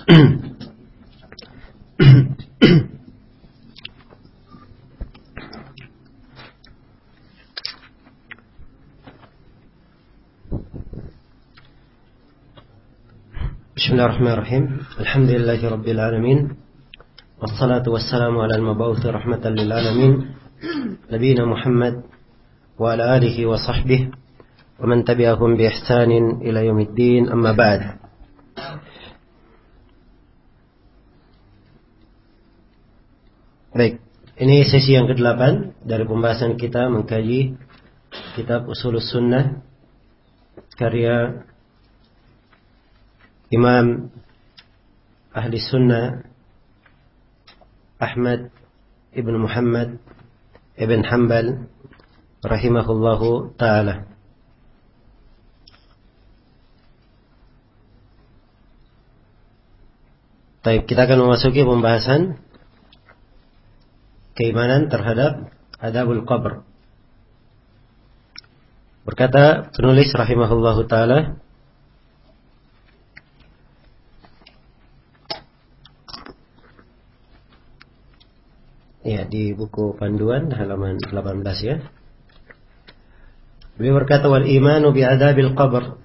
Bismillahirrahmanirrahim. Alhamdulillahirabbil alamin. Wassalatu wassalamu ala al-mab'uts rahmatan lil alamin. Nabiyina Muhammad wa ala alihi wa sahbihi wa man tabi'ahum bi ihsanin ila yaumiddin. Amma ba'd. Baik, ini sesi yang ke-8 dari pembahasan kita mengkaji kitab Ushulus Sunnah karya Imam Ahli Sunnah Ahmad ibn Muhammad ibn Hanbal rahimahullahu ta'ala. Baik, kita akan memasuki pembahasan keimanan terhadap adabul qabr. Berkata penulis rahimahullahu ta'ala, ya, di buku panduan halaman 18 ya. Beliau berkata, wal imanu bi adabil qabr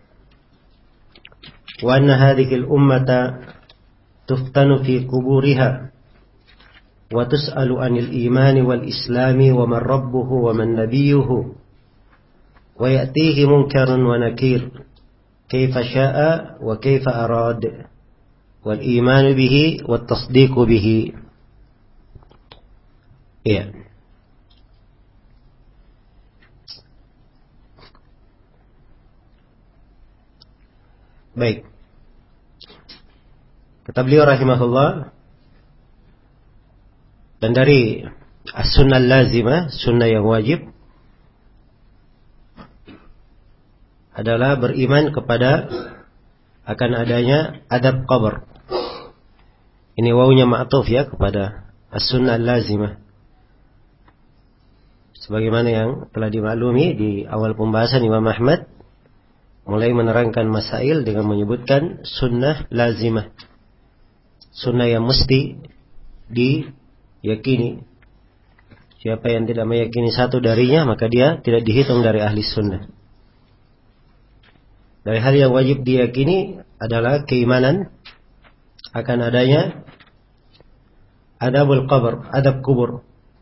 wa anna hadhihi al ummata tuftanu fi quburiha wa tus'alu anil imani wal islami wa man rabbuhu wa man nabiyuhu wa ya'tihi munkarun wa nakir kaifa sya'a wa kaifa arad wal imanu bihi wat tasdiqu bihi. Iya. Baik. Kata beliau rahimahullah, dan dari as-sunnah lazimah, sunnah yang wajib adalah beriman kepada akan adanya adab qabr. Ini wawunya ma'tuf ya kepada as-sunnah lazimah. Sebagaimana yang telah dimaklumi di awal pembahasan, Imam Ahmad mulai menerangkan masail dengan menyebutkan sunnah lazimah, sunnah yang mesti diyakini. Siapa yang tidak meyakini satu darinya, maka dia tidak dihitung dari ahli sunnah. Dari hal yang wajib diyakini adalah keimanan akan adanya adabul qabr, adab kubur.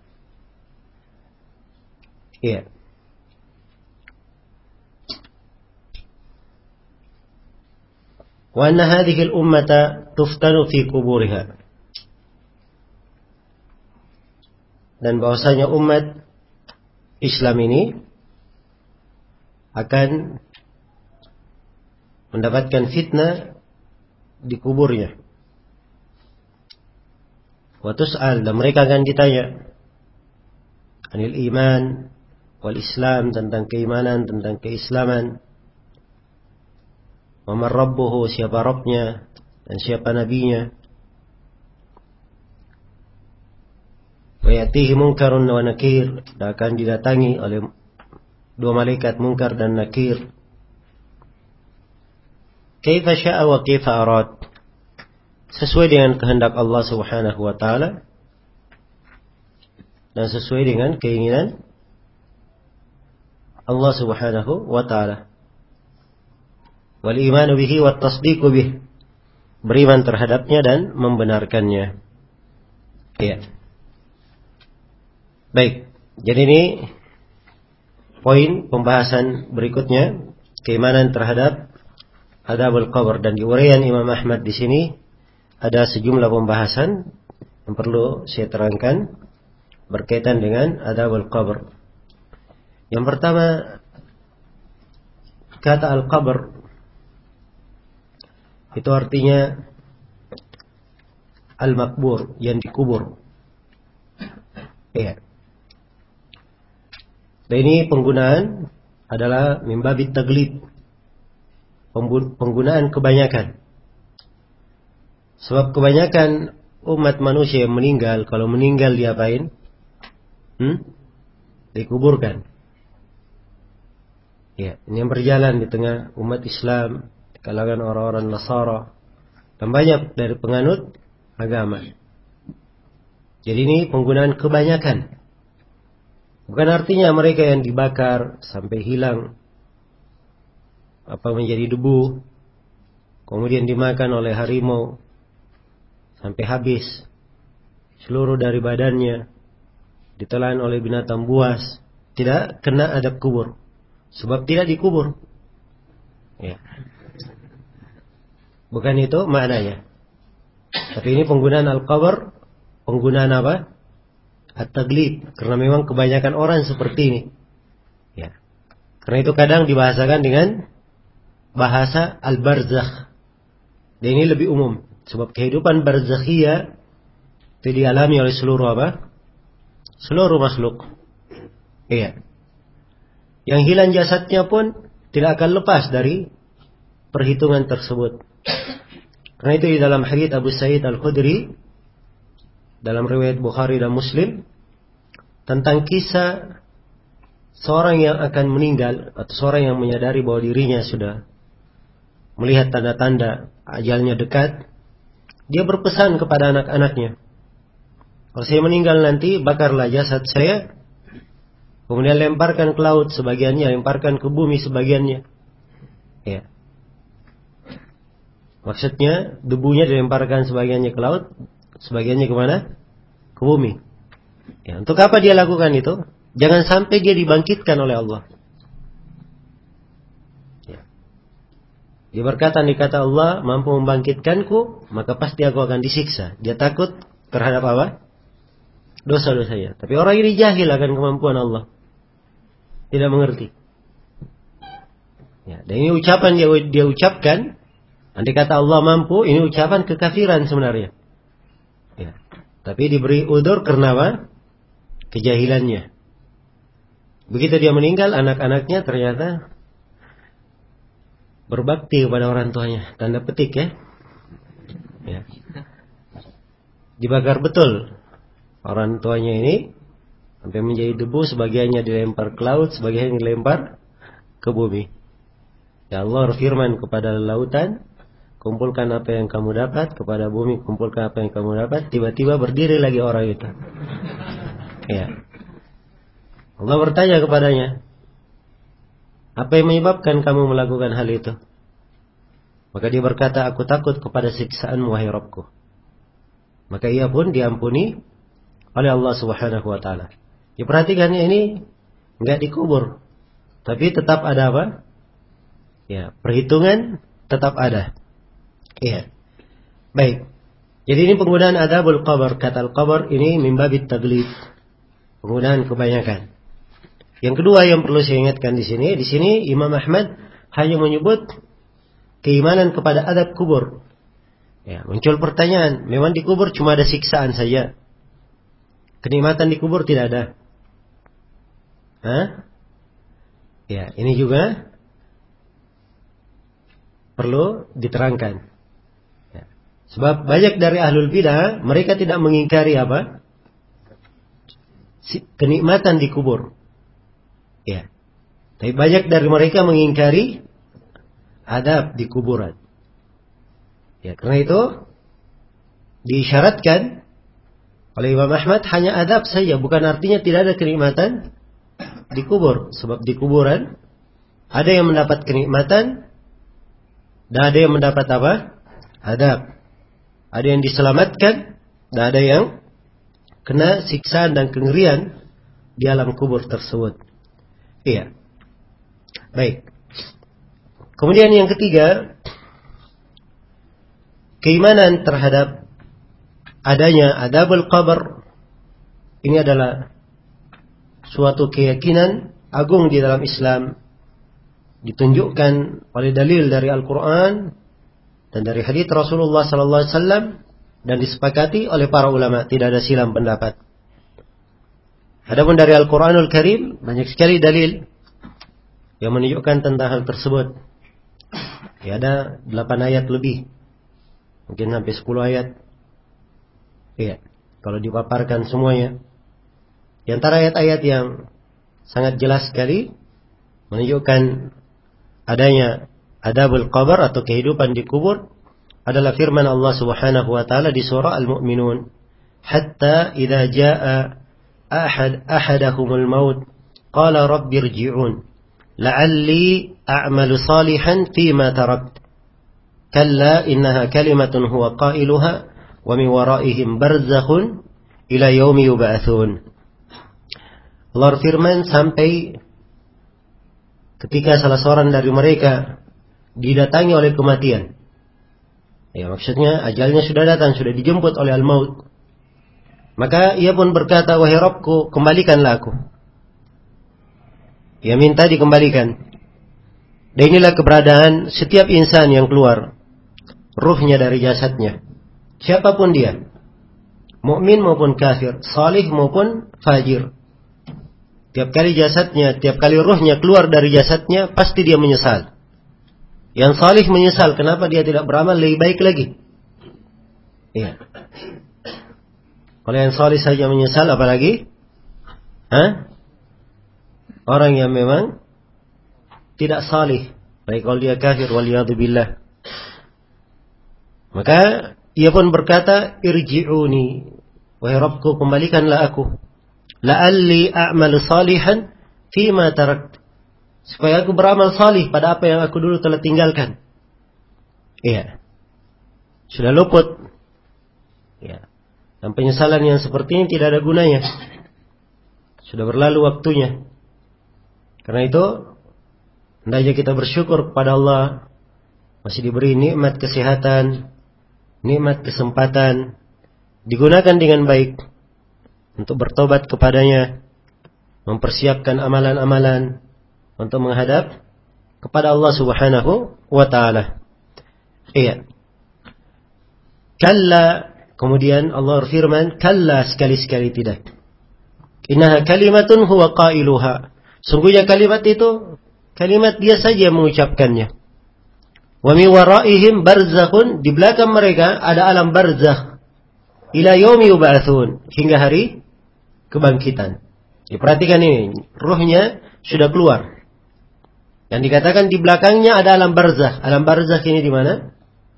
Iya. Wa anna hadhihi al-ummata tuftanu fi quburiha. Dan bahwasanya umat Islam ini akan mendapatkan fitnah di kuburnya. Wa tus'al, dan mereka akan ditanya anil iman wal Islam, tentang keimanan, tentang keislaman. Wa man rabbuhu, siapa Rabbnya dan siapa nabinya. Wa ya'tihi munkarun wa nakir, dan akan didatangi oleh dua malaikat munkar dan nakir. Kaifa sya'a wa kaifa arad, sesuai dengan kehendak Allah Subhanahu wa taala dan sesuai dengan keinginan Allah Subhanahu wa ta'ala. Wal imanu bihi wat tasdiqu bih, beriman terhadapnya dan membenarkannya. Ya. Baik, jadi ini poin pembahasan berikutnya, keimanan terhadap adabul qabr. Dan di uraian Imam Ahmad di sini ada sejumlah pembahasan yang perlu saya terangkan berkaitan dengan adabul qabr. Yang pertama, kata al-qabr itu artinya al-makbur, yang dikubur. Iya. Dan ini penggunaan adalah min babit taglib, penggunaan kebanyakan. Sebab kebanyakan umat manusia yang meninggal, kalau meninggal diapain? Dikuburkan. Ya, ini yang berjalan di tengah umat Islam, di kalangan orang-orang Nasara. dan banyak dari penganut agama. Jadi ini penggunaan kebanyakan. Bukan artinya mereka yang dibakar sampai hilang menjadi debu, kemudian dimakan oleh harimau sampai habis seluruh dari badannya, ditelan oleh binatang buas, tidak kena adab kubur, sebab tidak dikubur. Ya. Bukan itu maknanya. Tapi ini penggunaan al-qabr, penggunaan apa? At-taglib, karena memang kebanyakan orang seperti ini. Ya. Karena itu kadang dibahasakan dengan bahasa al-barzakh. Dan ini lebih umum, sebab kehidupan barzakhiyah itu dialami oleh seluruh apa? Seluruh makhluk. Iya. Yang hilang jasadnya pun tidak akan lepas dari perhitungan tersebut. Karena itu di dalam hadits Abu Sa'id Al-Khudri dalam riwayat Bukhari dan Muslim tentang kisah seorang yang akan meninggal atau seorang yang menyadari bahwa dirinya sudah melihat tanda-tanda ajalnya dekat, dia berpesan kepada anak-anaknya, kalau saya meninggal nanti bakarlah jasad saya, kemudian lemparkan ke laut sebagiannya, lemparkan ke bumi sebagiannya. Ya. Maksudnya debunya dilemparkan sebagiannya ke laut, sebagiannya kemana? Ke bumi. Ya, untuk apa dia lakukan itu? Jangan sampai dia dibangkitkan oleh Allah. Ya. Dia berkata, nih kata Allah mampu membangkitkanku, maka pasti aku akan disiksa. Dia takut terhadap apa? Dosa-dosanya. Tapi orang ini jahil akan kemampuan Allah. Tidak mengerti. Ya, dan ini ucapan dia ucapkan. Andai kata Allah mampu, ini ucapan kekafiran sebenarnya. Ya. Tapi diberi udzur karena apa? Kejahilannya. Begitu dia meninggal, anak-anaknya ternyata berbakti kepada orang tuanya. Tanda petik ya. Ya. Dibakar betul orang tuanya ini sampai menjadi debu, sebagiannya dilempar ke laut, sebagiannya dilempar ke bumi. Ya Allah berfirman kepada lautan, kumpulkan apa yang kamu dapat, kepada bumi kumpulkan apa yang kamu dapat. Tiba-tiba berdiri lagi orang itu. Ya. Allah bertanya kepadanya, apa yang menyebabkan kamu melakukan hal itu? Maka dia berkata, aku takut kepada siksaan-Mu wahai Rabbku. Maka ia pun diampuni oleh Allah Subhanahu wa taala. Ya, perhatikan ini enggak dikubur, tapi tetap ada apa? Ya, perhitungan tetap ada. Iya. Baik. Jadi ini penggunaan adabul qabr. Kata al-qabr ini min babit taglib. Penggunaan kebanyakan. Yang kedua yang perlu saya ingatkan di sini Imam Ahmad hanya menyebut keimanan kepada adab kubur. Ya, muncul pertanyaan, memang di kubur cuma ada siksaan saja. Kenikmatan di kubur tidak ada. Hah? Ya, ini juga perlu diterangkan. Ya. Sebab banyak dari ahlul bidah mereka tidak mengingkari apa? Kenikmatan di kubur. Ya. Tapi banyak dari mereka mengingkari adab di kuburan. Ya, karena itu diisyaratkan oleh Imam Ahmad hanya adab saja, bukan artinya tidak ada kenikmatan di kubur. Sebab di kuburan ada yang mendapat kenikmatan dan ada yang mendapat apa? Adab. Ada yang diselamatkan dan ada yang kena siksaan dan kengerian di alam kubur tersebut. Iya. Baik. Kemudian yang ketiga, keimanan terhadap adanya adabul qabr. Ini adalah suatu keyakinan agung di dalam Islam, ditunjukkan oleh dalil dari Al-Quran dan dari hadits Rasulullah sallallahu alaihi wasallam dan disepakati oleh para ulama, tidak ada silang pendapat. Adapun dari Al-Quranul Karim banyak sekali dalil yang menunjukkan tentang hal tersebut. Ya, ada 8 ayat lebih, mungkin sampai 10 ayat. Iya, kalau dipaparkan semuanya. Di antara ayat-ayat yang sangat jelas sekali menunjukkan adanya adabul qabr atau kehidupan di kubur adalah firman Allah Subhanahu wa taala di surah Al-Mu'minun, hatta idza jaa ahadahumul maut qala rabbi irji'un la'alli a'malu salihan fima tarakt kalla innaha kalimatun huwa qailuha wa min waraihim barzakhun ila yaumi yub'atsun. Allah firman, sampai ketika salah seorang dari mereka didatangi oleh kematian. Ya, maksudnya ajalnya sudah datang, sudah dijemput oleh al-maut. Maka ia pun berkata, wahai Rabbku, kembalikanlah aku. Ia minta dikembalikan. Dan inilah keberadaan setiap insan yang keluar ruhnya dari jasadnya. Siapapun dia, mukmin maupun kafir, salih maupun fajir. Tiap kali jasadnya, tiap kali ruhnya keluar dari jasadnya, pasti dia menyesal. Yang salih menyesal, kenapa dia tidak beramal lebih baik lagi? Iya. Kalau yang salih saja menyesal, apalagi? Orang yang memang tidak salih, baik kalau dia kafir, waliyadzubillah. Maka ia pun berkata, irji'uni, wahai Rabbku, kembalikanlah aku. La'alli a'malu salihan fima tarakt, supaya aku beramal salih pada apa yang aku dulu telah tinggalkan. Iya. Sudah luput. Ya. Dan penyesalan yang seperti ini tidak ada gunanya. Sudah berlalu waktunya. Karena itu hendaknya kita bersyukur kepada Allah, masih diberi nikmat kesehatan, nikmat kesempatan, digunakan dengan baik untuk bertobat kepadanya, mempersiapkan amalan-amalan untuk menghadap kepada Allah Subhanahu wa ta'ala. Iya. Kalla, kemudian Allah berfirman, kalla, sekali-sekali tidak. Innaha kalimatun huwa qailuha. Sungguhnya kalimat itu, kalimat dia saja mengucapkannya. Wa min waraihim barzakhun, di belakang mereka ada alam barzakh. Ila yaumi yub'atsun, hingga hari kebangkitan. Diperhatikan ini, ruhnya sudah keluar. Yang dikatakan di belakangnya ada alam barzakh. Alam barzakh ini di mana?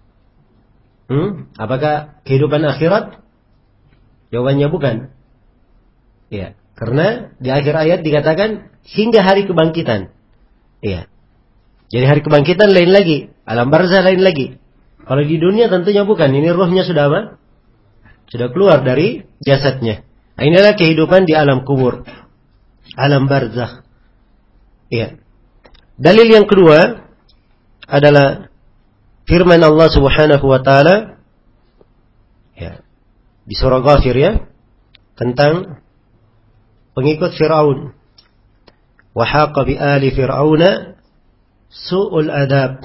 Apakah kehidupan akhirat? Jawabannya bukan. Ya, karena di akhir ayat dikatakan hingga hari kebangkitan. Ya. Jadi hari kebangkitan lain lagi, alam barzakh lain lagi. Kalau di dunia tentunya bukan. Ini ruhnya sudah apa? Sudah keluar dari jasadnya. Nah, inilah kehidupan di alam kubur, alam barzakh. Ya. Dalil yang kedua adalah firman Allah Subhanahu wa taala, ya, di surah Ghafir, ya, tentang pengikut Firaun. Wa haqa bi ali fir'auna su'ul adab.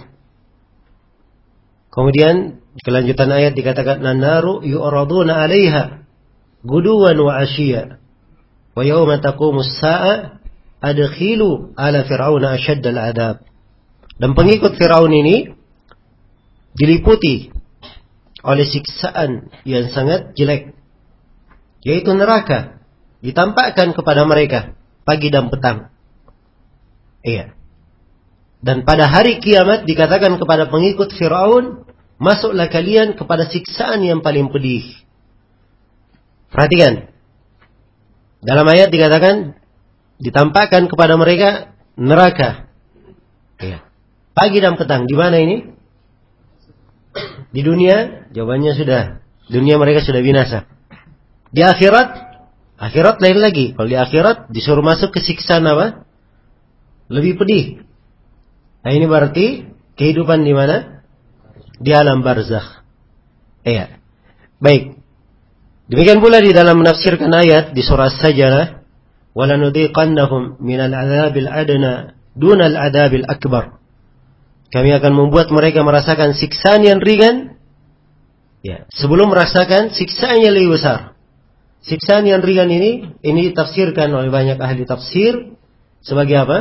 Kemudian kelanjutan ayat dikatakan, "An-naru yu'raduna 'alaiha guduwan wa 'ashiyya wa yawma taqumus sa'a adkhilu ala fir'auna asyaddal adab." Dan pengikut Firaun ini diliputi oleh siksaan yang sangat jelek, yaitu neraka, ditampakkan kepada mereka pagi dan petang. Iya. Dan pada hari kiamat dikatakan kepada pengikut Firaun, masuklah kalian kepada siksaan yang paling pedih. Perhatikan. Dalam ayat dikatakan ditampakkan kepada mereka neraka. Iya. Pagi dan petang. Di mana ini? Di dunia, jawabannya sudah. Dunia mereka sudah binasa. Di akhirat, akhirat lain lagi. Kalau di akhirat disuruh masuk ke siksaan apa? Lebih pedih. Nah, ini berarti kehidupan di mana? Di alam barzakh. Iya. Baik. Demikian pula di dalam menafsirkan ayat di surah As-Sajdah, وَلَنُذِيقَنَّهُمْ مِنَ الْعَذَابِ الْأَدْنَى دُونَ الْعَذَابِ الْأَكْبَرِ. Kami akan membuat mereka merasakan siksaan yang ringan, ya, sebelum merasakan siksaan yang lebih besar. Siksaan yang ringan ini ditafsirkan oleh banyak ahli tafsir sebagai apa?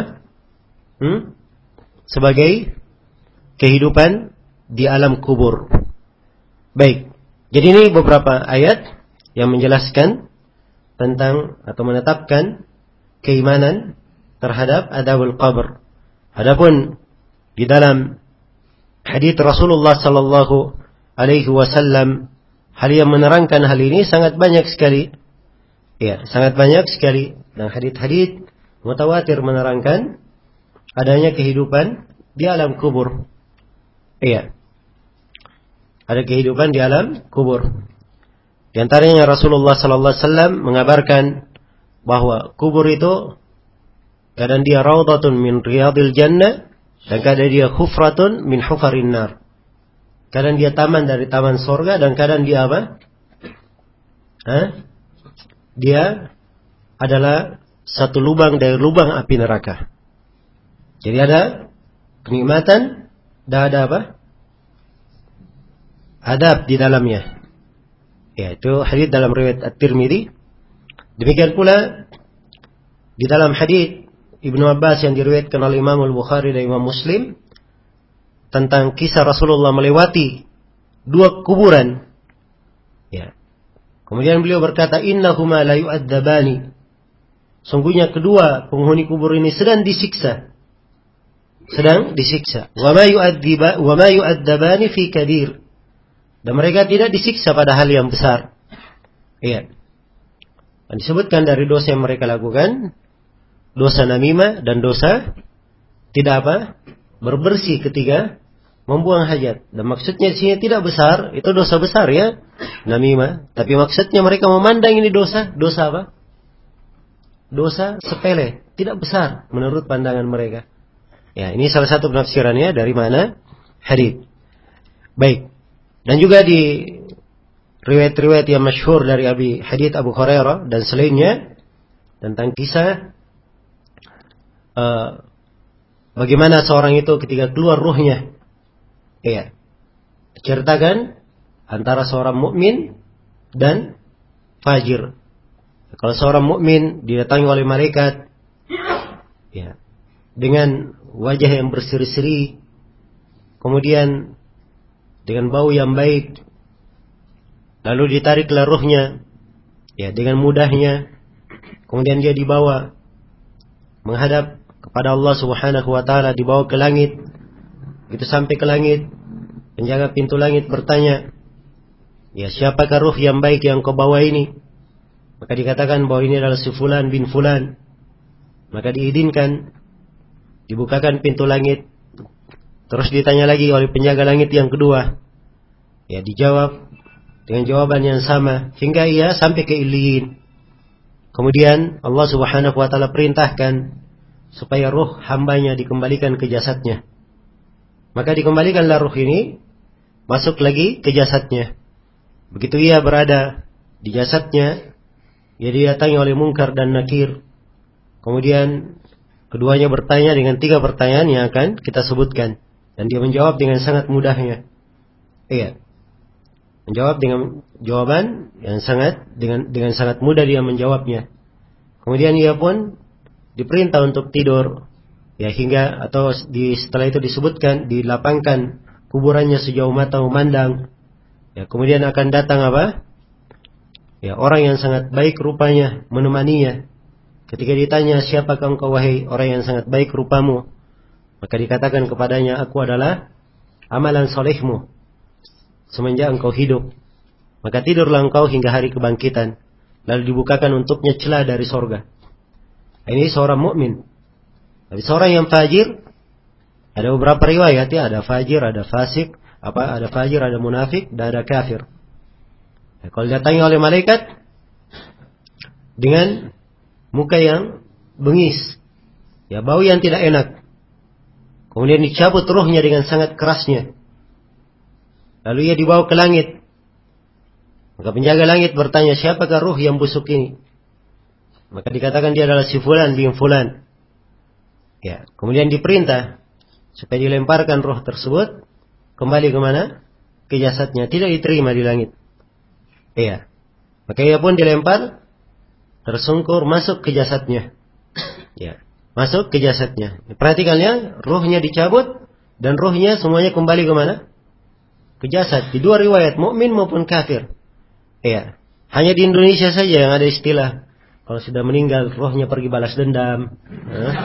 Sebagai kehidupan di alam kubur. Baik. Jadi ini beberapa ayat yang menjelaskan tentang atau menetapkan keimanan terhadap adzabul qabr. Adapun di dalam hadits Rasulullah sallallahu alaihi wasallam. Hal yang menerangkan hal ini sangat banyak sekali. Ya, sangat banyak sekali. Dan hadits-hadits mutawatir menerangkan adanya kehidupan di alam kubur. Iya. Ada kehidupan di alam kubur. Di antaranya Rasulullah sallallahu alaihi wasallam mengabarkan bahwa kubur itu kadang dia raudhatun min riyadil jannah dan kadang dia hufratun min hufarin nar. Kadang dia taman dari taman surga dan kadang dia apa? Dia adalah satu lubang dari lubang api neraka. Jadi ada kenikmatan dan ada apa? Adab di dalamnya. Ya, itu hadis dalam riwayat At-Tirmidzi. Demikian pula di dalam hadis Ibnu Abbas yang diriwayatkan oleh Imam Al-Bukhari dan Imam Muslim tentang kisah Rasulullah melewati 2 kuburan. Ya. Kemudian beliau berkata, innahuma la yu'adzabani. Sungguhnya kedua penghuni kubur ini sedang disiksa. Sedang disiksa. Wa ma yu'adzabani fi kabir. Dan mereka tidak disiksa pada hal yang besar. Iya. Dan disebutkan dari dosa yang mereka lakukan, dosa namimah dan dosa tidak apa? Berbersih ketika membuang hajat. Dan maksudnya di sini tidak besar, itu dosa besar ya, namimah. Tapi maksudnya mereka memandang ini dosa apa? Dosa sepele, tidak besar menurut pandangan mereka. Ya, ini salah satu penafsirannya dari mana? Hadits. Baik. Dan juga di riwayat-riwayat yang masyhur dari hadits Abu Hurairah dan selainnya tentang kisah bagaimana seorang itu ketika keluar ruhnya. Iya. Diceritakan antara seorang mukmin dan fajir. Kalau seorang mukmin didatangi oleh malaikat ya, dengan wajah yang berseri-seri, kemudian dengan bau yang baik, lalu ditariklah ruhnya ya dengan mudahnya, kemudian dia dibawa menghadap kepada Allah Subhanahu wa taala, dibawa ke langit. Begitu sampai ke langit, penjaga pintu langit bertanya, ya siapakah ruh yang baik yang kau bawa ini? Maka dikatakan bahwa ini adalah si fulan bin fulan. Maka diizinkan, dibukakan pintu langit. Terus ditanya lagi oleh penjaga langit yang kedua. Ya dijawab dengan jawaban yang sama hingga ia sampai ke Iliyin. Kemudian Allah Subhanahu wa taala perintahkan supaya ruh hambanya dikembalikan ke jasadnya. Maka dikembalikanlah ruh ini masuk lagi ke jasadnya. Begitu ia berada di jasadnya, ia didatangi oleh Munkar dan Nakir. Kemudian keduanya bertanya dengan 3 pertanyaan yang akan kita sebutkan. Dan dia menjawab dengan sangat mudahnya. Iya. Menjawab dengan jawaban yang dengan sangat mudah dia menjawabnya. Kemudian ia pun diperintah untuk tidur. Ya hingga atau setelah itu disebutkan dilapangkan kuburannya sejauh mata memandang. Ya kemudian akan datang apa? Ya orang yang sangat baik rupanya menemaninya. Ketika ditanya siapakah engkau wahai orang yang sangat baik rupamu? Maka dikatakan kepadanya, aku adalah amalan solehmu semenjak engkau hidup. Maka tidurlah engkau hingga hari kebangkitan. Lalu dibukakan untuknya celah dari sorga. Ini seorang mukmin. Tapi seorang yang fajir, ada beberapa riwayat ya, ada fajir, ada fasik, ada fajir, ada munafik, dan ada kafir. Nah, kalau didatangi oleh malaikat dengan muka yang bengis, ya bau yang tidak enak. Kemudian dicabut ruhnya dengan sangat kerasnya. Lalu ia dibawa ke langit. Maka penjaga langit bertanya, siapakah ruh yang busuk ini? Maka dikatakan dia adalah si fulan bin fulan. Ya, kemudian diperintah supaya dilemparkan ruh tersebut kembali ke mana? Ke jasadnya, tidak diterima di langit. Iya. Maka ia pun dilempar, tersungkur masuk ke jasadnya. Ya. Masuk ke jasadnya. Perhatikannya, ruhnya dicabut dan ruhnya semuanya kembali ke mana? Ke jasad. Di 2 riwayat, mukmin maupun kafir. Ya. Hanya di Indonesia saja yang ada istilah kalau sudah meninggal ruhnya pergi balas dendam.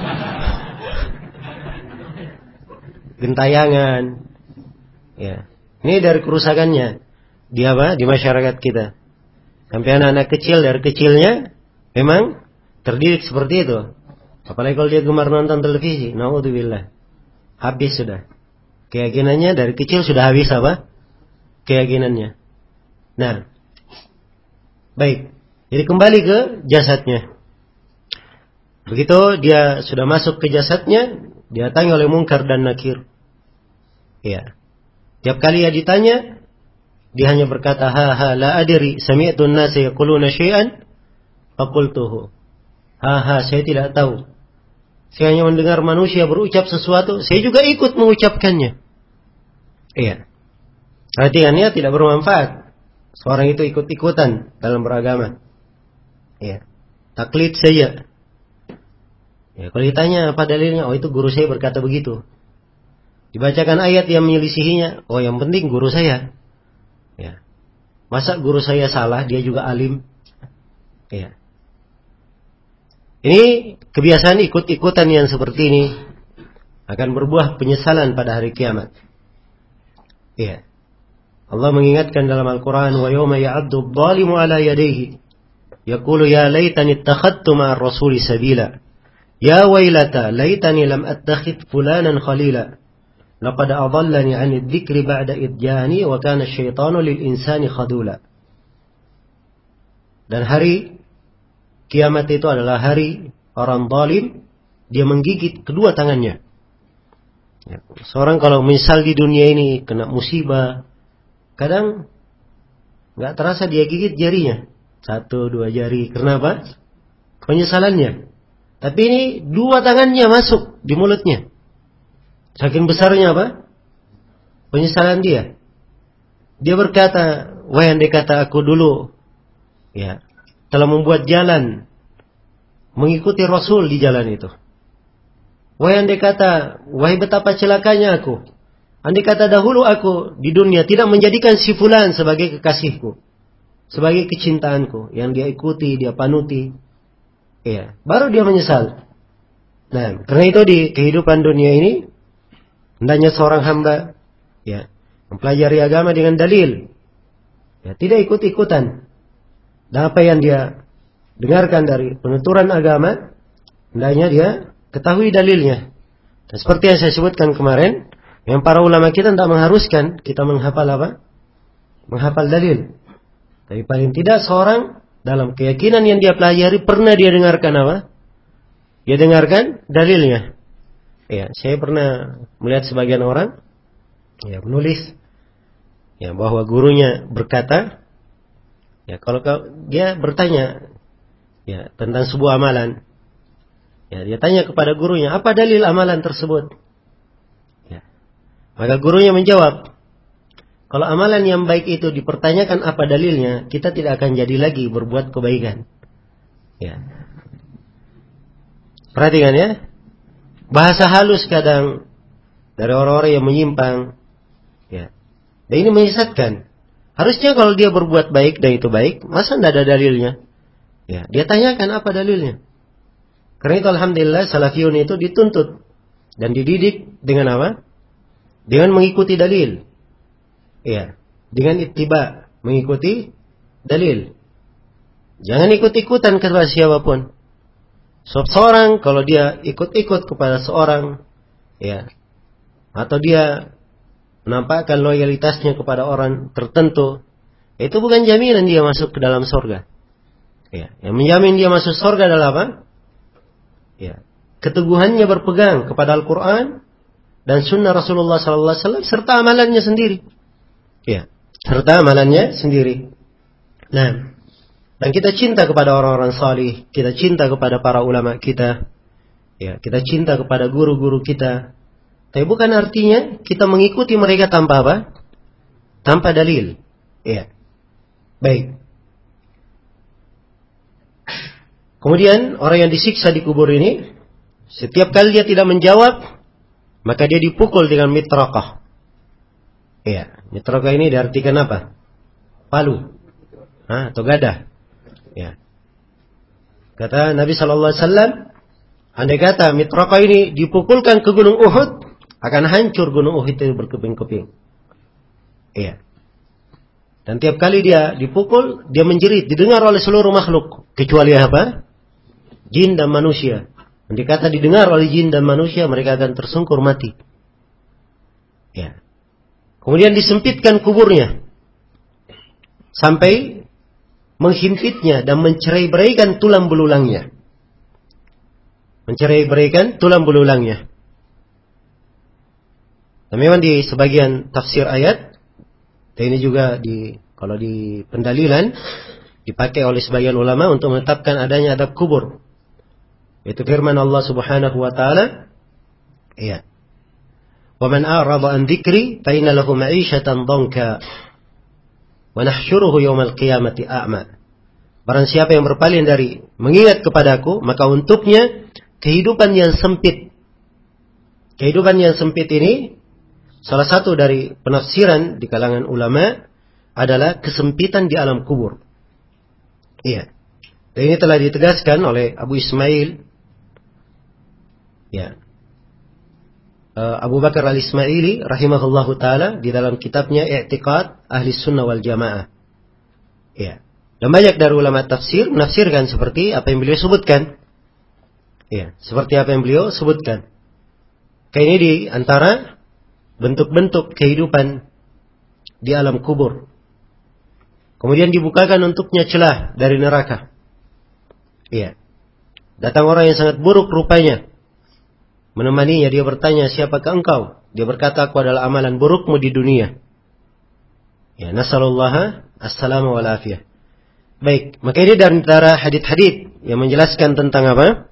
Gentayangan. Ya. Ini dari kerusakannya di apa? Di masyarakat kita. Sampai anak-anak kecil dari kecilnya memang terdidik seperti itu. Apalagi kalau dia gemar nonton televisi, naudzubillah. Habis sudah. Keyakinannya dari kecil sudah habis apa? Keyakinannya. Nah, baik. Jadi kembali ke jasadnya. Begitu dia sudah masuk ke jasadnya, didatangi oleh Munkar dan Nakir. Ya. Tiap kali dia ditanya, dia hanya berkata, ha la adri, sami'tu an-nasa yaquluna syai'an faqultuhu. Ha, saya tidak tahu. Saya hanya mendengar manusia berucap sesuatu, saya juga ikut mengucapkannya. Iya. Perhatiannya tidak bermanfaat. Seorang itu ikut-ikutan dalam beragama. Iya. Taklid saja. Ya, kalau ditanya apa dalilnya, oh itu guru saya berkata begitu. Dibacakan ayat yang menyelisihinya, oh yang penting guru saya. Ya. Masa guru saya salah, dia juga alim? Iya. Ini kebiasaan ikut-ikutan yang seperti ini akan berbuah penyesalan pada hari kiamat. Iya. Allah mengingatkan dalam Al-Quran, wa yawma ya'addu adh-dhalimu ala yadayhi yaqulu ya laitani ittakhadtu ma'ar rasuli sabila ya wailata laitani lam attakhidh fulanan khalila laqad adallani 'anid dzikri ba'da idh ja'ani wa kana asyaitanu lil insani khadula. Dan hari kiamat itu adalah hari orang zalim, dia menggigit kedua tangannya. Ya, seorang kalau misal di dunia ini kena musibah, kadang nggak terasa dia gigit jarinya, 1, 2 jari. Kenapa? Penyesalannya. Tapi ini 2 tangannya masuk di mulutnya. Saking besarnya apa? Penyesalan dia. Dia berkata, wahai andai kata aku dulu, ya, telah membuat jalan mengikuti Rasul di jalan itu. Wahai andai kata, wahai betapa celakanya aku. Andai kata dahulu aku di dunia tidak menjadikan si fulan sebagai kekasihku, sebagai kecintaanku yang dia ikuti, dia panuti. Ya, baru dia menyesal. Nah, karena itu di kehidupan dunia ini hendaknya seorang hamba ya mempelajari agama dengan dalil. Ya, tidak ikut-ikutan. Dan apa yang dia dengarkan dari penuturan agama, hendaknya dia ketahui dalilnya. Dan seperti yang saya sebutkan kemarin, yang para ulama kita tidak mengharuskan kita menghafal apa? Menghafal dalil. Tapi paling tidak seorang dalam keyakinan yang dia pelajari pernah dia dengarkan apa? Dia dengarkan dalilnya. Ya, saya pernah melihat sebagian orang ya menulis ya bahwa gurunya berkata, ya kalau dia bertanya ya tentang sebuah amalan, ya dia tanya kepada gurunya, apa dalil amalan tersebut? Ya. Maka gurunya menjawab, kalau amalan yang baik itu dipertanyakan apa dalilnya, kita tidak akan jadi lagi berbuat kebaikan. Ya. Perhatikan ya, bahasa halus kadang dari orang-orang yang menyimpang, ya. Dan ini menyesatkan. Harusnya kalau dia berbuat baik dan itu baik, masa tidak ada dalilnya? Ya, dia tanyakan apa dalilnya. Karena itu alhamdulillah salafiyun itu dituntut dan dididik dengan apa? Dengan mengikuti dalil. Ya, dengan ittiba, mengikuti dalil. Jangan ikut-ikutan kepada siapapun. Seorang kalau dia ikut-ikut kepada seorang, ya, atau dia menampakkan loyalitasnya kepada orang tertentu, itu bukan jaminan dia masuk ke dalam surga. Ya, yang menjamin dia masuk surga adalah apa? Ya, keteguhannya berpegang kepada Al-Quran dan Sunnah Rasulullah SAW serta amalannya sendiri. Ya, serta amalannya sendiri. Nah, dan kita cinta kepada orang-orang salih, kita cinta kepada para ulama kita, ya, kita cinta kepada guru-guru kita. Tapi bukan artinya kita mengikuti mereka tanpa apa? Tanpa dalil. Ya. Baik. Kemudian orang yang disiksa di kubur ini, setiap kali dia tidak menjawab, maka dia dipukul dengan mitraqah. Ya, mitraqah ini diartikan apa? Palu, atau gadah. Ya. Kata Nabi SAW, andai kata mitraqah ini dipukulkan ke gunung Uhud, akan hancur gunung Uhud itu berkeping-keping. Iya. Dan tiap kali dia dipukul, dia menjerit, didengar oleh seluruh makhluk. Kecuali apa? Jin dan manusia. Andai kata didengar oleh jin dan manusia, mereka akan tersungkur mati. Ya. Kemudian disempitkan kuburnya. Sampai menghimpitnya dan mencerai-beraikan tulang belulangnya. Mencerai-beraikan tulang belulangnya. Dan memang di sebagian tafsir ayat, dan ini juga kalau di pendalilan dipakai oleh sebagian ulama untuk menetapkan adanya adab kubur. Itu firman Allah Subhanahu wa taala, iya. "Wa man a'rada an dzikri fa inna lahu ma'isyatan dhanka wa nahsyuruhu yaumal qiyamati a'ma." Barang siapa yang berpaling dari mengingat kepadaku, maka untuknya kehidupan yang sempit. Kehidupan yang sempit ini salah satu dari penafsiran di kalangan ulama adalah kesempitan di alam kubur. Iya. Dan ini telah ditegaskan oleh Abu Ismail. Ya. Abu Bakar al-Ismaili rahimahullahu taala di dalam kitabnya I'tiqad Ahli Sunnah wal Jamaah. Ya. Dan banyak dari ulama tafsir menafsirkan seperti apa yang beliau sebutkan. Ya, seperti apa yang beliau sebutkan. Kayak ini di antara bentuk-bentuk kehidupan di alam kubur. Kemudian dibukakan untuknya celah dari neraka. Iya. Datang orang yang sangat buruk rupanya. Menemaninya, dia bertanya, "Siapakah engkau?" Dia berkata, "Aku adalah amalan burukmu di dunia." Ya, nasallallahu assalamu wal afiyah. Baik, maka ini dari antara hadits-hadits yang menjelaskan tentang apa?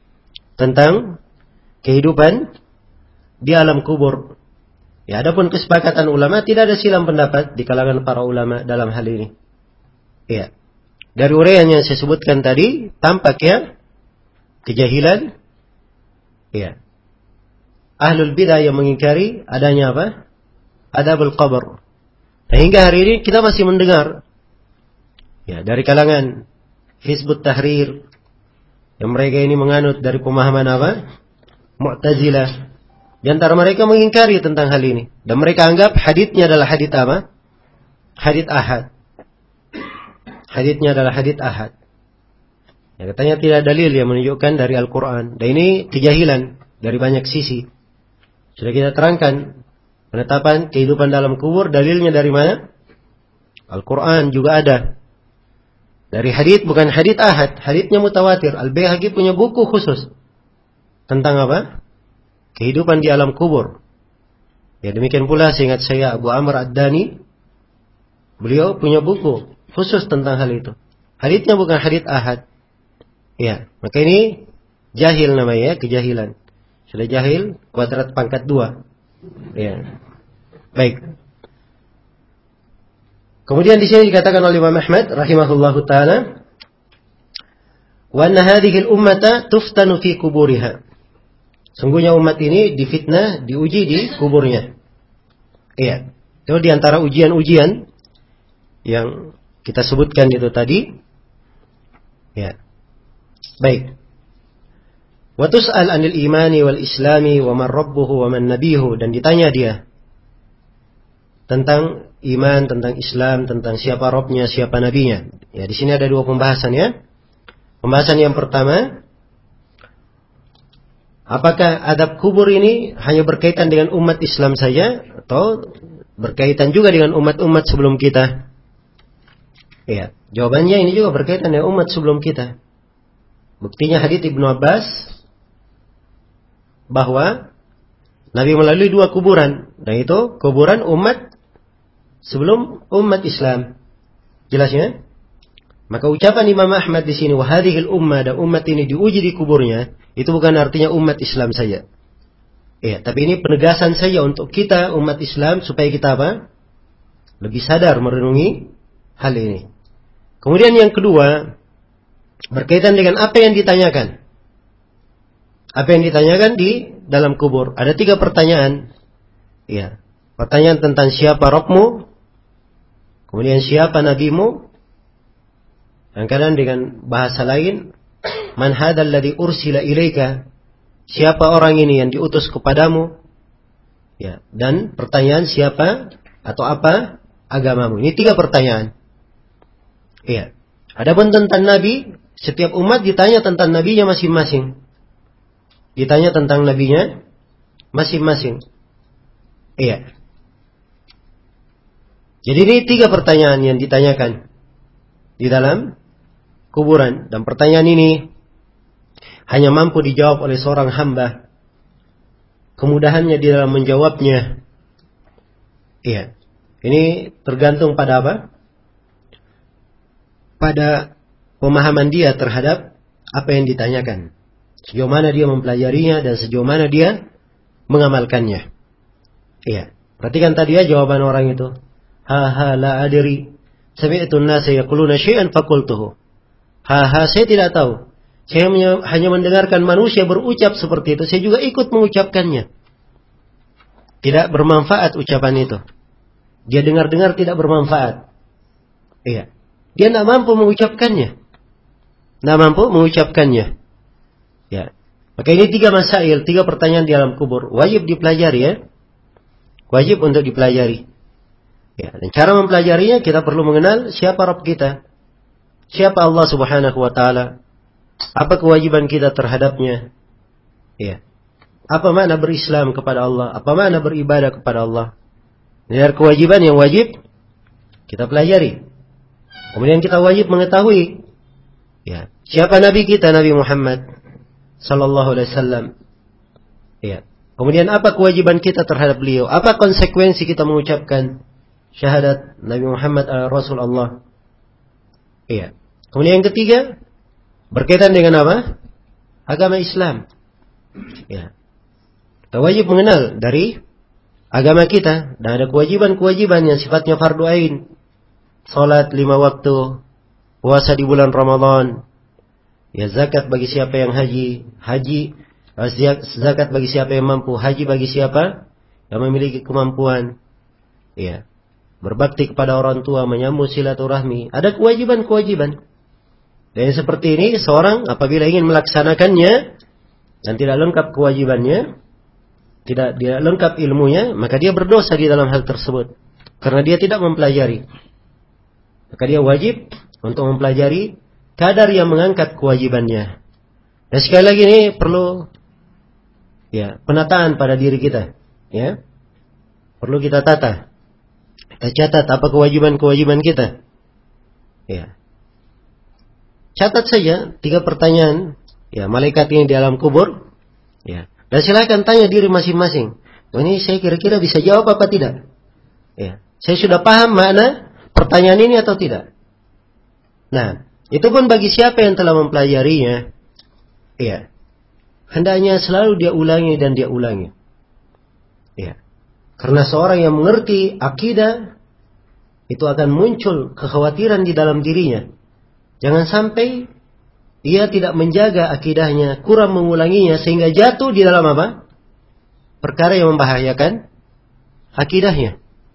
Tentang kehidupan di alam kubur. Ya, adapun kesepakatan ulama, tidak ada silang pendapat di kalangan para ulama dalam hal ini. Ya. Dari uraian yang saya sebutkan tadi, tampak ya kejahilan. Ya. Ahlul bidah yang mengingkari adanya apa? Adabul qabr. Hingga hari ini kita masih mendengar ya dari kalangan Hizbut Tahrir yang mereka ini menganut dari pemahaman apa? Mu'tazilah. Di antara mereka mengingkari tentang hal ini. Dan mereka anggap haditsnya adalah hadits apa? Hadits ahad. Haditsnya adalah hadits ahad. Ya, katanya tidak dalil yang menunjukkan dari Al-Quran. Dan ini kejahilan dari banyak sisi. Sudah kita terangkan. Penetapan kehidupan dalam kubur dalilnya dari mana? Al-Quran juga ada. Dari hadits, bukan hadits ahad. Haditsnya mutawatir. Al-Baihaqi punya buku khusus. Tentang apa? Kehidupan di alam kubur. Ya, demikian pula seingat saya Abu Amr Ad-Dani, beliau punya buku khusus tentang hal itu. Haditsnya bukan hadits ahad. Ya, maka ini jahil namanya, kejahilan. Sudah jahil, kuadrat pangkat 2. Ya. Baik. Kemudian di sini dikatakan oleh Imam Ahmad rahimahullahu taala, "Wa anna hadhihi al-ummata tuftanu fi kuburiha." Sungguhnya umat ini difitnah, diuji di kuburnya. Iya. Itu di antara ujian-ujian yang kita sebutkan itu tadi. Ya. Baik. Wa tus'al 'anil imani wal islami wa man rabbuhu wa man nabiyuhu, dan ditanya dia tentang iman, tentang Islam, tentang siapa Rabbnya, siapa nabinya. Ya, di sini ada 2 pembahasan ya. Pembahasan yang pertama, apakah adab kubur ini hanya berkaitan dengan umat Islam saja atau berkaitan juga dengan umat-umat sebelum kita? Ya, jawabannya ini juga berkaitan dengan umat sebelum kita. Buktinya hadits Ibnu Abbas bahwa Nabi melalui 2 kuburan, dan itu kuburan umat sebelum umat Islam. Jelasnya? Maka ucapan Imam Ahmad di sini, wahadihil ummah, dan umat ini diuji di kuburnya, itu bukan artinya umat Islam saja. Ya, tapi ini penegasan saja untuk kita umat Islam supaya kita apa? Lebih sadar merenungi hal ini. Kemudian yang kedua, berkaitan dengan apa yang ditanyakan. Apa yang ditanyakan di dalam kubur? Ada 3 pertanyaan. Ya, pertanyaan tentang siapa Rabbmu, kemudian siapa nabimu, dan kadang dengan bahasa lain, man hadzal ladzi ursila ilaika, siapa orang ini yang diutus kepadamu? Ya, dan pertanyaan siapa Atau apa agamamu? Ini 3 pertanyaan. Iya. Adapun tentang Nabi, setiap umat ditanya tentang nabinya masing-masing. Ditanya tentang nabinya masing-masing. Iya. Jadi ini 3 pertanyaan yang ditanyakan di dalam kuburan. Dan pertanyaan ini hanya mampu dijawab oleh seorang hamba. Kemudahannya di dalam menjawabnya. Iya. Ini tergantung pada apa? Pada pemahaman dia terhadap apa yang ditanyakan. Sejauh mana dia mempelajarinya dan sejauh mana dia mengamalkannya. Iya. Perhatikan tadi ya jawaban orang itu. Ha la adri. Sami'tu an-nasa yaquluna syai'an faqultuhu. Saya tidak tahu. Saya hanya mendengarkan manusia berucap seperti itu. Saya juga ikut mengucapkannya. Tidak bermanfaat ucapan itu. Dia dengar-dengar tidak bermanfaat. Iya. Dia tidak mampu mengucapkannya. Tidak mampu mengucapkannya. Ya. Maka ini 3 masail, 3 pertanyaan di alam kubur. Wajib dipelajari ya. Wajib untuk dipelajari. Ya. Dan cara mempelajarinya kita perlu mengenal siapa Rabb kita. Siapa Allah Subhanahu wa Ta'ala. Apa kewajiban kita terhadapnya. Ya. Apa makna berislam kepada Allah. Apa makna beribadah kepada Allah. Ini adalah kewajiban yang wajib kita pelajari. Kemudian kita wajib mengetahui ya, siapa Nabi kita, Nabi Muhammad sallallahu alaihi wasallam. Ya. Kemudian apa kewajiban kita terhadap beliau? Apa konsekuensi kita mengucapkan syahadat Nabi Muhammad Rasulullah? Iya. Kemudian yang ketiga berkaitan dengan apa? Agama Islam. Ya. Kita wajib mengenal dari agama kita dan ada kewajiban-kewajiban yang sifatnya fardu ain. Salat 5 waktu, puasa di bulan Ramadan, ya zakat bagi siapa yang haji, zakat bagi siapa yang mampu, haji bagi siapa yang memiliki kemampuan, ya, berbakti kepada orang tua, menyambung silaturahmi, ada kewajiban-kewajiban. Dan seperti ini seorang apabila ingin melaksanakannya dan tidak lengkap kewajibannya, tidak lengkap ilmunya, maka dia berdosa di dalam hal tersebut karena dia tidak mempelajari. Maka dia wajib untuk mempelajari kadar yang mengangkat kewajibannya. Dan sekali lagi ini perlu ya penataan pada diri kita, ya. Perlu kita tata. Kita catat apa kewajiban-kewajiban kita. Ya. Catat saja 3 pertanyaan, ya, malaikat yang di alam kubur, ya. Dan silakan tanya diri masing-masing. Ini saya kira-kira bisa jawab apa tidak? Ya. Saya sudah paham makna pertanyaan ini atau tidak? Nah, itu pun bagi siapa yang telah mempelajarinya, ya, hendaknya selalu dia ulangi dan dia ulangi. Ya. Karena seorang yang mengerti akidah itu akan muncul kekhawatiran di dalam dirinya. Jangan sampai dia tidak menjaga akidahnya, kurang mengulanginya sehingga jatuh di dalam apa? Perkara yang membahayakan akidahnya.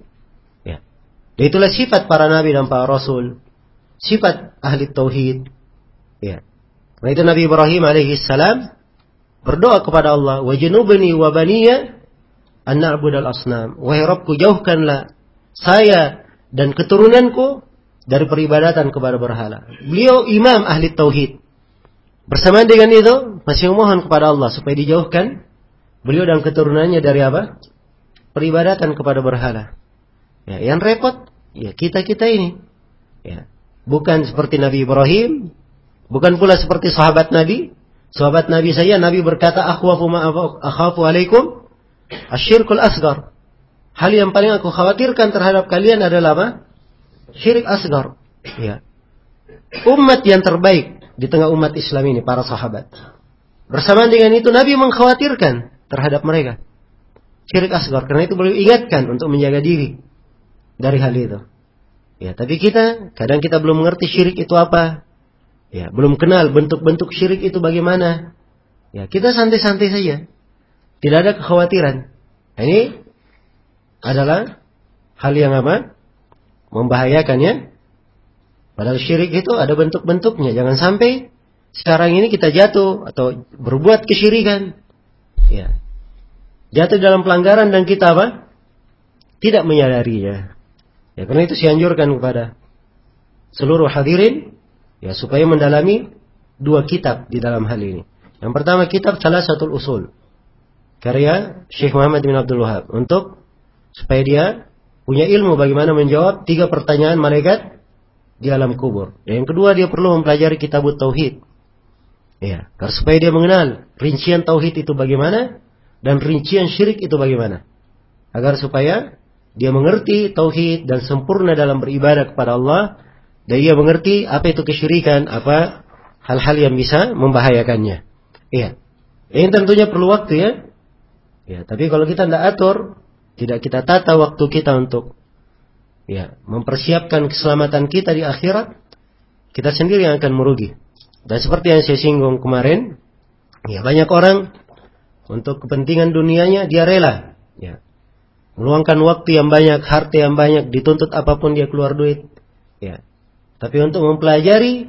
Dan itulah sifat para nabi dan para rasul. Sifat ahli tauhid. Ya. Karena itu Nabi Ibrahim alaihissalam berdoa kepada Allah, "Wajnubni wa baniya an na'budal asnam." Wahai Rabbku, jauhkanlah saya dan keturunanku dari peribadatan kepada berhala. Beliau imam ahli tauhid. Bersamaan dengan itu masih memohon kepada Allah supaya dijauhkan beliau dan keturunannya dari apa? Peribadatan kepada berhala. Ya, yang repot, ya kita-kita ini. Ya. Bukan seperti Nabi Ibrahim, bukan pula seperti sahabat Nabi. Sahabat Nabi saya, Nabi berkata, akhafu alaikum asyirkul asgar. Hal yang paling aku khawatirkan terhadap kalian adalah apa? Syirik asgar. Ya. Umat yang terbaik di tengah umat Islam ini, para sahabat. Bersamaan dengan itu, Nabi mengkhawatirkan terhadap mereka. Syirik asgar. Karena itu beliau ingatkan untuk menjaga diri dari hal itu. Ya, tapi kadang kita belum mengerti syirik itu apa. Ya, belum kenal bentuk-bentuk syirik itu bagaimana. Ya, kita santai-santai saja. Tidak ada kekhawatiran. Nah, ini adalah hal yang apa? Membahayakan ya. Padahal syirik itu ada bentuk-bentuknya. Jangan sampai sekarang ini kita jatuh atau berbuat kesyirikan. Ya. Jatuh dalam pelanggaran dan kita apa? tidak menyadarinya. Ya, karena itu saya anjurkan kepada seluruh hadirin ya supaya mendalami dua kitab di dalam hal ini. Yang pertama kitab Thalathatul Usul karya Syekh Muhammad bin Abdul Wahab untuk supaya dia punya ilmu bagaimana menjawab 3 pertanyaan malaikat di alam kubur. Yang kedua dia perlu mempelajari Kitabut Tauhid. Ya, karena supaya dia mengenal rincian tauhid itu bagaimana dan rincian syirik itu bagaimana. Agar supaya dia mengerti tauhid dan sempurna dalam beribadah kepada Allah dan dia mengerti apa itu kesyirikan, apa hal-hal yang bisa membahayakannya. Iya. Ini tentunya perlu waktu ya. Ya, tapi kalau kita tidak atur, tidak kita tata waktu kita untuk ya, mempersiapkan keselamatan kita di akhirat, kita sendiri yang akan merugi. Dan seperti yang saya singgung kemarin, ya banyak orang untuk kepentingan dunianya dia rela, ya, meluangkan waktu yang banyak, harta yang banyak, dituntut apapun dia keluar duit, ya. Tapi untuk mempelajari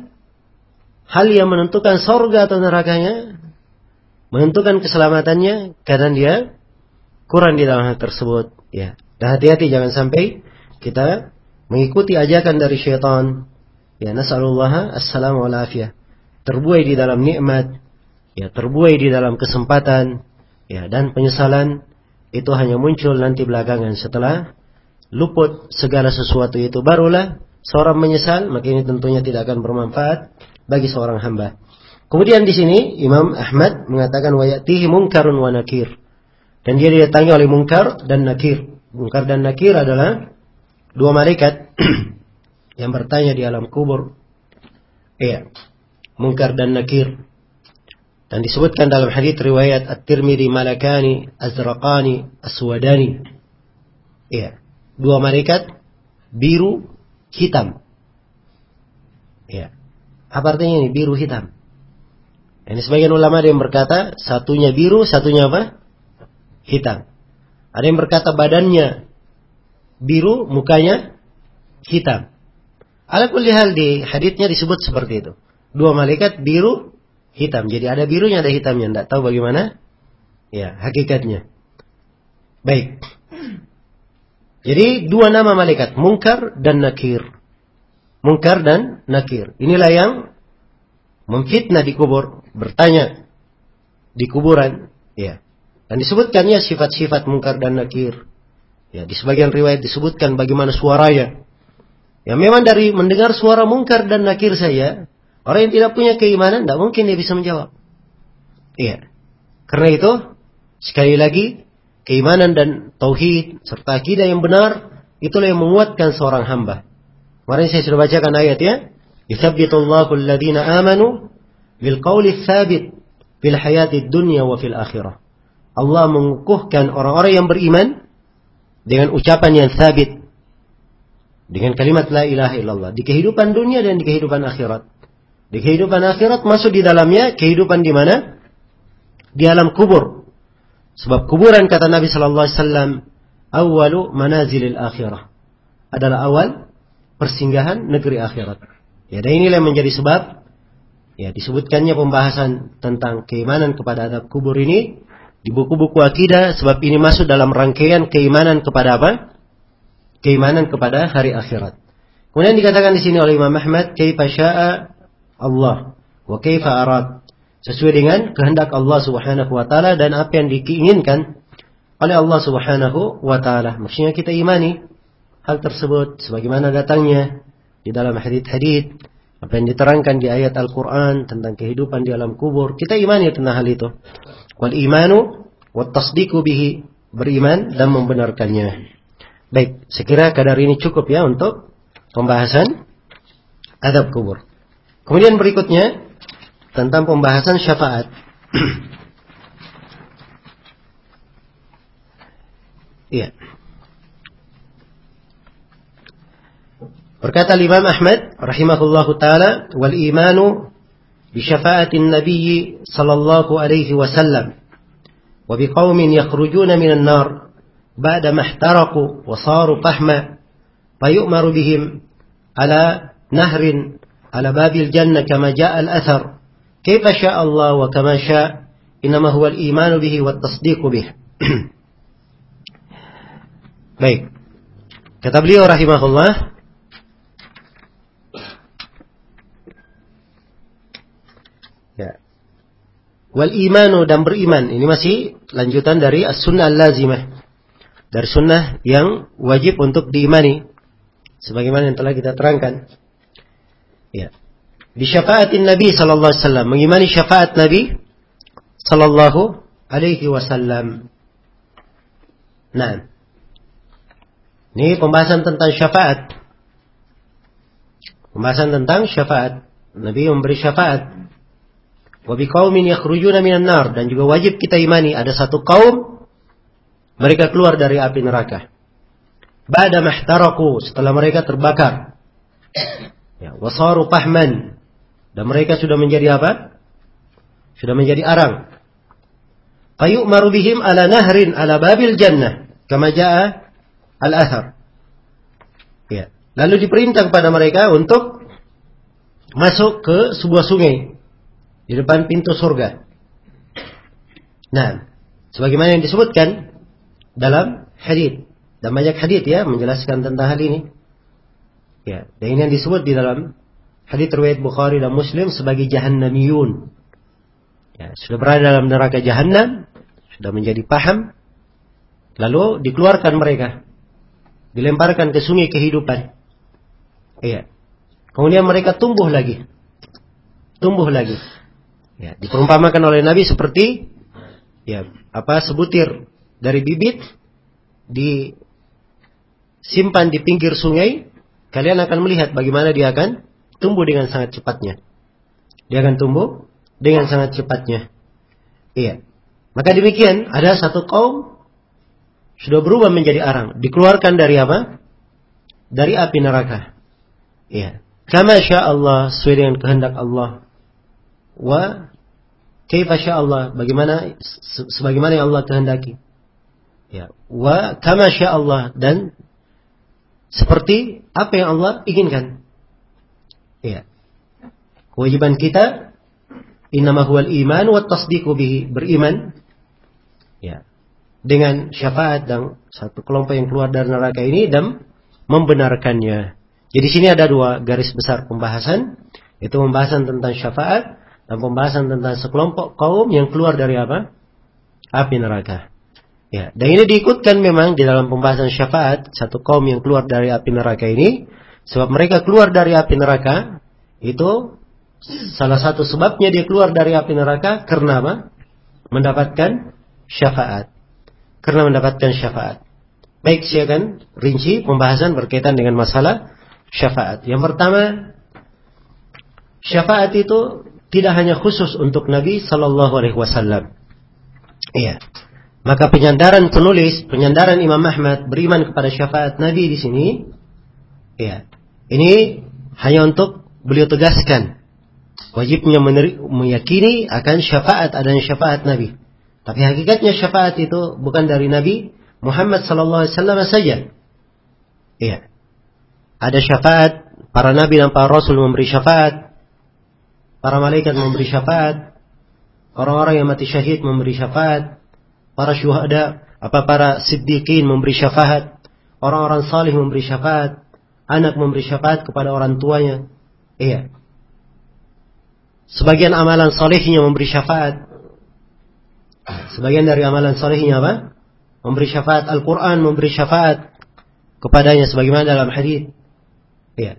hal yang menentukan surga atau nerakanya, menentukan keselamatannya, kadang dia kurang di dalam hal tersebut, ya. Dan hati-hati jangan sampai kita mengikuti ajakan dari syaitan. Ya, nas'alullah as-salamu wal afiyah. Terbuai di dalam nikmat, ya, terbuai di dalam kesempatan, ya, dan penyesalan itu hanya muncul nanti belakangan setelah luput segala sesuatu itu, barulah seorang menyesal, maka ini tentunya tidak akan bermanfaat bagi seorang hamba. Kemudian di sini Imam Ahmad mengatakan wa ya'tihi munkarun wa nakir. Dan dia didatangi oleh munkar dan nakir. Munkar dan nakir adalah 2 malaikat yang bertanya di alam kubur. Iya. Munkar dan nakir. Dan disebutkan dalam hadits riwayat At-Tirmidzi malakani azraqani aswadani. Iya. 2 malaikat biru hitam. Iya. Apa artinya ini biru hitam? Ini sebagian ulama ada yang berkata satunya biru, satunya apa? Hitam. Ada yang berkata badannya biru, mukanya hitam. Ala kulli hal di haditsnya disebut seperti itu. 2 malaikat biru, hitam. Jadi ada birunya, ada hitamnya. Tidak tahu bagaimana ya hakikatnya. Baik. Jadi 2 nama malaikat, Munkar dan Nakir. Munkar dan Nakir. Inilah yang memfitnah di kubur, bertanya di kuburan, ya. Dan disebutkannya sifat-sifat Munkar dan Nakir. Ya, di sebagian riwayat disebutkan bagaimana suaranya. Ya, memang dari mendengar suara Munkar dan Nakir saja, orang yang tidak punya keimanan tidak mungkin dia bisa menjawab. Iya. Karena itu sekali lagi keimanan dan tauhid serta akidah yang benar itulah yang menguatkan seorang hamba. Kemarin saya sudah bacakan ayat ya. Yuthabbitullahu alladhina amanu bil qawli tsabit fil hayatid dunya wa fil akhirah. Allah mengukuhkan orang-orang yang beriman dengan ucapan yang tsabit, dengan kalimat la ilaha illallah di kehidupan dunia dan di kehidupan akhirat. Di kehidupan akhirat masuk di dalamnya kehidupan di mana? Di alam kubur. Sebab kuburan kata Nabi sallallahu alaihi wasallam, awwalu manazilil akhirah. Adalah awal persinggahan negeri akhirat. Ya, dan inilah yang menjadi sebab ya disebutkannya pembahasan tentang keimanan kepada azab kubur ini di buku-buku akidah, sebab ini masuk dalam rangkaian keimanan kepada apa? Keimanan kepada hari akhirat. Kemudian dikatakan di sini oleh Imam Ahmad, kaifa syaa Allah wa kaifa arad. Sesuai dengan kehendak Allah Subhanahu wa taala dan apa yang diinginkan oleh Allah Subhanahu wa taala. Maksudnya kita imani hal tersebut sebagaimana datangnya di dalam hadits-hadits, apa yang diterangkan di ayat Al-Qur'an tentang kehidupan di alam kubur. Kita imani tentang hal itu. Wal imanu wat tasdiqu bihi, beriman dan membenarkannya. Baik, sekira kadar ini cukup ya untuk pembahasan azab kubur. Kemudian berikutnya tentang pembahasan syafaat. Iya. Berkata Imam Ahmad rahimahullahu taala, wal imanu bi syafaatin nabiy sallallahu alaihi wasallam wa bi qaumin yakhrujuna minan nar ba'da mahtaraqu wa saru fahma fayu'maru bihim ala nahrin ala babil jannah kama jaa al-athar kaifa syaa Allah wa kama syaa inma huwa al-iman bihi wat tasdiq bih. Baik. Kata beliau rahimahullah, ya. Wal imanu, dan beriman. Ini masih lanjutan dari as-sunnah al-lazimah. Dari sunnah yang wajib untuk diimani. Sebagaimana yang telah kita terangkan. Ya. Di syafaatin Nabi sallallahu alaihi wasallam, mengimani syafaat Nabi sallallahu alaihi wasallam. Nah. Ini pembahasan tentang syafaat. Pembahasan tentang syafaat. Nabi memberi syafaat. Wa biqaumin yakhrujuna minan nar, dan juga wajib kita imani ada satu kaum mereka keluar dari api neraka. Ba'da mahtaraku, setelah mereka terbakar. Ya, wasaru fahman, dan mereka sudah menjadi apa? Sudah menjadi arang. Fayu'maru bihim ala nahrin ala babil jannah, kama jaa al-athar. Ya, lalu diperintah kepada mereka untuk masuk ke sebuah sungai di depan pintu surga. Nah, sebagaimana yang disebutkan dalam hadits, dan banyak hadits ya menjelaskan tentang hal ini. Ya, dan ini yang disebut di dalam hadits riwayat Bukhari dan Muslim sebagai jahannamiyun. Ya, sudah berada dalam neraka jahannam, sudah menjadi paham, lalu dikeluarkan mereka, dilemparkan ke sungai kehidupan. Iya. Kemudian mereka tumbuh lagi. Ya, diperumpamakan oleh Nabi seperti ya, sebutir dari bibit disimpan di pinggir sungai, kalian akan melihat bagaimana dia akan tumbuh dengan sangat cepatnya. Dia akan tumbuh dengan sangat cepatnya. Iya. Maka demikian, ada satu kaum sudah berubah menjadi arang, dikeluarkan dari apa? Dari api neraka. Iya. Kama sya Allah, sesuai dengan kehendak Allah. Wa kaifa sya Allah, sebagaimana yang Allah kehendaki. Ya, wa kama sya Allah, dan seperti apa yang Allah inginkan. Ya. Kewajiban kita innama huwal iman wat tasdiqu bihi, beriman ya dengan syafaat dan satu kelompok yang keluar dari neraka ini dan membenarkannya. Jadi sini ada dua garis besar pembahasan, itu pembahasan tentang syafaat dan pembahasan tentang sekelompok kaum yang keluar dari apa? Api neraka. Ya, dan ini diikutkan memang di dalam pembahasan syafaat satu kaum yang keluar dari api neraka ini, sebab mereka keluar dari api neraka itu salah satu sebabnya dia keluar dari api neraka karena apa? Mendapatkan syafaat. Karena mendapatkan syafaat. Baik, saya akan rinci pembahasan berkaitan dengan masalah syafaat. Yang pertama, syafaat itu tidak hanya khusus untuk Nabi Sallallahu Alaihi Wasallam. Iya. Maka penyandaran Imam Ahmad beriman kepada syafaat Nabi di sini, iya. Ini hanya untuk beliau tegaskan wajibnya meyakini akan syafaat, adanya syafaat Nabi. Tapi hakikatnya syafaat itu bukan dari Nabi Muhammad Sallallahu Alaihi Wasallam saja. Iya. Ada syafaat, para nabi dan para rasul memberi syafaat. Para malaikat memberi syafaat, orang-orang yang mati syahid memberi syafaat, para syuhada, para siddiqin memberi syafaat, orang-orang salih memberi syafaat, anak memberi syafaat kepada orang tuanya. Iya. Sebagian amalan salihnya memberi syafaat. Sebagian dari amalan salihnya apa? Memberi syafaat. Al-Quran memberi syafaat kepadanya sebagaimana dalam hadis. Iya.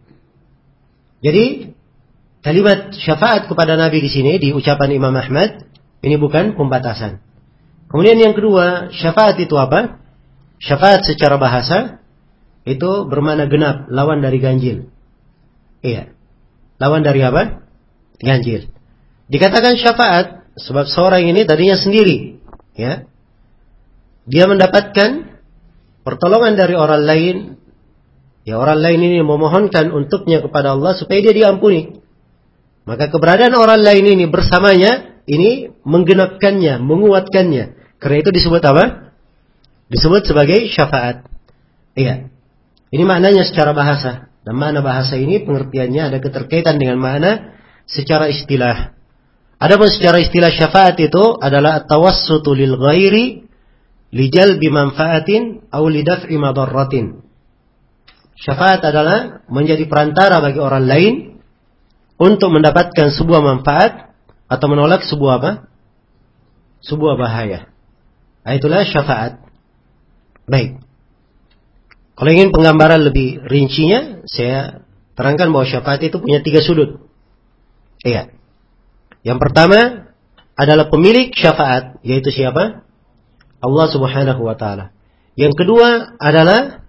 Jadi kalimat syafaat kepada Nabi di sini di ucapan Imam Ahmad ini bukan pembatasan. Kemudian yang kedua, syafaat itu apa? Syafaat secara bahasa itu bermakna genap, lawan dari ganjil. Iya. Lawan dari apa? Ganjil. Dikatakan syafaat sebab seorang ini tadinya sendiri, ya. Dia mendapatkan pertolongan dari orang lain. Ya, orang lain ini memohonkan untuknya kepada Allah supaya dia diampuni. Maka keberadaan orang lain ini bersamanya, ini menggenapkannya, menguatkannya. Karena itu disebut apa? Disebut sebagai syafaat. Iya. Ini maknanya secara bahasa. Dan makna bahasa ini pengertiannya ada keterkaitan dengan makna secara istilah. Adapun secara istilah syafaat itu adalah at-tawassutu lil ghairi li jalbi manfaatin aw li daf'i madarratin. Syafaat adalah menjadi perantara bagi orang lain untuk mendapatkan sebuah manfaat atau menolak sebuah apa? Sebuah bahaya. Nah, itulah syafaat. Baik. Kalau ingin penggambaran lebih rincinya, saya terangkan bahwa syafaat itu punya 3 sudut. Iya. Yang pertama adalah pemilik syafaat, yaitu siapa? Allah Subhanahu wa taala. Yang kedua adalah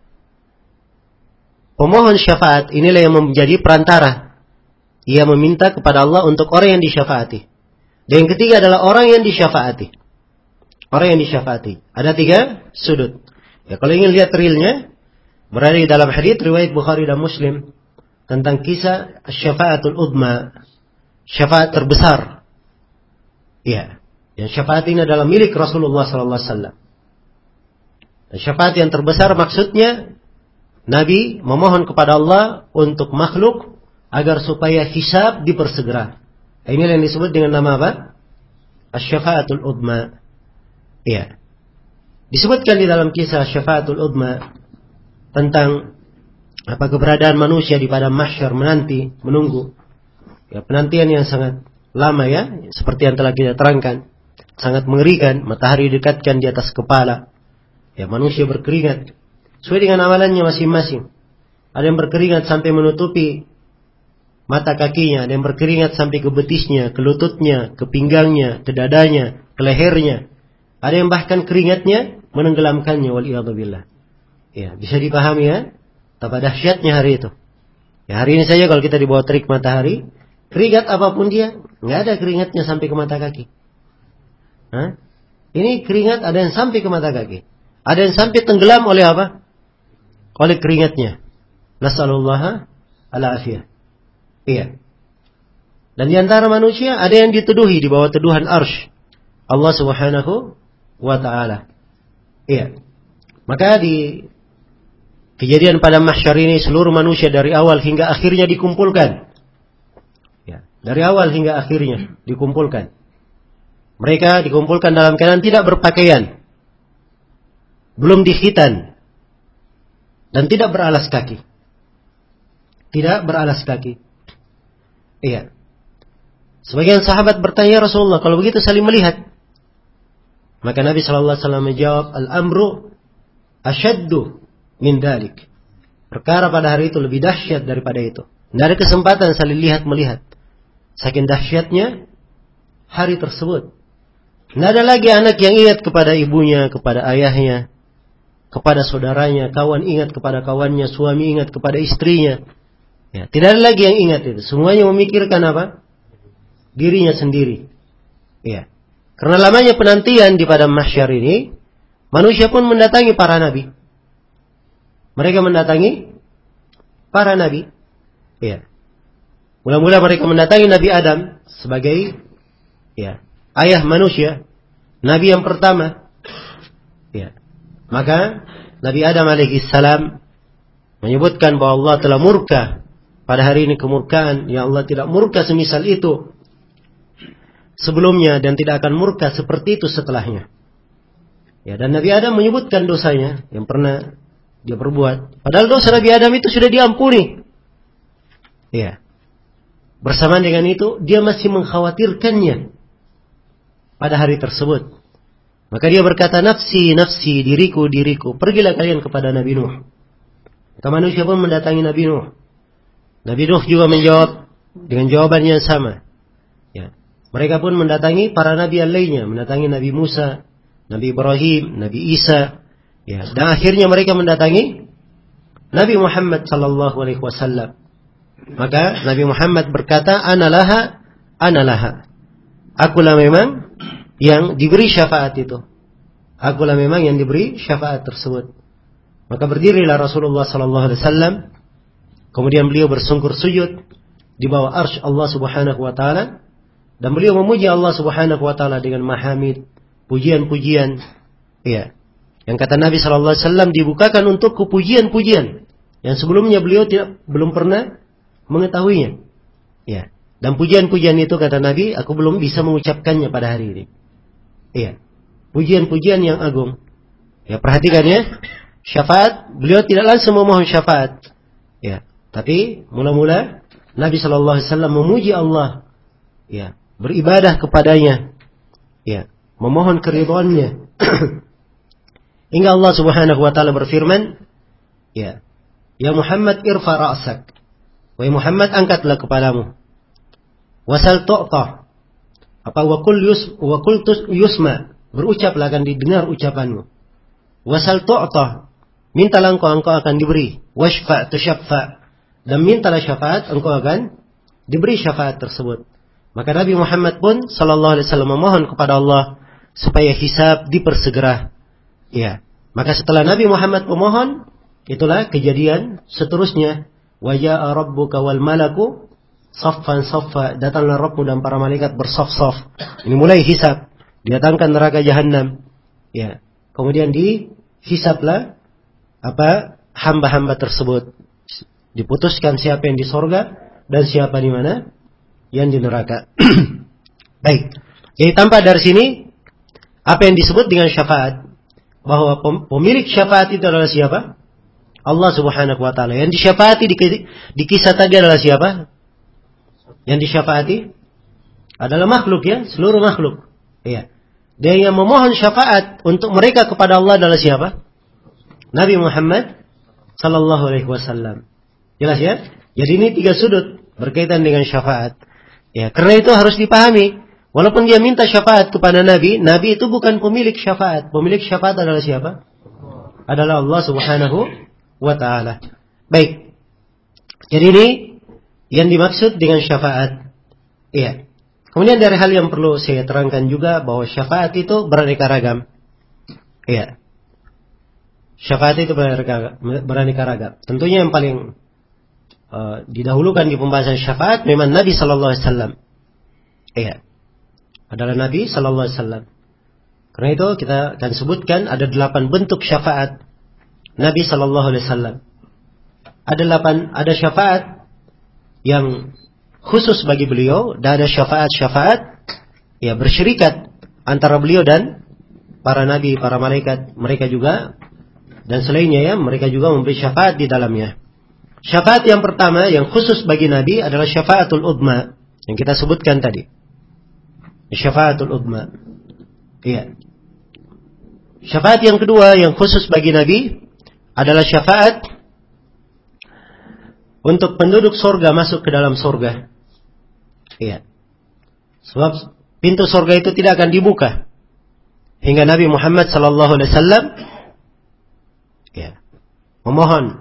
pemohon syafaat, inilah yang menjadi perantara. Ia meminta kepada Allah untuk orang yang disyafaati. Dan yang ketiga adalah orang yang disyafaati. Orang yang disyafaati. Ada 3 sudut. Ya, kalau ingin lihat realnya, berada di dalam hadits riwayat Bukhari dan Muslim tentang kisah syafaatul udma, syafaat terbesar. Ya, yang syafaat ini adalah milik Rasulullah sallallahu alaihi wasallam. Dan syafaat yang terbesar maksudnya Nabi memohon kepada Allah untuk makhluk agar supaya hisab dipersegera. Ini yang disebut dengan nama apa? Asy-syafaatul udma. Iya. Disebutkan di dalam kisah syafaatul udma tentang apa keberadaan manusia di padang mahsyar menanti, menunggu. Ya, penantian yang sangat lama ya, seperti yang telah kita terangkan. Sangat mengerikan, matahari didekatkan di atas kepala. Ya, manusia berkeringat sesuai dengan amalannya masing-masing. Ada yang berkeringat sampai menutupi mata kakinya, ada yang berkeringat sampai ke betisnya, ke lututnya, ke pinggangnya, ke dadanya, ke lehernya. Ada yang bahkan keringatnya menenggelamkannya, waliyadzubillah. Ya, bisa dipahami ya, betapa dahsyatnya hari itu. Ya, hari ini saja kalau kita di bawah terik matahari, keringat apapun dia, nggak ada keringatnya sampai ke mata kaki. Hah? Ini keringat ada yang sampai ke mata kaki, ada yang sampai tenggelam oleh apa? Oleh keringatnya. Nasallallahu al-afiyah. Iya. Dan di antara manusia ada yang dituduhi di bawah tuduhan arsy Allah Subhanahu wa taala. Iya. Maka di kejadian pada mahsyar ini seluruh manusia dari awal hingga akhirnya dikumpulkan. Ya, dari awal hingga akhirnya dikumpulkan. Mereka dikumpulkan dalam keadaan tidak berpakaian, belum dikhitan, dan tidak beralas kaki. Tidak beralas kaki. Iya. Sebagian sahabat bertanya, Rasulullah, kalau begitu saling melihat. Maka Nabi sallallahu alaihi wasallam menjawab, al-amru asyaddu min dalik. Perkara pada hari itu lebih dahsyat daripada itu. Tidak ada kesempatan saling lihat-melihat. Saking dahsyatnya hari tersebut. Tidak ada lagi anak yang ingat kepada ibunya, kepada ayahnya, kepada saudaranya, kawan ingat kepada kawannya, suami ingat kepada istrinya. Ya, tidak ada lagi yang ingat itu. Semuanya memikirkan apa? Dirinya sendiri. Ya. Karena lamanya penantian di padang mahsyar ini, manusia pun mendatangi para nabi. Mereka mendatangi para nabi. Ya. Mula-mula mereka mendatangi Nabi Adam sebagai ya, ayah manusia, nabi yang pertama. Ya. Maka Nabi Adam alaihi salam menyebutkan bahwa Allah telah murka pada hari ini, kemurkaan yang Allah tidak murka semisal itu sebelumnya dan tidak akan murka seperti itu setelahnya. Ya, dan Nabi Adam menyebutkan dosanya yang pernah dia perbuat. Padahal dosa Nabi Adam itu sudah diampuni. Ya. Bersamaan dengan itu dia masih mengkhawatirkannya pada hari tersebut. Maka dia berkata, nafsi, nafsi, diriku, diriku. Pergilah kalian kepada Nabi Nuh. Maka manusia pun mendatangi Nabi Nuh. Nabi Nuh juga menjawab dengan jawaban yang sama. Ya. Mereka pun mendatangi para nabi yang lainnya, mendatangi Nabi Musa, Nabi Ibrahim, Nabi Isa. Ya. Dan akhirnya mereka mendatangi Nabi Muhammad sallallahu alaihi wasallam. Maka Nabi Muhammad berkata, ana laha, ana laha. Akulah memang yang diberi syafaat itu. Akulah memang yang diberi syafaat tersebut. Maka berdirilah Rasulullah sallallahu alaihi wasallam. Kemudian beliau bersungkur sujud di bawah arsy Allah Subhanahu wa taala dan beliau memuji Allah Subhanahu wa taala dengan mahamid, pujian-pujian. Ya. Yang kata Nabi sallallahu alaihi wasallam, dibukakan untukku pujian-pujian yang sebelumnya beliau belum pernah mengetahuinya. Ya. Dan pujian-pujian itu kata Nabi, aku belum bisa mengucapkannya pada hari ini. Iya. Pujian-pujian yang agung. Ya, perhatikan ya. Syafaat, beliau tidak langsung memohon syafaat. Ya, tapi mula-mula Nabi sallallahu alaihi wasallam memuji Allah, ya, beribadah kepadanya, ya, memohon keridhaannya. Hingga Allah Subhanahu wa taala berfirman, ya, ya Muhammad irfa ra'sak. Wahai Muhammad, angkatlah kepalamu. Wasal tu'ta. Apa wa qul yusma. Berucaplah, akan didengar ucapanmu. Wasal tu'ta. Mintalah engkau akan diberi. Washfa' tusyaffa. Dan mintalah syafaat, engkau akan diberi syafaat tersebut. Maka Nabi Muhammad pun sallallahu alaihi wasallam memohon kepada Allah supaya hisab dipersegera. Ya. Maka setelah Nabi Muhammad memohon, itulah kejadian seterusnya. Wa ja'a rabbuka wal malaku saffan saffa. Datanglah Rabbmu dan para malaikat bersaf-saf. Ini mulai hisab. Didatangkan neraka jahanam. Ya. Kemudian dihisablah hamba-hamba tersebut. Diputuskan siapa yang di sorga dan siapa di mana yang di neraka. Baik. Jadi tampak dari sini apa yang disebut dengan syafaat, bahwa pemilik syafaat itu adalah siapa? Allah Subhanahu wa taala. Yang disyafaati di kisah tadi adalah siapa? Yang disyafaati adalah makhluk, ya, seluruh makhluk. Iya. Dan yang memohon syafaat untuk mereka kepada Allah adalah siapa? Nabi Muhammad sallallahu alaihi wasallam. Jelas, ya? Jadi ini 3 sudut berkaitan dengan syafaat. Ya, karena itu harus dipahami. Walaupun dia minta syafaat kepada Nabi, Nabi itu bukan pemilik syafaat. Pemilik syafaat adalah siapa? Adalah Allah Subhanahu wa ta'ala. Baik. Jadi ini yang dimaksud dengan syafaat. Iya. Kemudian dari hal yang perlu saya terangkan juga, bahwa syafaat itu beraneka ragam. Iya. Syafaat itu beraneka ragam. Tentunya yang paling didahulukan di pembahasan syafaat memang Nabi sallallahu alaihi wasallam. Iya. Adalah Nabi sallallahu alaihi wasallam. Karena itu kita akan sebutkan ada 8 bentuk syafaat Nabi sallallahu alaihi wasallam. Ada syafaat yang khusus bagi beliau, dan ada syafaat ya bersyirikat antara beliau dan para nabi, para malaikat, mereka juga dan selainnya, ya, mereka juga memberi syafaat di dalamnya. Syafaat yang pertama yang khusus bagi Nabi adalah syafaatul udma yang kita sebutkan tadi. Syafaatul udma. Iya. Syafaat yang kedua yang khusus bagi Nabi adalah syafaat untuk penduduk surga masuk ke dalam surga. Iya. Sebab pintu surga itu tidak akan dibuka hingga Nabi Muhammad sallallahu alaihi wasallam ya, memohon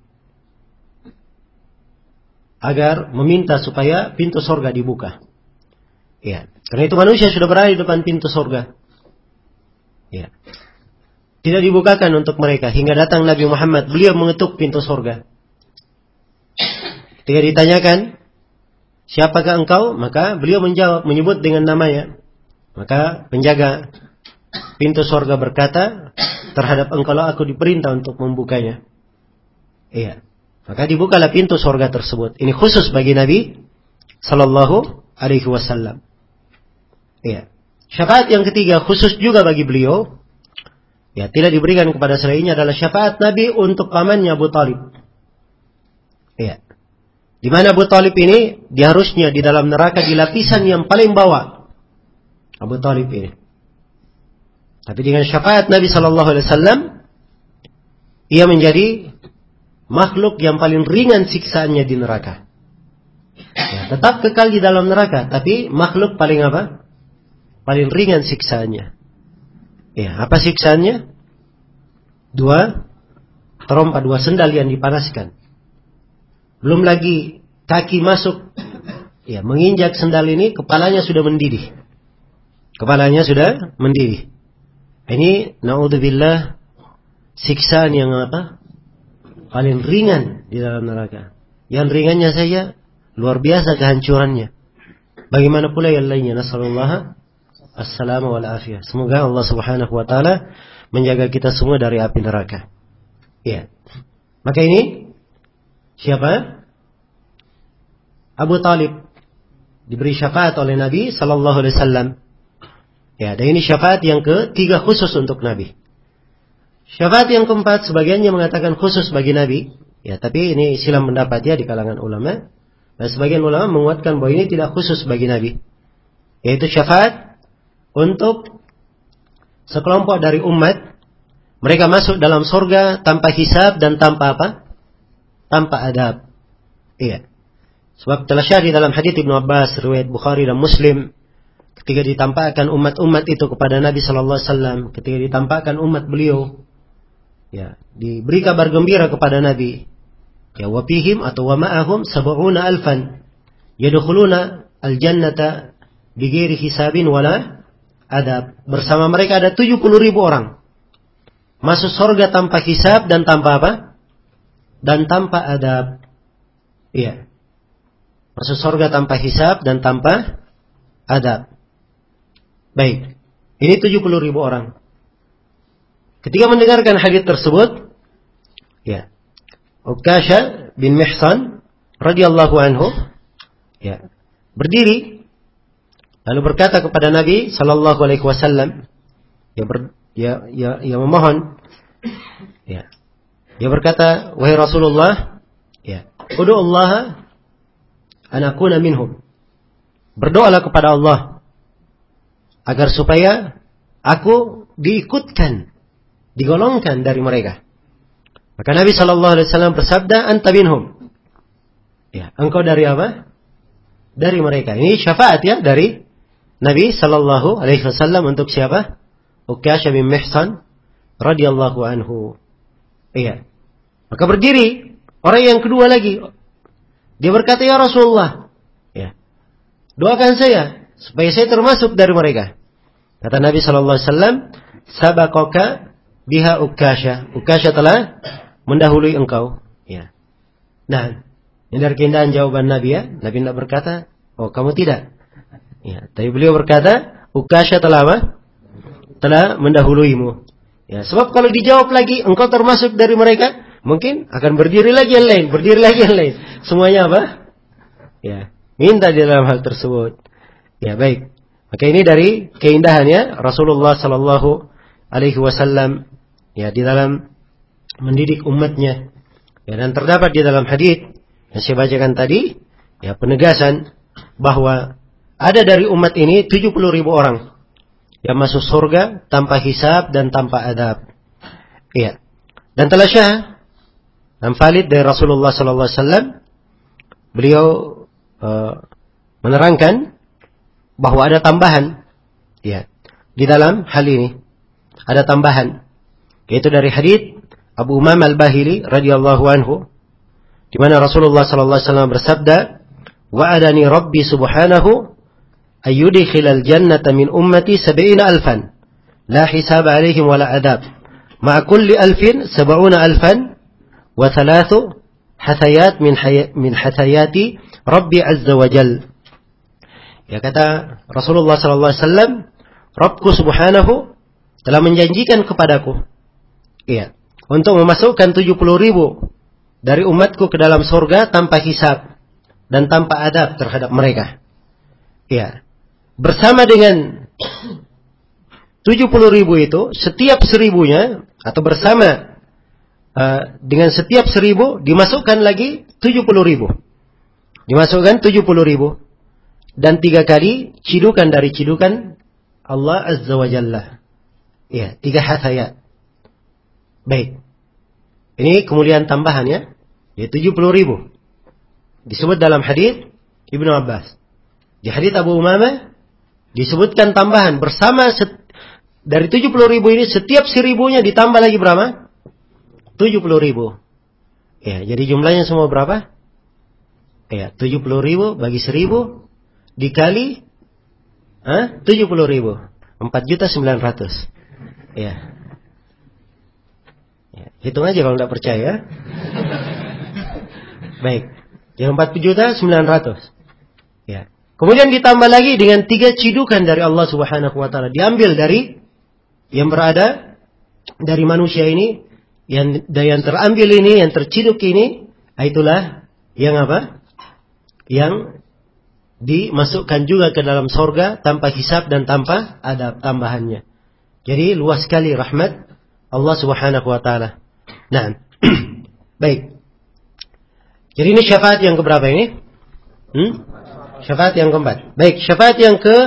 agar meminta supaya pintu surga dibuka. Ya, karena itu manusia sudah berada di depan pintu surga. Ya. Tidak dibukakan untuk mereka hingga datang Nabi Muhammad, beliau mengetuk pintu surga. Ketika ditanyakan, "Siapakah engkau?" maka beliau menjawab, menyebut dengan namanya. Maka penjaga pintu surga berkata, "Terhadap engkau lah aku diperintah untuk membukanya." Iya. Maka dibukalah pintu surga tersebut. Ini khusus bagi Nabi sallallahu alaihi wasallam. Iya. Syafaat yang ketiga khusus juga bagi beliau. Ya, tidak diberikan kepada selainnya adalah syafaat Nabi untuk pamannya Abu Talib. Iya. Di mana Abu Talib ini diharusnya di dalam neraka di lapisan yang paling bawah. Abu Talib ini. Tapi dengan syafaat Nabi sallallahu alaihi wasallam ia menjadi makhluk yang paling ringan siksaannya di neraka. Ya, tetap kekal di dalam neraka, tapi makhluk paling apa? Paling ringan siksaannya. Ya, apa siksaannya? 2 terompa, 2 sendal yang dipanaskan. Belum lagi kaki masuk, ya, menginjak sendal ini, kepalanya sudah mendidih. Kepalanya sudah mendidih. Ini naudzubillah siksaan yang apa? Paling ringan di dalam neraka. Yang ringannya saja luar biasa kehancurannya. Bagaimana pula yang lainnya? Nasallallahu assalamu wal afiyah. Semoga Allah Subhanahu wa taala menjaga kita semua dari api neraka. Ya. Maka ini siapa? Abu Talib diberi syafaat oleh Nabi sallallahu alaihi wasallam. Ya, dan ini syafaat yang ketiga khusus untuk Nabi. Syafaat yang keempat sebagiannya mengatakan khusus bagi Nabi, Ya, tapi ini silang pendapat ya di kalangan ulama. Dan sebagian ulama menguatkan bahwa ini tidak khusus bagi Nabi. Yaitu syafaat untuk sekelompok dari umat. Mereka masuk dalam surga tanpa hisab dan tanpa apa? Tanpa adab. Iya. Sebab telah syahid dalam hadits Ibnu Abbas, riwayat Bukhari dan Muslim, ketika ditampakkan umat-umat itu kepada Nabi sallallahu alaihi wasallam, ketika ditampakkan umat beliau, ya, diberi kabar gembira kepada Nabi. Ya, wa fihim atau wa ma'ahum 70,000 yadkhuluna al-jannata bighairi hisabin wala adab. Bersama mereka ada 70.000 orang masuk surga tanpa hisab dan tanpa apa? Dan tanpa adab. Iya. Masuk surga tanpa hisab dan tanpa adab. Baik. Ini 70.000 orang. Ketika mendengarkan hadits tersebut, ya, Ukasha bin Mihsan radhiyallahu anhu, ya, berdiri lalu berkata kepada Nabi sallallahu alaihi wasallam, ya memohon, ya. Dia berkata, wahai Rasulullah, ya, ud'u Allah an akuna minhum. Berdoalah kepada Allah agar supaya aku diikutkan, digolongkan dari mereka. Maka Nabi sallallahu alaihi wasallam bersabda, anta minhum. Ya, engkau dari apa? Dari mereka. Ini syafaat ya dari Nabi sallallahu alaihi wasallam untuk siapa? Ukasha bin Mihsan radhiyallahu anhu. Iya. Maka berdiri orang yang kedua lagi. Dia berkata, ya Rasulullah, ya, doakan saya supaya saya termasuk dari mereka. Kata Nabi sallallahu alaihi wasallam, sabaqaka biha Ukasha. Ukasha telah mendahului engkau. Ya. Nah, ini dari keindahan jawaban Nabi ya. Nabi tidak berkata, oh kamu tidak. Ya, tapi beliau berkata, Ukasha telah apa? Telah mendahuluimu. Ya, sebab kalau dijawab lagi, engkau termasuk dari mereka, mungkin akan berdiri lagi yang lain, berdiri lagi yang lain. Semuanya apa? Ya, minta di dalam hal tersebut. Ya, baik. Maka ini dari keindahannya Rasulullah sallallahu alaihi wasallam ya di dalam mendidik umatnya. Ya, dan terdapat di dalam hadis yang saya bacakan tadi, ya, penegasan bahwa ada dari umat ini 70.000 orang yang masuk surga tanpa hisab dan tanpa adab. Iya. Dan telah syah dan valid dari Rasulullah sallallahu alaihi wasallam, beliau menerangkan bahwa ada tambahan ya di dalam hal ini. Ada tambahan yaitu dari hadits Abu Umamah Al-Bahili radhiyallahu anhu di mana Rasulullah sallallahu alaihi wasallam bersabda, "Wa'adani Rabbi subhanahu ayyudkhilal jannata min ummati 70,000 la hisab 'alaihim wala adab ma'a kulli 1,000 70,000 wa 3 hathayat min hathayati Rabbi azza wa jal." Ya, kata Rasulullah sallallahu alaihi wasallam, Rabbku subhanahu telah menjanjikan kepadaku, iya, untuk memasukkan 70.000 dari umatku ke dalam surga tanpa hisab dan tanpa adab terhadap mereka. Iya. Bersama dengan 70.000 itu, setiap 1.000-nya atau bersama dengan setiap 1.000 dimasukkan lagi 70.000. Dimasukkan 70.000 dan 3 kali cidukan dari cidukan Allah Azza wa Jalla. Iya, 3 hathayat. Baik. Ini kemuliaan tambahan ya. Ya 70.000. Disebut dalam hadis Ibnu Abbas. Di hadis Abu Umamah disebutkan tambahan bersama dari 70.000 ini setiap 1.000-nya ditambah lagi berapa? 70.000. Ya, jadi jumlahnya semua berapa? Ya, 70.000 bagi 1.000 dikali 70.000. 4.900.000. Ya. Ya, hitung aja kalau tidak percaya. Baik. Yang 4.900.000. Ya. Kemudian ditambah lagi dengan 3 cidukan dari Allah Subhanahu wa taala. Diambil dari yang berada dari manusia ini, yang terambil ini, yang terciduk ini, itulah yang apa? Yang dimasukkan juga ke dalam surga tanpa hisab dan tanpa adab tambahannya. Jadi luas sekali rahmat Allah Subhanahu wa taala. Nah, baik. Jadi ini syafaat yang keberapa ini? Syafaat yang keempat. Baik, syafaat yang ke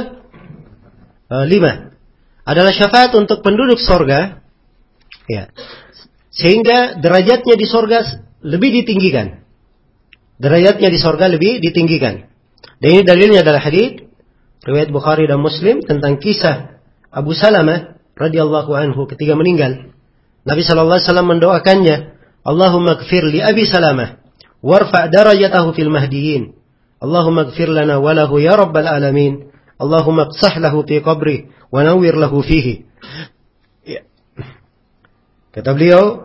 5 adalah syafaat untuk penduduk sorga, ya, sehingga derajatnya di sorga lebih ditinggikan. Derajatnya di sorga lebih ditinggikan. Dan ini dalilnya adalah hadits riwayat Bukhari dan Muslim tentang kisah Abu Salamah radhiyallahu anhu ketika meninggal. Nabi sallallahu alaihi wasallam mendoakannya, Allahumma ighfir li Abi Salamah warfa' darajatahu fil mahdiyyin. Allahumma ighfir lana wa lahu ya rabbal alamin. Allahumma qsah lahu fi qabri wa nawwir lahu fihi. Ya. Kata beliau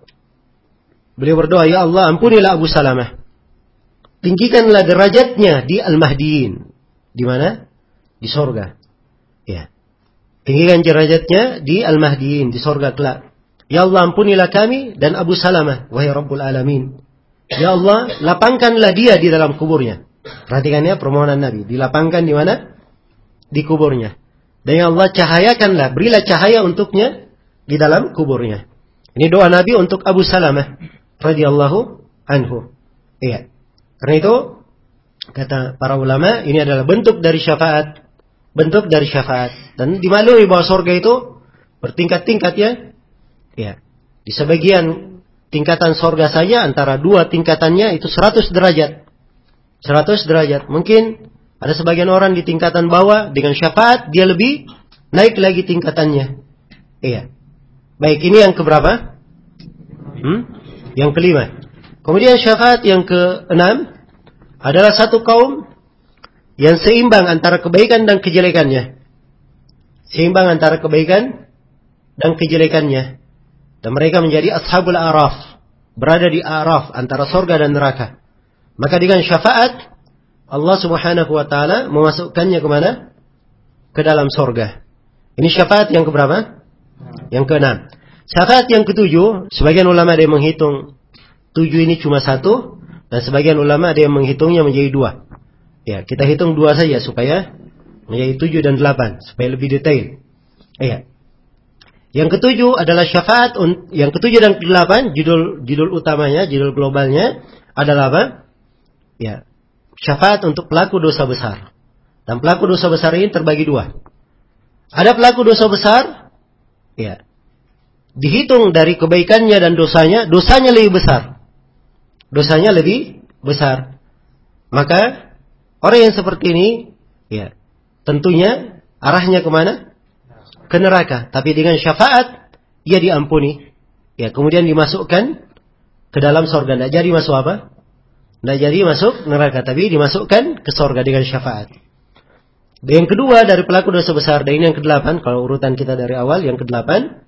berdoa, ya Allah, ampunilah Abu Salamah. Tinggikanlah derajatnya di Al-Mahdiyin. Di mana? Di sorga. Ya. Tinggikan derajatnya di Al-Mahdiyin, di sorga kelak. Ya Allah, ampunilah kami dan Abu Salamah, wahai Rabbul Alamin. Ya Allah, lapangkanlah dia di dalam kuburnya. Perhatikannya permohonan Nabi. Dilapangkan di mana? Di kuburnya. Dan ya Allah, cahayakanlah, berilah cahaya untuknya di dalam kuburnya. Ini doa Nabi untuk Abu Salamah radhiyallahu anhu. Iya. Karena itu, kata para ulama, ini adalah bentuk dari syafaat. Bentuk dari syafaat. Dan dimaklumi bahwa surga itu bertingkat-tingkat ya. Ya. Di sebagian tingkatan surga saja, antara dua tingkatannya itu 100 derajat. 100 derajat. Mungkin ada sebagian orang di tingkatan bawah, dengan syafaat, dia lebih naik lagi tingkatannya. Iya. Baik, ini yang keberapa? Yang kelima. Kemudian syafaat yang keenam adalah satu kaum yang seimbang antara kebaikan dan kejelekannya. Seimbang antara kebaikan dan kejelekannya. Dan mereka menjadi ashabul a'raf. Berada di a'raf, antara surga dan neraka. Maka dengan syafaat, Allah subhanahu wa ta'ala memasukkannya kemana? Ke dalam surga. Ini syafaat yang keberapa? Yang keenam. Syafaat yang ketujuh, sebagian ulama ada yang menghitung 7 ini cuma 1, dan sebagian ulama ada yang menghitungnya menjadi 2. Ya, kita hitung 2 saja supaya menjadi 7 dan 8, supaya lebih detail. Iya. Yang ketujuh adalah syafaat, yang ketujuh dan ke-8, judul utamanya, judul globalnya adalah apa? Ya, syafaat untuk pelaku dosa besar. Dan pelaku dosa besar ini terbagi 2. Ada pelaku dosa besar, ya, dihitung dari kebaikannya dan dosanya lebih besar. Dosanya lebih besar. Maka orang yang seperti ini, ya, tentunya arahnya kemana? Ke neraka. Tapi dengan syafaat, ia diampuni. Ya, kemudian dimasukkan ke dalam surga. Tidak jadi masuk apa? Tidak jadi masuk neraka. Tapi dimasukkan ke surga dengan syafaat. Dan yang kedua dari pelaku dosa besar, dan ini yang ke-8, kalau urutan kita dari awal, yang ke-8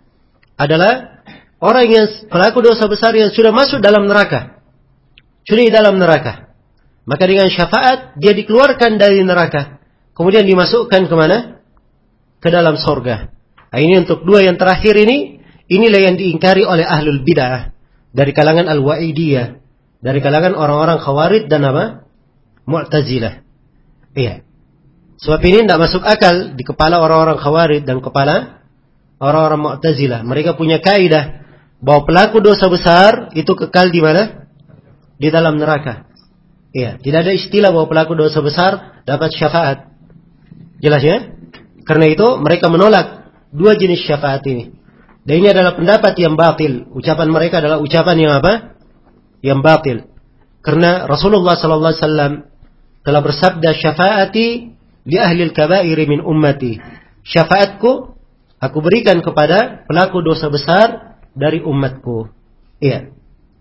adalah orang yang pelaku dosa besar yang sudah masuk dalam neraka. Sudah di dalam neraka. Maka dengan syafaat, dia dikeluarkan dari neraka. Kemudian dimasukkan kemana? Ke dalam surga. Nah, ini untuk 2 yang terakhir ini, inilah yang diingkari oleh ahlul bid'ah. Dari kalangan al-wa'idiyah. Dari kalangan orang-orang khawarij dan apa? Mu'tazilah. Iya. Sebab ini tidak masuk akal di kepala orang-orang khawarij dan kepala orang-orang Mu'tazilah. Mereka punya kaidah bahwa pelaku dosa besar itu kekal di mana? Di dalam neraka. Iya, tidak ada istilah bahwa pelaku dosa besar dapat syafaat. Jelas ya? Karena itu mereka menolak 2 jenis syafaat ini. Dan ini adalah pendapat yang batil. Ucapan mereka adalah ucapan yang apa? Yang batil. Karena Rasulullah sallallahu alaihi wasallam telah bersabda, "Syafaati li ahli al-kaba'ir min ummati." Syafaatku aku berikan kepada pelaku dosa besar dari umatku. Iya.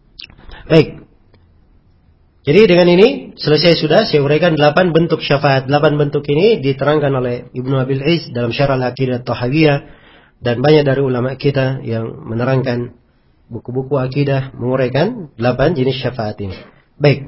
Baik. Jadi dengan ini selesai sudah, saya uraikan 8 bentuk syafaat. 8 bentuk ini diterangkan oleh Ibnu Abil Iz dalam Syarah Al-Aqidah At-Tahawiyah, dan banyak dari ulama kita yang menerangkan buku-buku akidah menguraikan 8 jenis syafaat ini. Baik.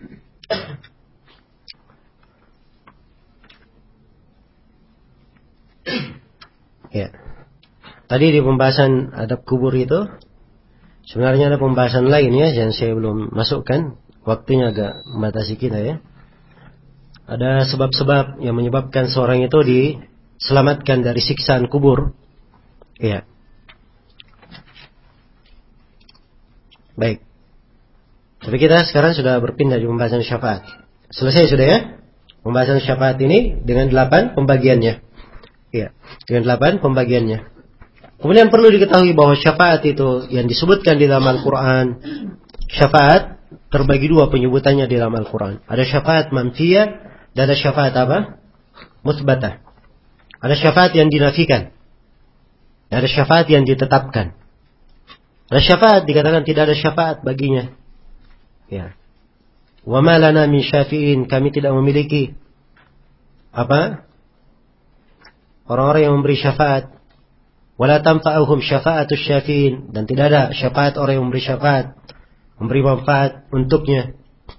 Ya. Tadi di pembahasan adab kubur itu sebenarnya ada pembahasan lain ya yang saya belum masukkan. Waktunya agak membatasi kita ya. Ada sebab-sebab yang menyebabkan seorang itu diselamatkan dari siksaan kubur. Ya. Baik. Tapi kita sekarang sudah berpindah di pembahasan syafaat. Selesai sudah ya? Pembahasan syafaat ini dengan 8 pembagiannya. Iya, dengan 8 pembagiannya. Kemudian perlu diketahui bahwa syafaat itu yang disebutkan di dalam Al-Quran, syafaat terbagi 2 penyebutannya di dalam Al-Quran. Ada syafaat manfiyah dan ada syafaat apa? Mutsbatah. Ada syafaat yang dinafikan. Ada syafaat yang ditetapkan. Ada syafaat dikatakan tidak ada syafaat baginya. Ya. Wa ma lana min syafi'in, kami tidak memiliki apa? Orang-orang yang memberi syafaat. Wala tanfa'uhum syafa'atus syafi'in, dan tidak ada syafaat orang yang memberi syafaat, memberi manfaat untuknya.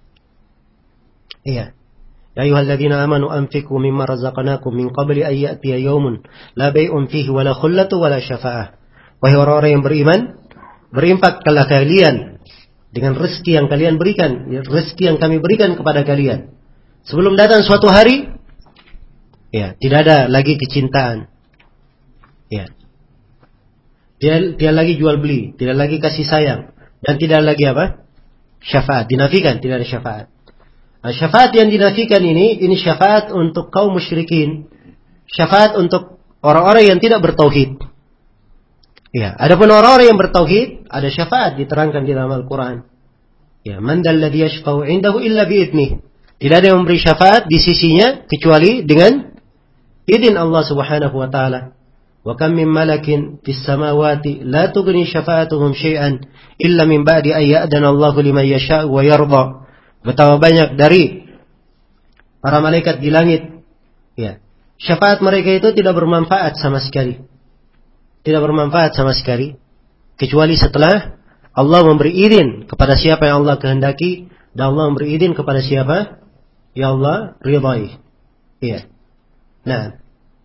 Iya. Ya ayyuhalladzina amanu anfiqu mimma razaqnakum min qabli an ya'tiya yawmun la bay'un fihi wala khullatu wala syafa'ah. Wahai orang-orang yang beriman, berinfaklah kalian dengan rezeki yang kalian berikan, rezeki yang kami berikan kepada kalian. Sebelum datang suatu hari, ya, tidak ada lagi kecintaan. Ya. Tidak lagi jual beli, tidak lagi kasih sayang, dan tidak lagi apa? Syafaat, dinafikan, tidak ada syafaat. Nah, syafaat yang dinafikan ini syafaat untuk kaum musyrikin. Syafaat untuk orang-orang yang tidak bertauhid. Ya, adapun orang-orang yang bertauhid, ada syafaat diterangkan di dalam Al-Quran. Ya, man dalladhi yashfa'u 'indahu illa bi'idnih. Tidak ada yang memberi syafaat di sisinya kecuali dengan izin Allah Subhanahu wa taala. Wa kam min malakin fis samawati la tughni syafa'atuhum syai'an illa min ba'di an ya'dana Allahu liman yasha'u wa yarda. Betapa banyak dari para malaikat di langit, ya, syafaat mereka itu tidak bermanfaat sama sekali. Tidak bermanfaat sama sekali kecuali setelah Allah memberi izin kepada siapa yang Allah kehendaki, dan Allah memberi izin kepada siapa yang Allah ridai. Iya. Nah,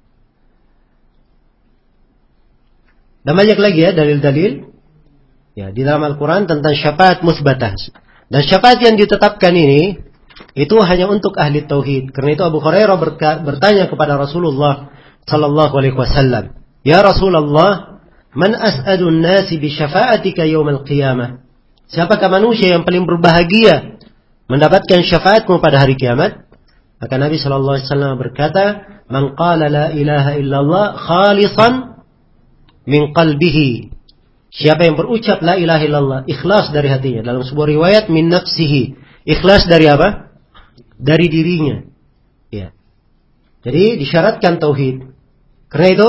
dan banyak lagi ya dalil-dalil ya di dalam Al-Quran tentang syafaat musbatah. Dan syafaat yang ditetapkan ini itu hanya untuk ahli tauhid. Karena itu Abu Hurairah bertanya kepada Rasulullah sallallahu alaihi wasallam, "Ya Rasulullah, man as'adun nasi bi syafa'atika yaumil qiyamah?" Siapakah manusia yang paling berbahagia mendapatkan syafaatmu pada hari kiamat? Maka Nabi sallallahu alaihi wasallam berkata, "Man qala la ilaha illallah khalisan min qalbihi." Siapa yang berucap la ilaha illallah, ikhlas dari hatinya. Dalam sebuah riwayat min nafsihi, ikhlas dari apa? Dari dirinya. Ya. Jadi disyaratkan tauhid. Karena itu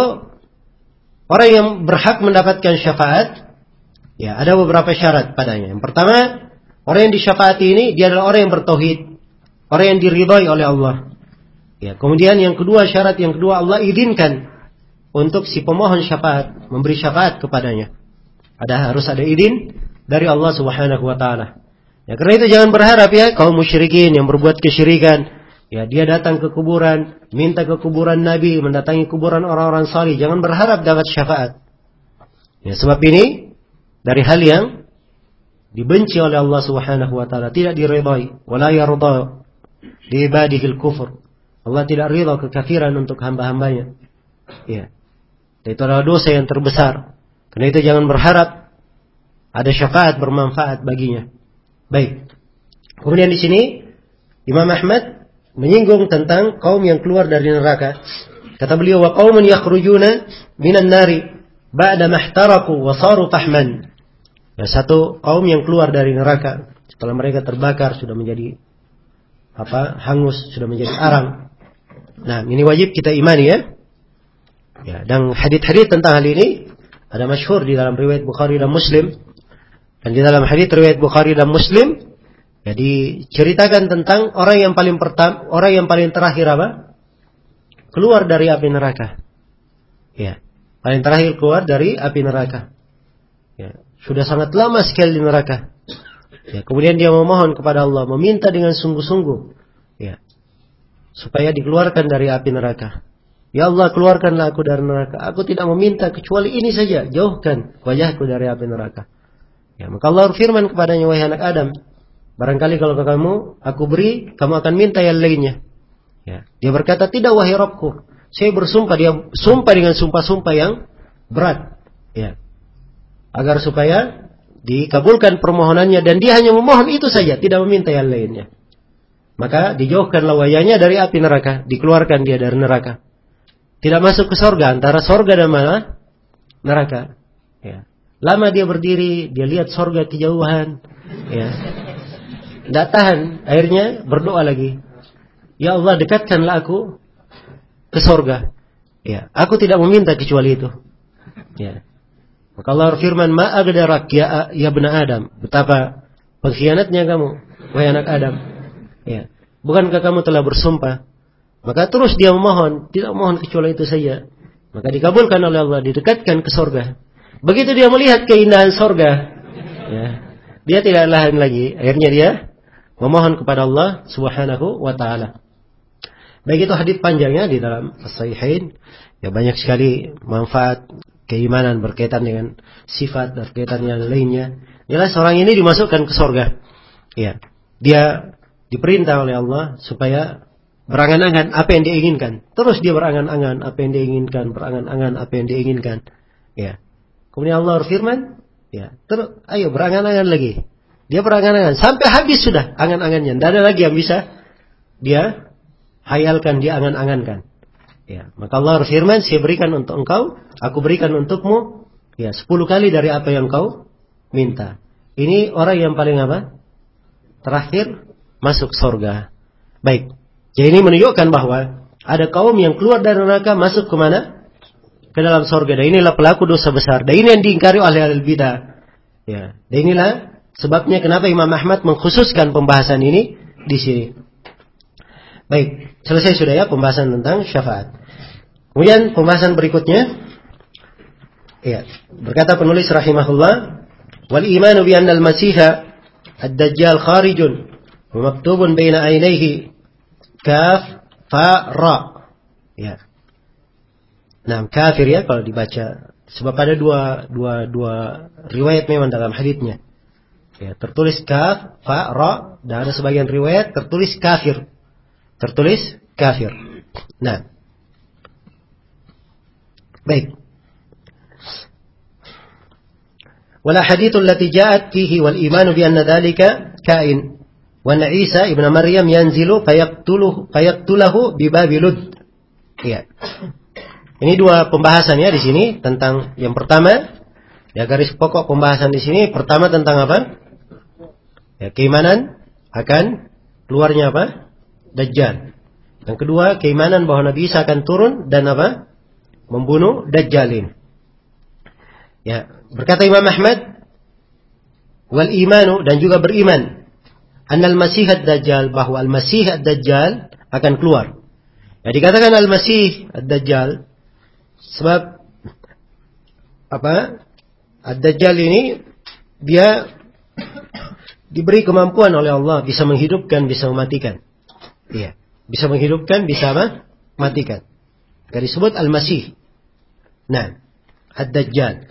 orang yang berhak mendapatkan syafaat, ya, ada beberapa syarat padanya. Yang pertama, orang yang disyafaati ini dia adalah orang yang bertauhid, orang yang diridhai oleh Allah. Ya, kemudian yang kedua, syarat yang kedua, Allah izinkan untuk si pemohon syafaat memberi syafaat kepadanya. Harus ada izin dari Allah Subhanahu wa taala. Ya, karena itu jangan berharap ya kaum musyrikin yang berbuat kesyirikan, ya, dia datang ke kuburan, minta ke kuburan Nabi, mendatangi kuburan orang-orang salih, jangan berharap dapat syafaat. Ya, sebab ini dari hal yang dibenci oleh Allah Subhanahu wa taala, tidak diridhai, wala yarda li ibadihil kufur. Allah tidak ridha kekafiran untuk hamba-hambanya. Ya. Itu adalah dosa yang terbesar. Karena itu jangan berharap ada syafaat bermanfaat baginya. Baik. Kemudian di sini Imam Ahmad menyinggung tentang kaum yang keluar dari neraka. Kata beliau, wa qaumun yakhrujuna minan nari ba'da mahtaraku wa saru fahman. Ya, satu kaum yang keluar dari neraka setelah mereka terbakar, sudah menjadi hangus, sudah menjadi arang. Nah, ini wajib kita imani ya. Ya, dan hadits-hadits tentang hal ini ada masyhur di dalam riwayat Bukhari dan Muslim. Dan di dalam hadits riwayat Bukhari dan Muslim, jadi ceritakan tentang orang yang paling pertama, orang yang paling terakhir keluar dari api neraka. Ya, paling terakhir keluar dari api neraka. Ya, sudah sangat lama sekali di neraka. Ya, kemudian dia memohon kepada Allah, meminta dengan sungguh-sungguh, ya, supaya dikeluarkan dari api neraka. Ya Allah, keluarkanlah aku dari neraka. Aku tidak meminta kecuali ini saja, jauhkan wajahku dari api neraka. Ya, maka Allah berfirman kepadanya, wahai anak Adam, barangkali kalau kamu aku beri, kamu akan minta yang lainnya. Ya, dia berkata, tidak wahai Rabbku, saya bersumpah. Dia sumpah dengan sumpah-sumpah yang berat. Ya, agar supaya dikabulkan permohonannya dan dia hanya memohon itu saja, tidak meminta yang lainnya, maka dijauhkanlah wajahnya dari api neraka, dikeluarkan dia dari neraka. Tidak masuk ke surga, antara surga dan mana? Neraka. Ya. Lama dia berdiri, dia lihat surga kejauhan. Ya. Tidak tahan, akhirnya berdoa lagi. Ya Allah, dekatkanlah aku ke surga. Ya. Aku tidak meminta kecuali itu. Ya. Maka Allah firman, ma agdarak ya bena Adam. Betapa pengkhianatnya kamu, wahai anak Adam. Ya. Bukankah kamu telah bersumpah? Maka terus dia memohon, tidak memohon kecuali itu saja. Maka dikabulkan oleh Allah, didekatkan ke surga. Begitu dia melihat keindahan surga, ya, dia tidak lahan lagi. Akhirnya dia memohon kepada Allah Subhanahu wa taala. Baik, itu hadis panjangnya di dalam As-Sahihain. Ya, banyak sekali manfaat keimanan berkaitan dengan sifat dan berkaitan yang lainnya. Jelas orang ini dimasukkan ke surga. Ya, dia diperintah oleh Allah supaya berangan-angan apa yang dia inginkan. Terus dia berangan-angan apa yang dia inginkan, berangan-angan apa yang dia inginkan. Ya. Kemudian Allah berfirman, ya, terus ayo berangan-angan lagi. Dia berangan-angan sampai habis sudah angan-angannya. Tidak ada lagi yang bisa dia hayalkan, dia angan-angankan. Ya, maka Allah berfirman, saya berikan untuk engkau, aku berikan untukmu, ya, 10 kali dari apa yang kau minta. Ini orang yang paling apa? Terakhir masuk surga. Baik. Jadi ini menunjukkan bahwa ada kaum yang keluar dari neraka masuk ke mana? Ke dalam surga. Dan inilah pelaku dosa besar. Dan ini yang diingkari oleh ahli bidah. Ya. Dan inilah sebabnya kenapa Imam Ahmad mengkhususkan pembahasan ini di sini. Baik, selesai sudah ya pembahasan tentang syafaat. Kemudian pembahasan berikutnya, ya, berkata penulis rahimahullah, wal imanu bi anna al-masiha ad-dajjal kharijun wa maktubun baina ainaihi kaf fa ra. Ya. Nah, kafir ya kalau dibaca, sebab ada dua riwayat memang dalam haditsnya. Ya, tertulis kaf fa ra, dan ada sebagian riwayat tertulis kafir. Tertulis kafir. Nah. Baik. Wal haditsul lati ja'at fihi wal imanu bi anna dhalika kain. Wa anna Isa ibn Maryam yanzilu fayaqtulahu bi Babilud. Ya. Ini dua pembahasan ya di sini tentang yang pertama, ya, garis pokok pembahasan di sini pertama tentang apa? Ya, keimanan akan keluarnya apa? Dajjal. Yang kedua, keimanan bahwa Nabi Isa akan turun dan apa? Membunuh Dajjalin. Ya, berkata Imam Ahmad, wal imanu, dan juga beriman, annal Masih ad-Dajjal, bahwa al-Masih ad-Dajjal akan keluar. Ya, dikatakan al-Masih ad-Dajjal sebab apa? Ad-Dajjal ini dia diberi kemampuan oleh Allah bisa menghidupkan, bisa mematikan. Iya, bisa menghidupkan, bisa apa? Matikan. Maka disebut al-Masih. Nah, ad-Dajjal.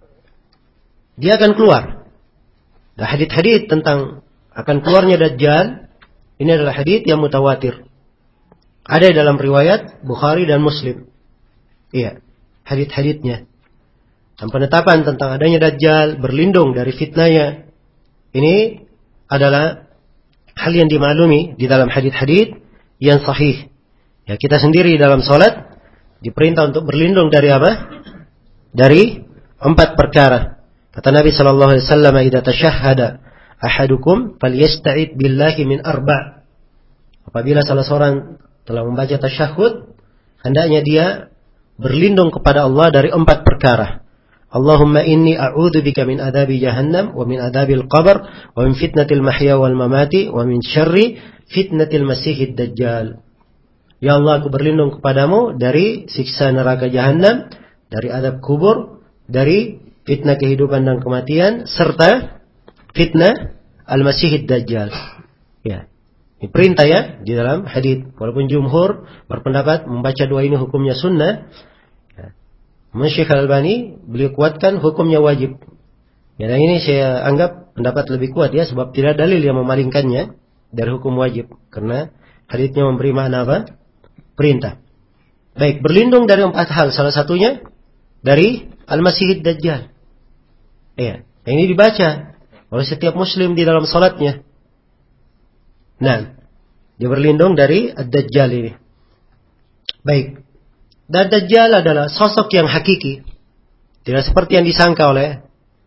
Dia akan keluar. Nah, hadits-hadits tentang akan keluarnya Dajjal ini adalah hadits yang mutawatir. Ada dalam riwayat Bukhari dan Muslim. Iya, hadits-haditsnya. Dan penetapan tentang adanya Dajjal, berlindung dari fitnahnya, ini adalah hal yang dimaklumi di dalam hadits-hadits yang sahih. Ya, kita sendiri dalam salat diperintah untuk berlindung dari apa? Dari 4 perkara. Kata Nabi sallallahu alaihi wasallam, "Idza tashahhada ahadukum falyasta'id billahi min 4." Apabila salah seorang telah membaca tasyahud, hendaknya dia berlindung kepada Allah dari 4 perkara. Allahumma inni a'udzubika min adzabi jahannam wa min adzabil qabr wa min fitnatil mahya wal mamati wa min syarri fitnatil masiihid dajjal. Ya Allah, aku berlindung kepadamu dari siksa neraka jahannam, dari azab kubur, dari fitnah kehidupan dan kematian, serta fitnah al-masiihid dajjal. Ya. Ini perintah ya di dalam hadis. Walaupun jumhur berpendapat membaca doa ini hukumnya sunnah, Syekh Al-Albani beliau kuatkan hukumnya wajib. Ya, dan ini saya anggap pendapat lebih kuat ya, sebab tidak dalil yang memalingkannya dari hukum wajib, karena haditsnya memberi makna apa? Perintah. Baik, berlindung dari 4 hal, salah satunya dari Al-Masihid Dajjal. Ya, Yang ini dibaca oleh setiap muslim di dalam salatnya. Nah, dia berlindung dari Ad-Dajjal ini. Baik. Dan Dajjal adalah sosok yang hakiki. Tidak seperti yang disangka oleh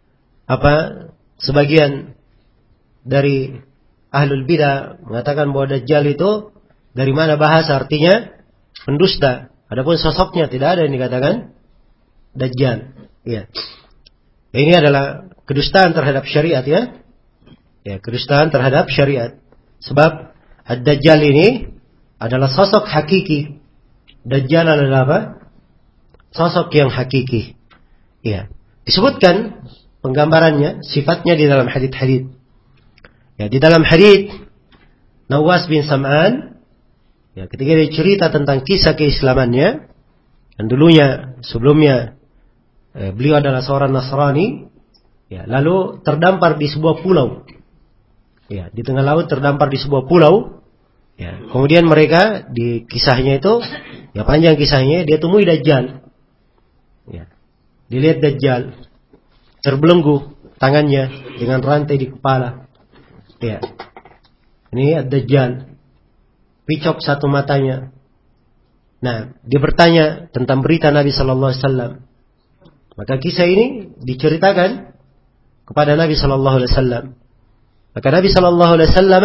sebagian dari ahlul bidah mengatakan bahwa Dajjal itu dari mana bahasa artinya pendusta. Adapun sosoknya tidak ada yang dikatakan Dajjal. Ya. Ini adalah kedustaan terhadap syariat ya. Ya, kedustaan terhadap syariat. Sebab Ad-Dajjal ini adalah sosok hakiki. Dajjal adalah apa? Sosok yang hakiki. Ya. Disebutkan penggambarannya, sifatnya di dalam hadits-hadits. Ya, di dalam hadits Nawas bin Sam'an, ya, ketika dia cerita tentang kisah keislamannya, dan dulunya sebelumnya beliau adalah seorang Nasrani, ya, lalu terdampar di sebuah pulau. Ya, di tengah laut terdampar di sebuah pulau. Ya, kemudian mereka di kisahnya itu, ya panjang kisahnya, dia temui Dajjal. Ya, dilihat Dajjal terbelenggu tangannya dengan rantai di kepala. Ya, ini Ad-Dajjal, picok satu matanya. Nah, dia bertanya tentang berita Nabi Sallallahu Alaihi Wasallam. Maka kisah ini diceritakan kepada Nabi Sallallahu Alaihi Wasallam. Maka Nabi Sallallahu Alaihi Wasallam,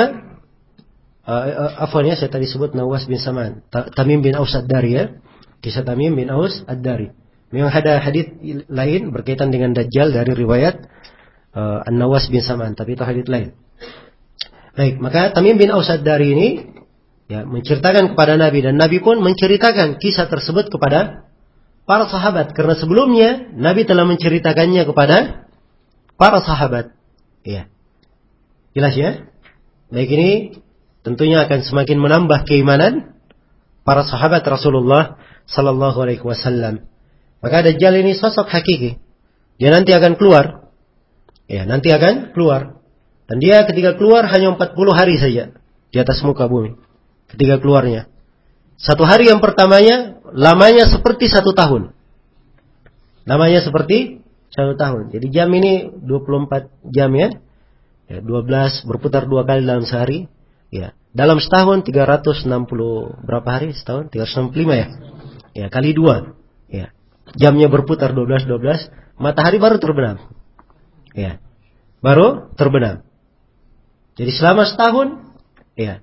saya tadi sebut Nawas bin Sam'an, Tamim bin Aus Ad-Dari ya, kisah Tamim bin Aus Ad-Dari. Memang ada hadits lain berkaitan dengan Dajjal dari riwayat An-Nawas bin Sam'an, tapi itu hadits lain. Baik, maka Tamim bin Aus Ad-Dari ini ya menceritakan kepada Nabi, dan Nabi pun menceritakan kisah tersebut kepada para sahabat, karena sebelumnya Nabi telah menceritakannya kepada para sahabat. Ya. Jelas ya? Baik, ini tentunya akan semakin menambah keimanan para sahabat Rasulullah sallallahu alaihi wasallam. Maka Dajjal ini sosok hakiki. Dia nanti akan keluar. Ya, nanti akan keluar. Dan dia ketika keluar hanya 40 hari saja di atas muka bumi. Ketika keluarnya. Satu hari yang pertamanya lamanya seperti 1 tahun. Lamanya seperti 1 tahun. Jadi jam ini 24 jam ya. Ya, 12 berputar 2 kali dalam sehari. Ya, dalam setahun 360 berapa hari setahun? 365 ya. Ya, kali 2. Ya. Jamnya berputar 12, matahari baru terbenam. Ya. Baru terbenam. Jadi selama setahun, ya.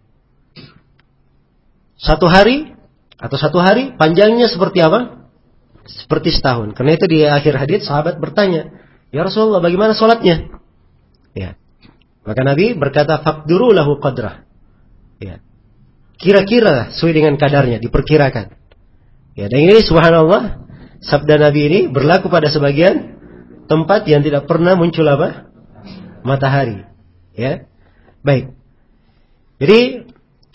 1 hari atau 1 hari panjangnya seperti apa? Seperti setahun. Karena itu di akhir hadits sahabat bertanya, "Ya Rasulullah, bagaimana salatnya?" Ya. Maka Nabi berkata, "Faqduru lahu qadrah." Ya. Kira-kira sesuai dengan kadarnya, diperkirakan. Ya, dan ini subhanallah, sabda Nabi ini berlaku pada sebagian tempat yang tidak pernah muncul apa? Matahari. Ya. Baik. Jadi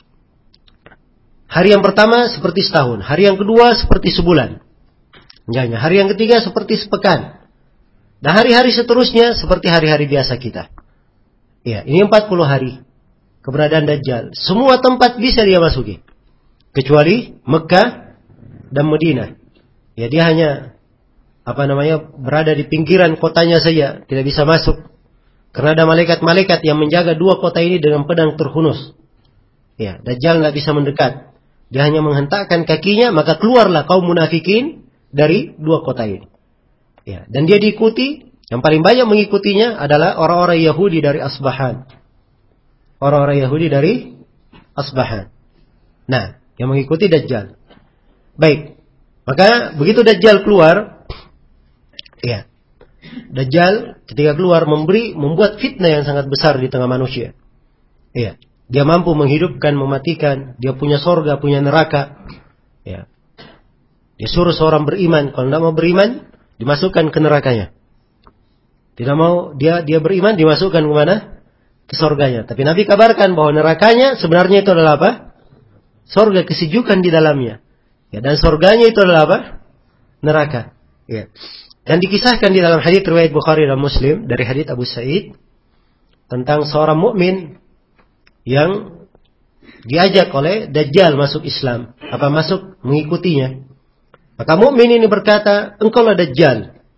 hari yang pertama seperti setahun, hari yang kedua seperti sebulan. Enggaknya, hari yang ketiga seperti sepekan. Dan hari-hari seterusnya seperti hari-hari biasa kita. Ya, ini 40 hari keberadaan Dajjal. Semua tempat bisa dia masuki, kecuali Mekah dan Madinah. Ya, dia hanya berada di pinggiran kotanya saja, tidak bisa masuk. Karena ada malaikat-malaikat yang menjaga 2 kota ini dengan pedang terhunus. Ya, Dajjal tidak bisa mendekat. Dia hanya menghentakkan kakinya, maka keluarlah kaum munafikin dari 2 kota ini. Ya, dan dia diikuti. Yang paling banyak mengikutinya adalah orang-orang Yahudi dari Asbahan. Orang-orang Yahudi dari Asbahan. Nah, yang mengikuti Dajjal. Baik. Maka begitu Dajjal keluar, ya. Dajjal ketika keluar membuat fitnah yang sangat besar di tengah manusia. Ya. Dia mampu menghidupkan, mematikan, dia punya sorga, punya neraka. Ya. Dia suruh seorang beriman, kalau tidak mau beriman, dimasukkan ke nerakanya. Tidak mau dia beriman, dimasukkan ke mana? Ke surganya. Tapi Nabi kabarkan bahwa nerakanya sebenarnya itu adalah apa? Surga, kesejukan di dalamnya. Ya, dan surganya itu adalah apa? Neraka. Ya. Dan dikisahkan di dalam hadits riwayat Bukhari dan Muslim dari hadits Abu Sa'id tentang seorang mukmin yang diajak oleh Dajjal masuk Islam, masuk mengikutinya. Maka mukmin ini berkata, "Engkaulah Dajjal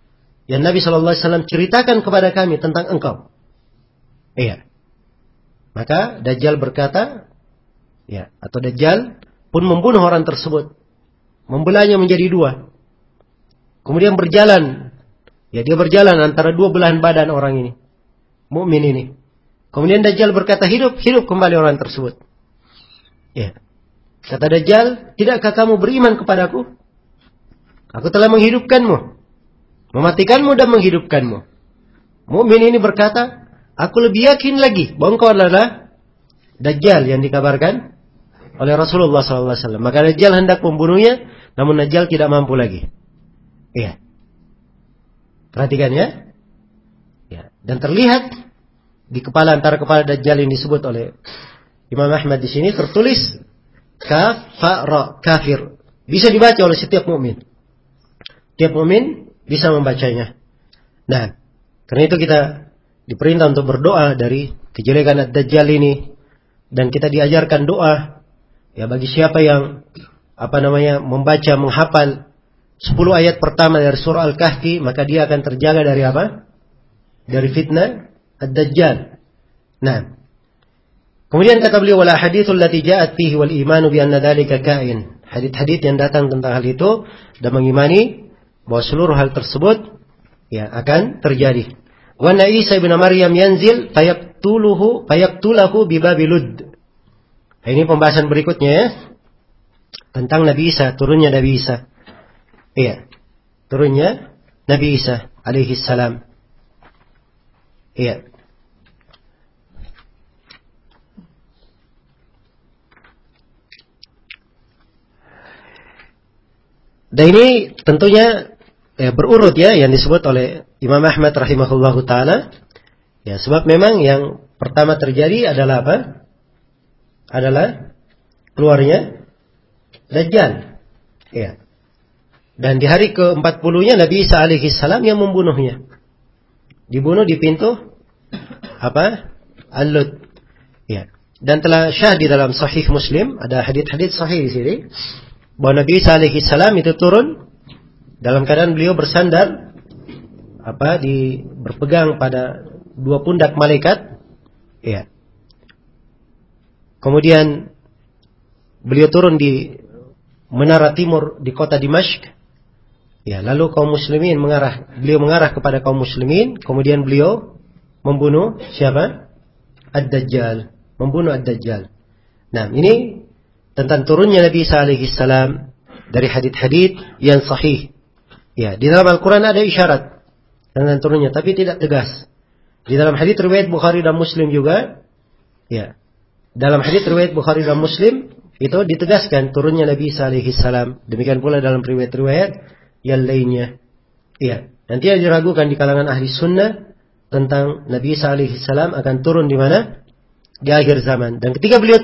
yang Nabi SAW ceritakan kepada kami tentang engkau. Iya. Maka Dajjal berkata, ya, atau Dajjal pun membunuh orang tersebut, membelahnya menjadi dua. Kemudian berjalan, ya dia berjalan antara dua belahan badan orang ini, mukmin ini. Kemudian Dajjal berkata, hidup kembali orang tersebut. Ya. Kata Dajjal, tidakkah kamu beriman kepadaku? Aku telah menghidupkanmu, mematikanmu dan menghidupkanmu. Mukmin ini berkata, aku lebih yakin lagi bahwa engkau adalah Dajjal yang dikabarkan oleh Rasulullah SAW. Maka Dajjal hendak membunuhnya, namun Dajjal tidak mampu lagi. Iya. Perhatikan ya. Ya. Dan terlihat di kepala, antara kepala Dajjal yang disebut oleh Imam Ahmad di sini tertulis kafara, kafir. Bisa dibaca oleh setiap mukmin. Setiap mukmin bisa membacanya. Nah, karena itu kita diperintah untuk berdoa dari kejelekan Ad-Dajjal ini, dan kita diajarkan doa ya bagi siapa yang membaca, menghafal 10 ayat pertama dari surah Al-Kahfi, maka dia akan terjaga dari apa? Dari fitnah Ad-Dajjal. Nah, kemudian kata beliau, wala hadithul lati ja'at fihi wal imanu bi anna dzalika kain. Hadits-hadits yang datang tentang hal itu dan mengimani bahwa seluruh hal tersebut ya akan terjadi. Wa anna Isa ibn Maryam yanzil fayaqtulahu bi Babilud. Ini pembahasan berikutnya ya, tentang Nabi Isa, turunnya Nabi Isa. Iya. Turunnya Nabi Isa alaihi salam. Iya. Dan ini tentunya berurut ya yang disebut oleh Imam Ahmad rahimahullahu taala. Ya, sebab memang yang pertama terjadi adalah apa? Adalah keluarnya Dajjal. Ya. Dan di hari ke-40-nya Nabi Isa alaihi salam yang membunuhnya. Dibunuh di pintu apa? Al-Lut. Ya. Dan telah syahid di dalam Sahih Muslim, ada hadits-hadits sahih di sini, bahwa Nabi Isa alaihi salam itu turun dalam keadaan beliau bersandar berpegang pada dua pundak malaikat. Ya. Kemudian beliau turun di menara timur di kota Dimashq. Ya, lalu beliau mengarah kepada kaum muslimin, kemudian beliau membunuh siapa? Ad-Dajjal, membunuh Ad-Dajjal. Nah, ini tentang turunnya Nabi Isa alaihi salam dari hadits-hadits yang sahih. Ya, di dalam Al-Quran ada isyarat tentang turunnya, tapi tidak tegas. Di dalam hadits riwayat Bukhari dan Muslim juga, ya, dalam hadits riwayat Bukhari dan Muslim itu ditegaskan turunnya Nabi Isa alaihi salam. Demikian pula dalam riwayat-riwayat yang lainnya. Ya, dan tidak diragukan di kalangan ahli sunnah tentang Nabi Isa alaihi salam akan turun di mana? Di akhir zaman. Dan ketika beliau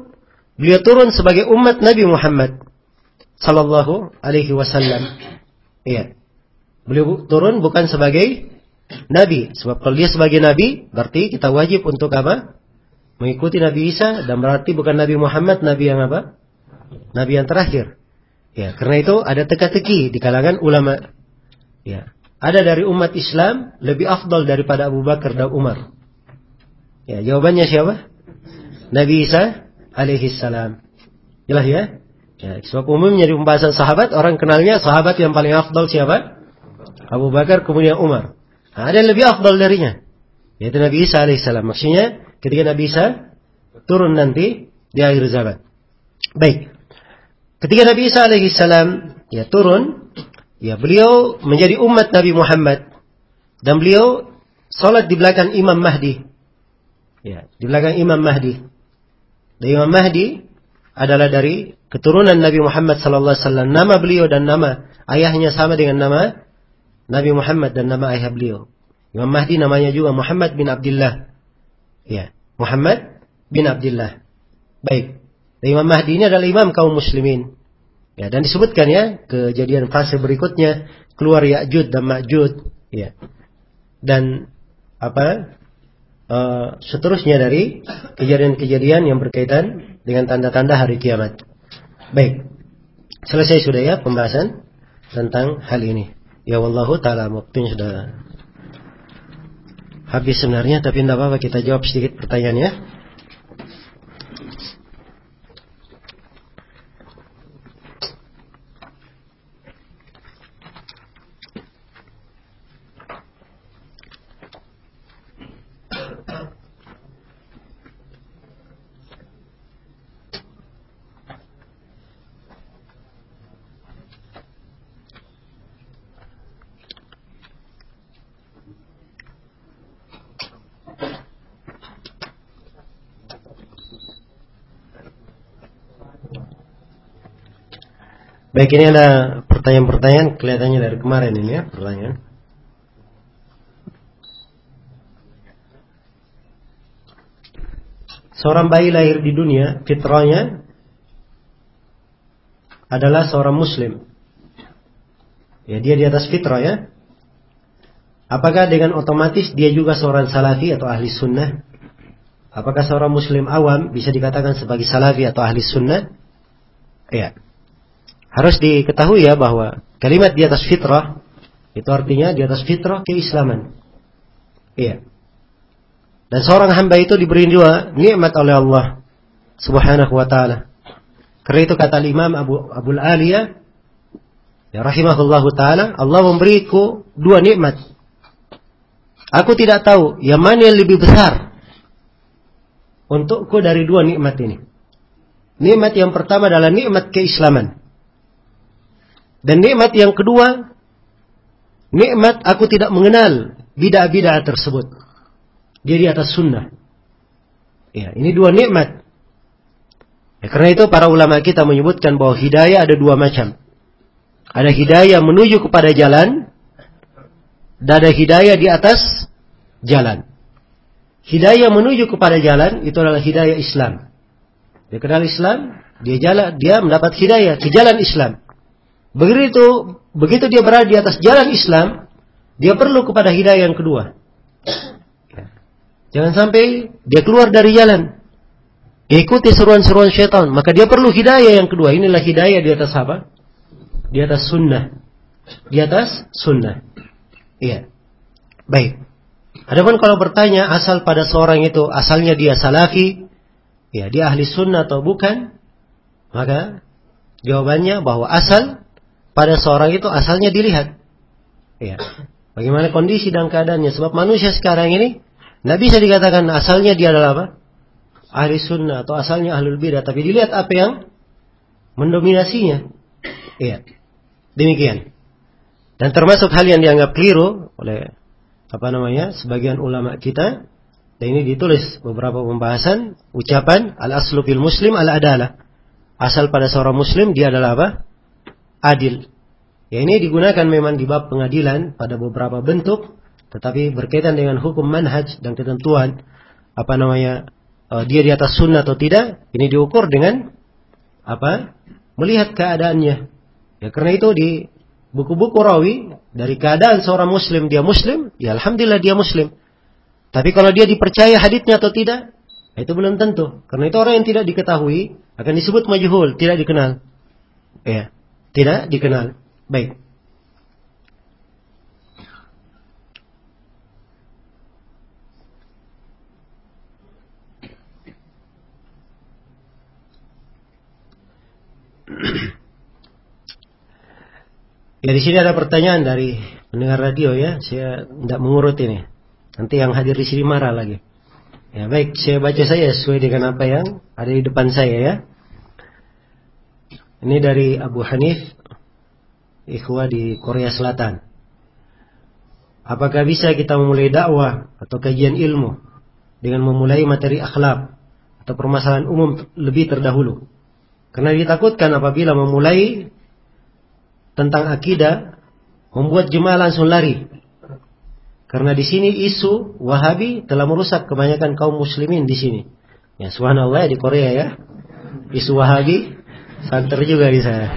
turun sebagai umat Nabi Muhammad sallallahu alaihi wasallam. Iya. Beliau turun bukan sebagai nabi, sebab kalau dia sebagai nabi berarti kita wajib untuk apa? Mengikuti Nabi Isa, dan berarti bukan Nabi Muhammad nabi yang apa? Nabi yang terakhir. Ya, karena itu ada teka-teki di kalangan ulama. Ya, ada dari umat Islam lebih afdal daripada Abu Bakar dan Umar. Ya, jawabannya siapa? Nabi Isa alaihi salam. Jelas ya? Ya, sebab umumnya di pembahasan sahabat, orang kenalnya sahabat yang paling afdal siapa? Abu Bakar, kemudian Umar. Nah, ada yang lebih afdal darinya, yaitu Nabi Isa alaihissalam. Maksudnya ketika Nabi Isa turun nanti di akhir zaman. Baik. Ketika Nabi Isa alaihissalam ya turun, ya beliau menjadi umat Nabi Muhammad, dan beliau salat di belakang Imam Mahdi. Ya, di belakang Imam Mahdi. Dan Imam Mahdi adalah dari keturunan Nabi Muhammad sallallahu alaihi wasallam. Nama beliau dan nama ayahnya sama dengan nama Nabi Muhammad dan nama ayah beliau. Imam Mahdi namanya juga Muhammad bin Abdullah. Ya, Muhammad bin Abdullah. Baik. Dan Imam Mahdi ini adalah imam kaum muslimin. Ya, dan disebutkan ya kejadian fase berikutnya keluar Ya'juj dan Ma'juj. Ya. Dan seterusnya dari kejadian-kejadian yang berkaitan dengan tanda-tanda hari kiamat. Baik. Selesai sudah ya pembahasan tentang hal ini. Ya wallahu taala, waktunya sudah habis sebenarnya, tapi tidak apa-apa kita jawab sedikit pertanyaannya. Baik, ini ada pertanyaan-pertanyaan kelihatannya dari kemarin ini ya, pertanyaan. Seorang bayi lahir di dunia, fitrahnya adalah seorang muslim. Ya, dia di atas fitrah ya. Apakah dengan otomatis dia juga seorang salafi atau ahli sunnah? Apakah seorang muslim awam bisa dikatakan sebagai salafi atau ahli sunnah? Ya. Harus diketahui ya bahwa kalimat di atas fitrah itu artinya di atas fitrah keislaman. Iya. Dan seorang hamba itu diberi dua nikmat oleh Allah Subhanahu wa taala. Karena itu kata Imam Abul Aliyah ya rahimahullahu taala, Allah memberiku dua nikmat. Aku tidak tahu yang mana yang lebih besar untukku dari dua nikmat ini. Nikmat yang pertama adalah nikmat keislaman. Dan nikmat yang kedua, nikmat aku tidak mengenal bid'ah-bid'ah tersebut. Dia di atas sunnah. Ya, ini dua nikmat. Ya, karena itu para ulama kita menyebutkan bahwa hidayah ada dua macam. Ada hidayah menuju kepada jalan, dan ada hidayah di atas jalan. Hidayah menuju kepada jalan itu adalah hidayah Islam. Dia kenal Islam, dia mendapat hidayah ke jalan Islam. Begitu dia berada di atas jalan Islam, dia perlu kepada hidayah yang kedua. Jangan sampai dia keluar dari jalan, ikuti seruan-seruan syaitan, maka dia perlu hidayah yang kedua. Inilah hidayah di atas apa? Di atas sunnah. Di atas sunnah. Iya. Baik. Adapun kalau bertanya asal pada seorang itu asalnya dia salafi, ya dia ahli sunnah atau bukan, maka jawabannya bahwa asal pada seorang itu asalnya dilihat. Ya. Bagaimana kondisi dan keadaannya. Sebab manusia sekarang ini tidak bisa dikatakan asalnya dia adalah apa? Ahli sunnah atau asalnya ahlul bidah. Tapi dilihat apa yang mendominasinya. Iya. Demikian. Dan termasuk hal yang dianggap keliru oleh sebagian ulama kita. Dan ini ditulis beberapa pembahasan. Ucapan al-aslu fil muslim al-adalah. Asal pada seorang muslim dia adalah apa? Adil. Ya, ini digunakan memang di bab pengadilan pada beberapa bentuk, tetapi berkaitan dengan hukum manhaj dan ketentuan dia di atas sunnah atau tidak, ini diukur dengan melihat keadaannya. Ya, karena itu di buku-buku rawi dari keadaan seorang muslim, dia muslim, ya alhamdulillah dia muslim. Tapi kalau dia dipercaya haditsnya atau tidak, itu belum tentu. Karena itu orang yang tidak diketahui akan disebut majhul, tidak dikenal. Ya. Tidak dikenal. Baik. Ya, di sini ada pertanyaan dari pendengar radio ya. Saya tidak mengurut ini. Nanti yang hadir di sini marah lagi. Ya, baik, saya baca saja sesuai dengan apa yang ada di depan saya ya. Ini dari Abu Hanif, ikhwah di Korea Selatan. Apakah bisa kita memulai dakwah atau kajian ilmu dengan memulai materi akhlak atau permasalahan umum lebih terdahulu? Karena ditakutkan apabila memulai tentang akidah, membuat jemaah langsung lari. Karena di sini isu Wahabi telah merusak kebanyakan kaum muslimin di sini. Ya, subhanallah di Korea ya. Isu Wahabi santer juga di sana.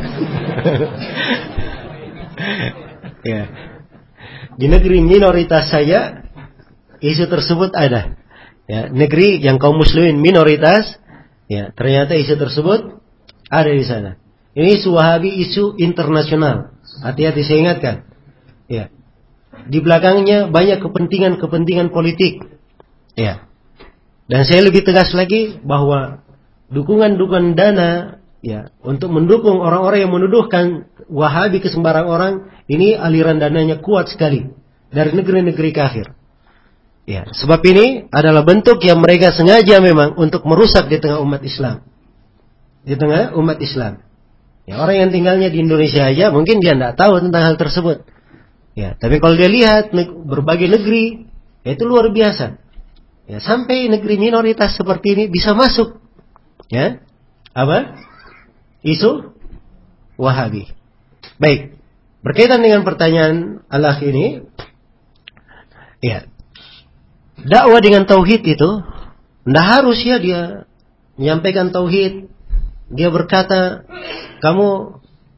Ya. Di negeri minoritas saya isu tersebut ada. Ya, negeri yang kaum muslimin minoritas, ya, ternyata isu tersebut ada di sana. Ini isu Wahabi, isu internasional. Hati-hati, saya ingatkan. Ya. Di belakangnya banyak kepentingan politik. Ya. Dan saya lebih tegas lagi bahwa dukungan dana ya untuk mendukung orang-orang yang menuduhkan Wahabi ke sembarang orang, ini aliran dananya kuat sekali dari negeri-negeri kafir. Ya, sebab ini adalah bentuk yang mereka sengaja memang untuk merusak di tengah umat Islam. Di tengah umat Islam. Ya, orang yang tinggalnya di Indonesia aja mungkin dia tidak tahu tentang hal tersebut. Ya, tapi kalau dia lihat berbagai negeri, ya itu luar biasa. Ya, sampai negeri minoritas seperti ini bisa masuk. Ya. Apa? Isu Wahabi. Baik. Berkaitan dengan pertanyaan Allah ini, ya. Dakwah dengan tauhid itu tidak harus ya dia menyampaikan tauhid. Dia berkata, kamu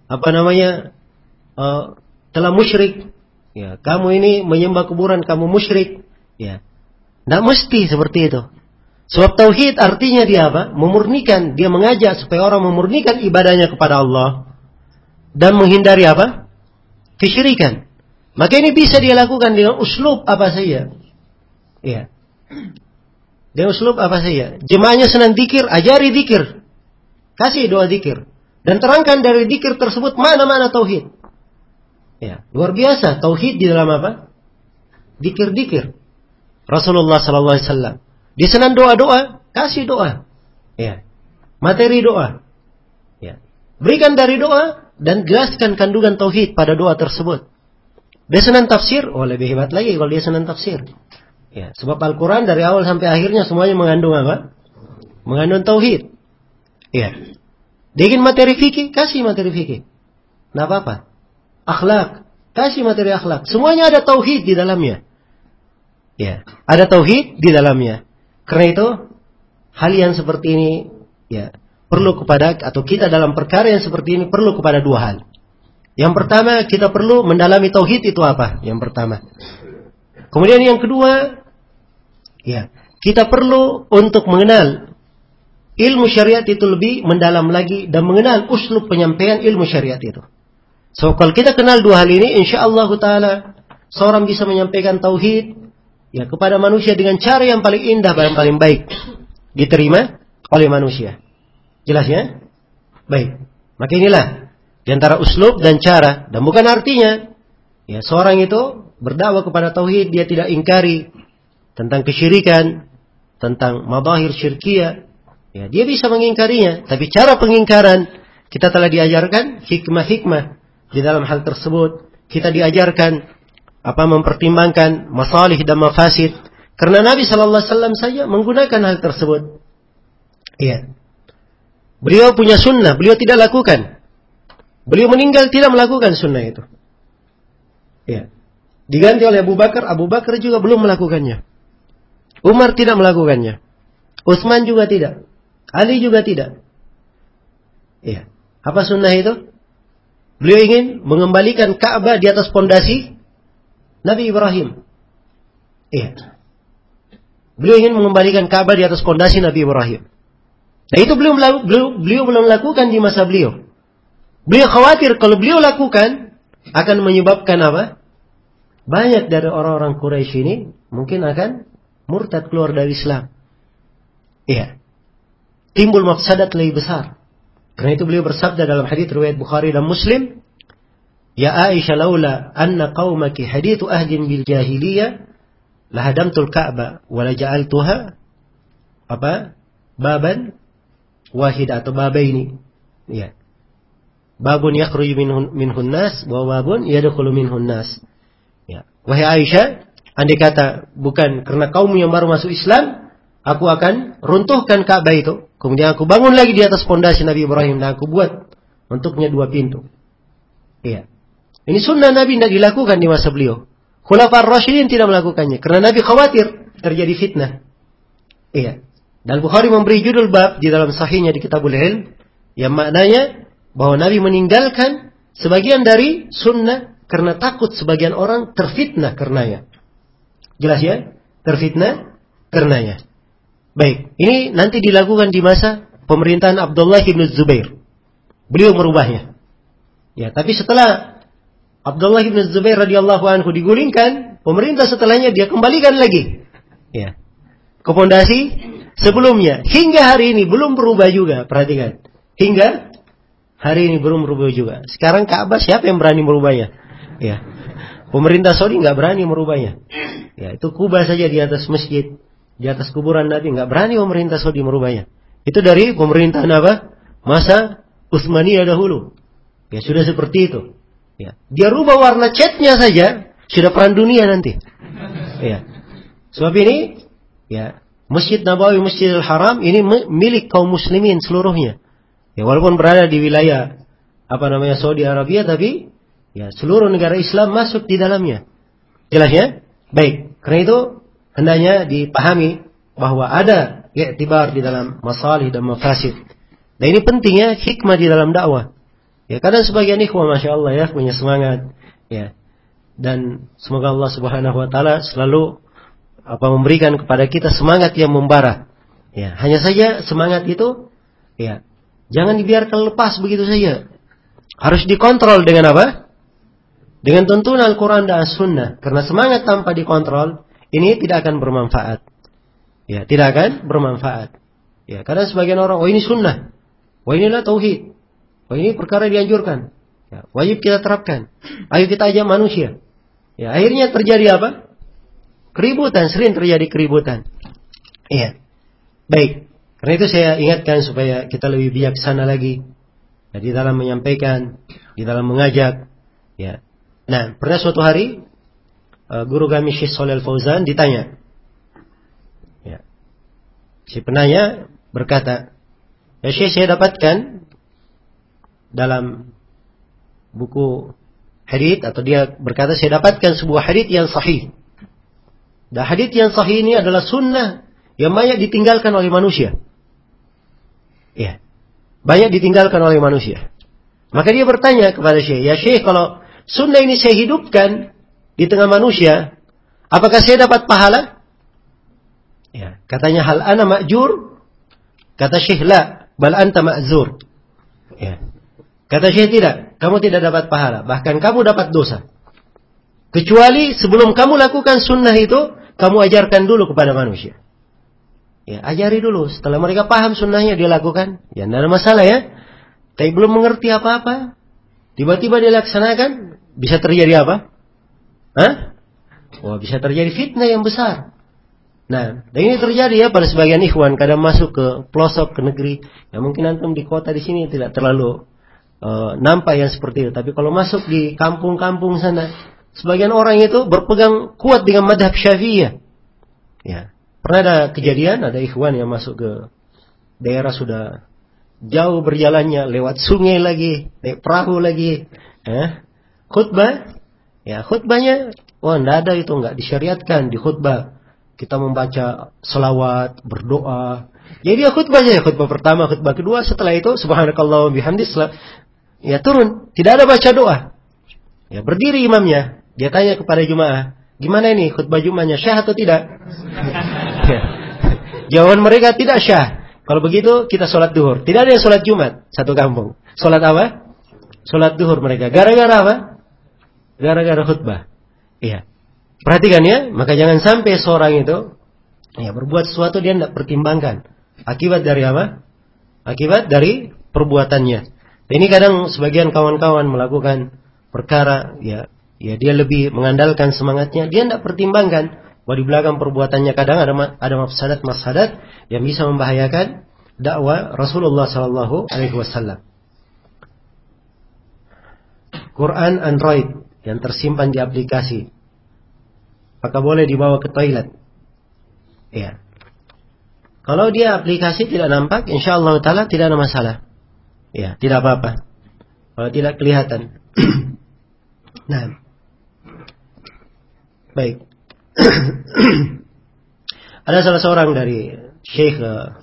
telah musyrik. Ya, kamu ini menyembah kuburan, kamu musyrik. Ya. Tidak mesti seperti itu. Sebab tauhid artinya dia apa? Memurnikan, dia mengajak supaya orang memurnikan ibadahnya kepada Allah dan menghindari apa? Kesyirikan. Maka ini bisa dia lakukan dengan uslub apa saja. Iya. Dengan uslub apa saja. Jemaahnya senang dzikir, ajari dzikir. Kasih doa dzikir. Dan terangkan dari dzikir tersebut mana-mana tauhid. Ya, luar biasa tauhid di dalam apa? Dzikir-dzikir. Rasulullah sallallahu alaihi wasallam. Dia senang doa-doa, kasih doa. Ya. Materi doa. Ya. Berikan dari doa dan jelaskan kandungan tauhid pada doa tersebut. Dia senang tafsir, lebih hebat lagi kalau dia senang tafsir. Ya, sebab Al-Quran dari awal sampai akhirnya semuanya mengandung apa? Mengandung tauhid. Ya. Dia ingin materi fikih, kasih materi fikih. Tidak apa-apa. Akhlak, kasih materi akhlak. Semuanya ada tauhid di dalamnya. Ya, ada tauhid di dalamnya. Karena itu, hal yang seperti ini, ya, perlu kepada, atau kita dalam perkara yang seperti ini perlu kepada dua hal. Yang pertama, kita perlu mendalami tauhid itu apa? Yang pertama. Kemudian yang kedua, ya, kita perlu untuk mengenal ilmu syariat itu lebih mendalam lagi dan mengenal uslub penyampaian ilmu syariat itu. So, kalau kita kenal dua hal ini, insyaallah taala seorang bisa menyampaikan tauhid ya kepada manusia dengan cara yang paling indah dan paling baik diterima oleh manusia. Jelas ya? Baik. Maka inilah di antara uslub dan cara, dan bukan artinya ya seorang itu berdakwah kepada tauhid dia tidak ingkari tentang kesyirikan, tentang madahir syirkiyah. Ya, dia bisa mengingkarinya, tapi cara pengingkaran kita telah diajarkan hikmah-hikmah di dalam hal tersebut. Kita diajarkan mempertimbangkan masalih dan mafasid. Karena Nabi sallallahu alaihi wasallam saja menggunakan hal tersebut. Iya. Beliau punya sunnah, beliau tidak lakukan. Beliau meninggal tidak melakukan sunnah itu. Iya. Diganti oleh Abu Bakar juga belum melakukannya. Umar tidak melakukannya. Utsman juga tidak. Ali juga tidak. Iya. Apa sunnah itu? Beliau ingin mengembalikan Ka'bah di atas pondasi Nabi Ibrahim. Iya. Beliau ingin mengembalikan Ka'bah di atas pondasi Nabi Ibrahim. Nah itu beliau belum lakukan di masa beliau. Beliau khawatir kalau beliau lakukan akan menyebabkan apa? Banyak dari orang-orang Quraisy ini mungkin akan murtad keluar dari Islam. Iya. Timbul mafsadat lebih besar. Karena itu beliau bersabda dalam hadits riwayat Bukhari dan Muslim, "Ya Aisyah, laula anna qaumaki hadithu ahdin bil jahiliyah, lahadamtul Ka'bah wa la ja'altuha baban wahid atau babaini." Ya. Babun yakhruju minhun nas wa babun yadkhulu minhun nas. Ya. Wahai Aisyah, andai kata bukan karena kaum yang baru masuk Islam, aku akan runtuhkan Ka'bah itu. Kemudian aku bangun lagi di atas pondasi Nabi Ibrahim dan aku buat untuknya 2 pintu. Iya. Ini sunnah Nabi tidak dilakukan di masa beliau. Khulafaur Rasyidin tidak melakukannya karena Nabi khawatir terjadi fitnah. Iya. Dan Bukhari memberi judul bab di dalam sahihnya di Kitabul Ilm yang maknanya bahwa Nabi meninggalkan sebagian dari sunnah karena takut sebagian orang terfitnah karenanya. Jelas ya? Terfitnah karenanya. Baik, ini nanti dilakukan di masa pemerintahan Abdullah bin Zubair. Beliau merubahnya. Ya, tapi setelah Abdullah bin Zubair radhiyallahu anhu digulingkan, pemerintah setelahnya dia kembalikan lagi. Ya. Ke pondasi sebelumnya. Hingga hari ini belum berubah juga, perhatikan. Hingga hari ini belum berubah juga. Sekarang Ka'bah siapa yang berani merubahnya? Ya. Pemerintah Saudi nggak berani merubahnya. Ya, itu kubah saja di atas masjid, di atas kuburan Nabi, nggak berani pemerintah Saudi merubahnya. Itu dari pemerintahan apa? Masa Utsmaniyah dahulu. Ya, sudah seperti itu. Ya. Dia rubah warna catnya saja, sudah perang dunia nanti. Ya. Sebab ini, ya, Masjid Nabawi, Masjidil Haram ini milik kaum muslimin seluruhnya. Ya, walaupun berada di wilayah Saudi Arabia, tapi ya seluruh negara Islam masuk di dalamnya. Jelas ya? Baik. Karena itu hendaknya dipahami bahwa ada i'tibar di dalam masalih dan mafasid. Dan ini pentingnya hikmah di dalam dakwah. Ya, kadang sebagian ikhwah Masya Allah ya punya semangat. Ya. Dan semoga Allah Subhanahu wa taala selalu memberikan kepada kita semangat yang membara. Ya, hanya saja semangat itu ya jangan dibiarkan lepas begitu saja. Harus dikontrol dengan apa? Dengan tuntunan Al-Quran dan As-Sunnah. Karena semangat tanpa dikontrol ini tidak akan bermanfaat. Ya, tidak akan bermanfaat. Ya, karena sebagian orang, ini sunnah. Inilah tauhid. Ini perkara dianjurkan. Ya, wajib kita terapkan. Ayo kita ajak manusia. Ya, akhirnya terjadi apa? Keributan, sering terjadi keributan. Iya. Baik. Karena itu saya ingatkan supaya kita lebih bijaksana lagi. Ya, di dalam menyampaikan, di dalam mengajak. Ya. Nah, pernah suatu hari guru kami Syekh Shalih Al-Fauzan ditanya. Ya. Si penanya berkata, "Ya Syekh, saya dapatkan dalam buku hadits atau dia berkata saya dapatkan sebuah hadits yang sahih. Dan hadits yang sahih ini adalah sunnah yang banyak ditinggalkan oleh manusia." Ya. Banyak ditinggalkan oleh manusia. Maka dia bertanya kepada Syekh, "Ya Syekh, kalau sunnah ini saya hidupkan di tengah manusia, apakah saya dapat pahala?" Ya, katanya, "Hal ana ma'jur?" Kata Syekh, "La, bal anta ma'zur." Ya. Kata Syekh, "Tidak, kamu tidak dapat pahala, bahkan kamu dapat dosa. Kecuali sebelum kamu lakukan sunnah itu, kamu ajarkan dulu kepada manusia." Ya, ajari dulu. Setelah mereka paham sunnahnya, dia lakukan. Ya, tidak ada masalah ya. Tapi belum mengerti apa-apa, tiba-tiba dia laksanakan, bisa terjadi apa? Wah, bisa terjadi fitnah yang besar. Nah, dan ini terjadi ya pada sebagian ikhwan, kadang masuk ke pelosok, ke negeri. Ya mungkin antum di kota di sini tidak terlalu nampak yang seperti itu. Tapi kalau masuk di kampung-kampung sana, sebagian orang itu berpegang kuat dengan madhab Syafi'iyah. Ya. Pernah ada kejadian, ada ikhwan yang masuk ke daerah sudah jauh berjalannya, lewat sungai lagi, naik perahu lagi. Khutbah, ya khutbahnya, tidak ada itu, nggak disyariatkan di khutbah. Kita membaca selawat, berdoa. Jadi dia khutbahnya, khutbah pertama, khutbah kedua, setelah itu subhanakallah wa bihamdi, ya turun, tidak ada baca doa. Ya berdiri imamnya, dia tanya kepada jemaah, "Gimana ini khutbah Jumatnya, syah atau tidak?" Ya. Jawaban mereka, "Tidak syah." Kalau begitu kita sholat duhur. Tidak ada yang sholat Jumat satu kampung. Sholat apa? Sholat duhur mereka. Gara-gara apa? Gara-gara khutbah. Iya. Perhatikan ya, maka jangan sampai seorang itu ya berbuat sesuatu dia tidak pertimbangkan. Akibat dari apa? Akibat dari perbuatannya. Dan ini kadang sebagian kawan-kawan melakukan perkara ya dia lebih mengandalkan semangatnya, dia tidak pertimbangkan bahwa di belakang perbuatannya kadang ada mafsadat yang bisa membahayakan dakwah Rasulullah sallallahu alaihi wasallam. Quran Android yang tersimpan di aplikasi, maka boleh dibawa ke toilet. Ya. Kalau dia aplikasi tidak nampak, insyaallah taala tidak ada masalah. Ya, tidak apa-apa. Kalau tidak kelihatan. Nah. Baik. Ada salah seorang dari Syekh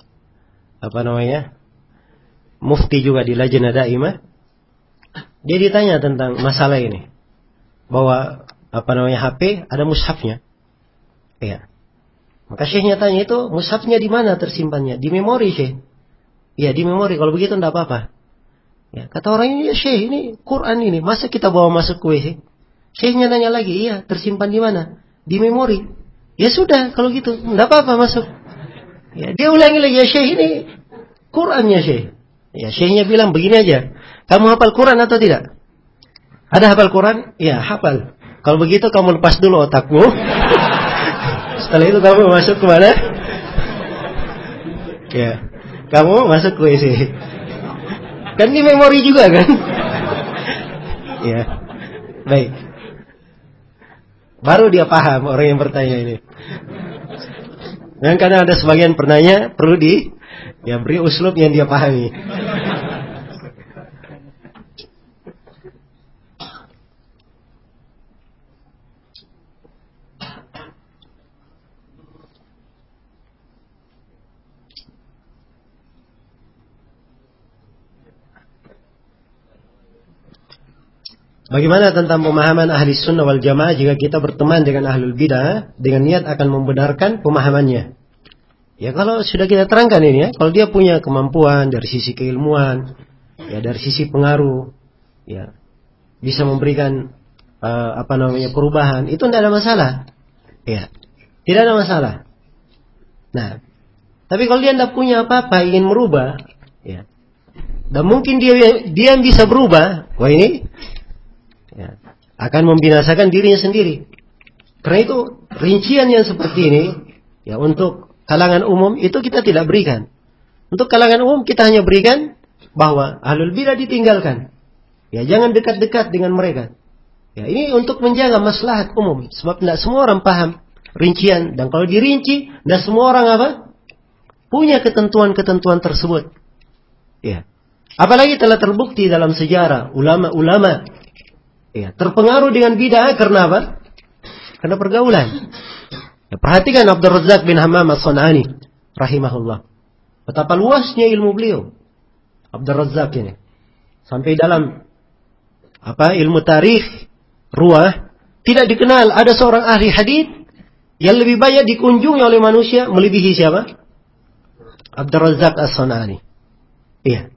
mufti juga di Lajnah Daimah. Dia ditanya tentang masalah ini. Bahwa HP ada mushafnya. Ya. Maka Syekhnya tanya, itu mushafnya di mana tersimpannya? Di memori, Syekh. Ya, di memori. Kalau begitu tidak apa-apa. Ya, kata orang ini, ya Syekh, ini Quran ini, masa kita bawa masuk ke WC? Syekhnya nanya lagi, iya, tersimpan di mana? Di memori. Ya sudah, kalau gitu, enggak apa-apa masuk. Ya, dia ulangi lagi, ya Syekh ini Qurannya Syekh. Ya, Syekhnya bilang begini aja. Kamu hafal Quran atau tidak? Ada hafal Quran? Ya, hafal. Kalau begitu kamu lepas dulu otakmu. Setelah itu kamu masuk ke mana? Ya, kamu masuk ke WC. Kan di memori juga kan? Ya, baik. Baru dia paham orang yang bertanya ini. Dan karena ada sebagian penanya perlu beri uslub yang dia pahami. Bagaimana tentang pemahaman ahli sunnah wal jamaah jika kita berteman dengan ahlul bidah dengan niat akan membenarkan pemahamannya? Ya kalau sudah kita terangkan ini ya, kalau dia punya kemampuan dari sisi keilmuan, ya dari sisi pengaruh, ya bisa memberikan perubahan, itu tidak ada masalah. Ya, tidak ada masalah. Nah, tapi kalau dia tidak punya apa-apa ingin merubah, ya, dan mungkin dia yang bisa berubah, wah ini ya, akan membinasakan dirinya sendiri. Karena itu rincian yang seperti ini ya untuk kalangan umum itu kita tidak berikan. Untuk kalangan umum kita hanya berikan bahwa ahlul bidah ditinggalkan. Ya jangan dekat-dekat dengan mereka. Ya ini untuk menjaga maslahat umum. Sebab tidak semua orang paham rincian, dan kalau dirinci tidak semua orang punya ketentuan-ketentuan tersebut. Ya. Apalagi telah terbukti dalam sejarah ulama-ulama ya, terpengaruh dengan bid'ah karena apa? Karena pergaulan. Ya, perhatikan Abdul Razzaq bin Hammam as-San'ani rahimahullah. Betapa luasnya ilmu beliau. Abdul Razzaq ini. Sampai dalam ilmu tarikh ruwah tidak dikenal ada seorang ahli hadits yang lebih banyak dikunjungi oleh manusia melebihi siapa? Abdul Razzaq as-San'ani. Iya.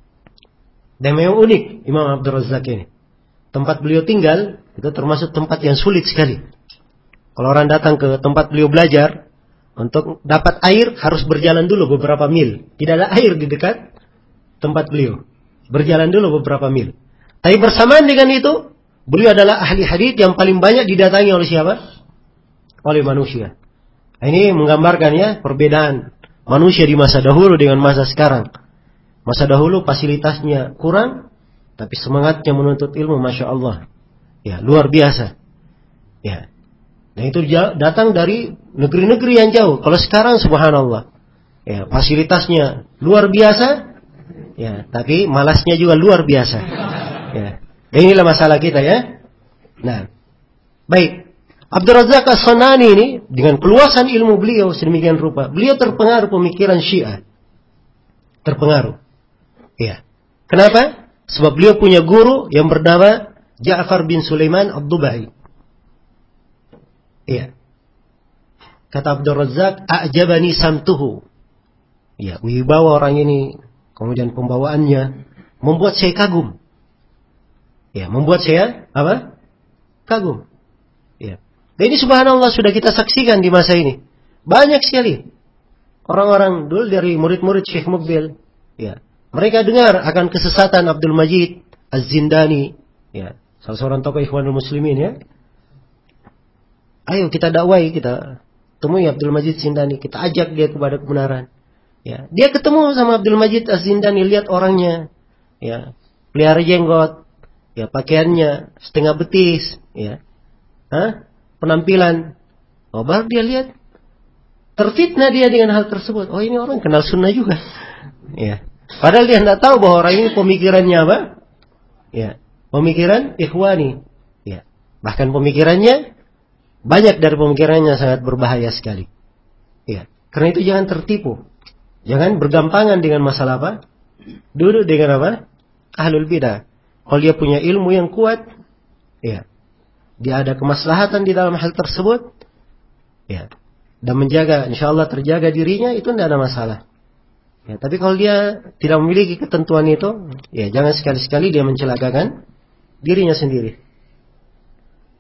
Dan memang unik Imam Abdul Razzaq ini. Tempat beliau tinggal itu termasuk tempat yang sulit sekali. Kalau orang datang ke tempat beliau belajar, untuk dapat air harus berjalan dulu beberapa mil. Tidak ada air di dekat tempat beliau. Berjalan dulu beberapa mil. Tapi bersamaan dengan itu, beliau adalah ahli hadits yang paling banyak didatangi oleh siapa? Oleh manusia. Ini menggambarkan ya perbedaan manusia di masa dahulu dengan masa sekarang. Masa dahulu fasilitasnya kurang, tapi semangatnya menuntut ilmu, Masya Allah. Ya, luar biasa. Ya. Dan itu datang dari negeri-negeri yang jauh. Kalau sekarang, subhanallah. Ya, fasilitasnya luar biasa. Ya, tapi malasnya juga luar biasa. Ya. Dan inilah masalah kita ya. Nah, baik. Abdul Razzaq as-San'ani ini, dengan keluasan ilmu beliau sedemikian rupa, beliau terpengaruh pemikiran Syiah. Terpengaruh. Ya. Kenapa? Sebab beliau punya guru yang bernama Ja'far bin Sulaiman ad-Dubai. Iya. Kata Abdul Razzaq, a'jabani samtuhu. Ya, wibawa orang ini, kemudian pembawaannya membuat saya kagum. Ya, membuat saya kagum. Ya. Dan ini subhanallah sudah kita saksikan di masa ini. Banyak sekali orang-orang dulu dari murid-murid Syekh Muqbil, ya. Mereka dengar akan kesesatan Abdul Majid Az-Zindani, ya, salah seorang tokoh Ikhwanul Muslimin ya. Ayo kita dakwai, kita temui Abdul Majid Az-Zindani, kita ajak dia kepada kebenaran. Ya, dia ketemu sama Abdul Majid Az-Zindani, lihat orangnya, ya, pelihara jenggot, ya, pakaiannya setengah betis, ya, penampilan. Oh, baru dia lihat, terfitnah dia dengan hal tersebut. Oh, ini orang kenal sunnah juga, ya. Padahal dia tidak tahu bahwa orang ini pemikirannya apa? Ya, pemikiran ikhwani. Ya, bahkan pemikirannya banyak dari pemikirannya sangat berbahaya sekali. Ya, karena itu jangan tertipu, jangan bergampangan dengan masalah apa? Duduk dengan apa? Ahlul bidah. Kalau dia punya ilmu yang kuat, ya, dia ada kemaslahatan di dalam hal tersebut, ya, dan menjaga, insyaallah terjaga dirinya, itu tidak ada masalah. Ya, tapi kalau dia tidak memiliki ketentuan itu, ya jangan sekali-sekali dia mencelakakan dirinya sendiri.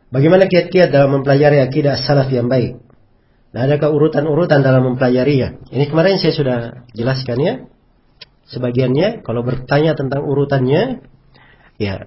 Bagaimana kiat-kiat dalam mempelajari akidah salaf yang baik? Nah, adakah urutan-urutan dalam mempelajarinya? Ini kemarin saya sudah jelaskan ya. Sebagiannya, kalau bertanya tentang urutannya, ya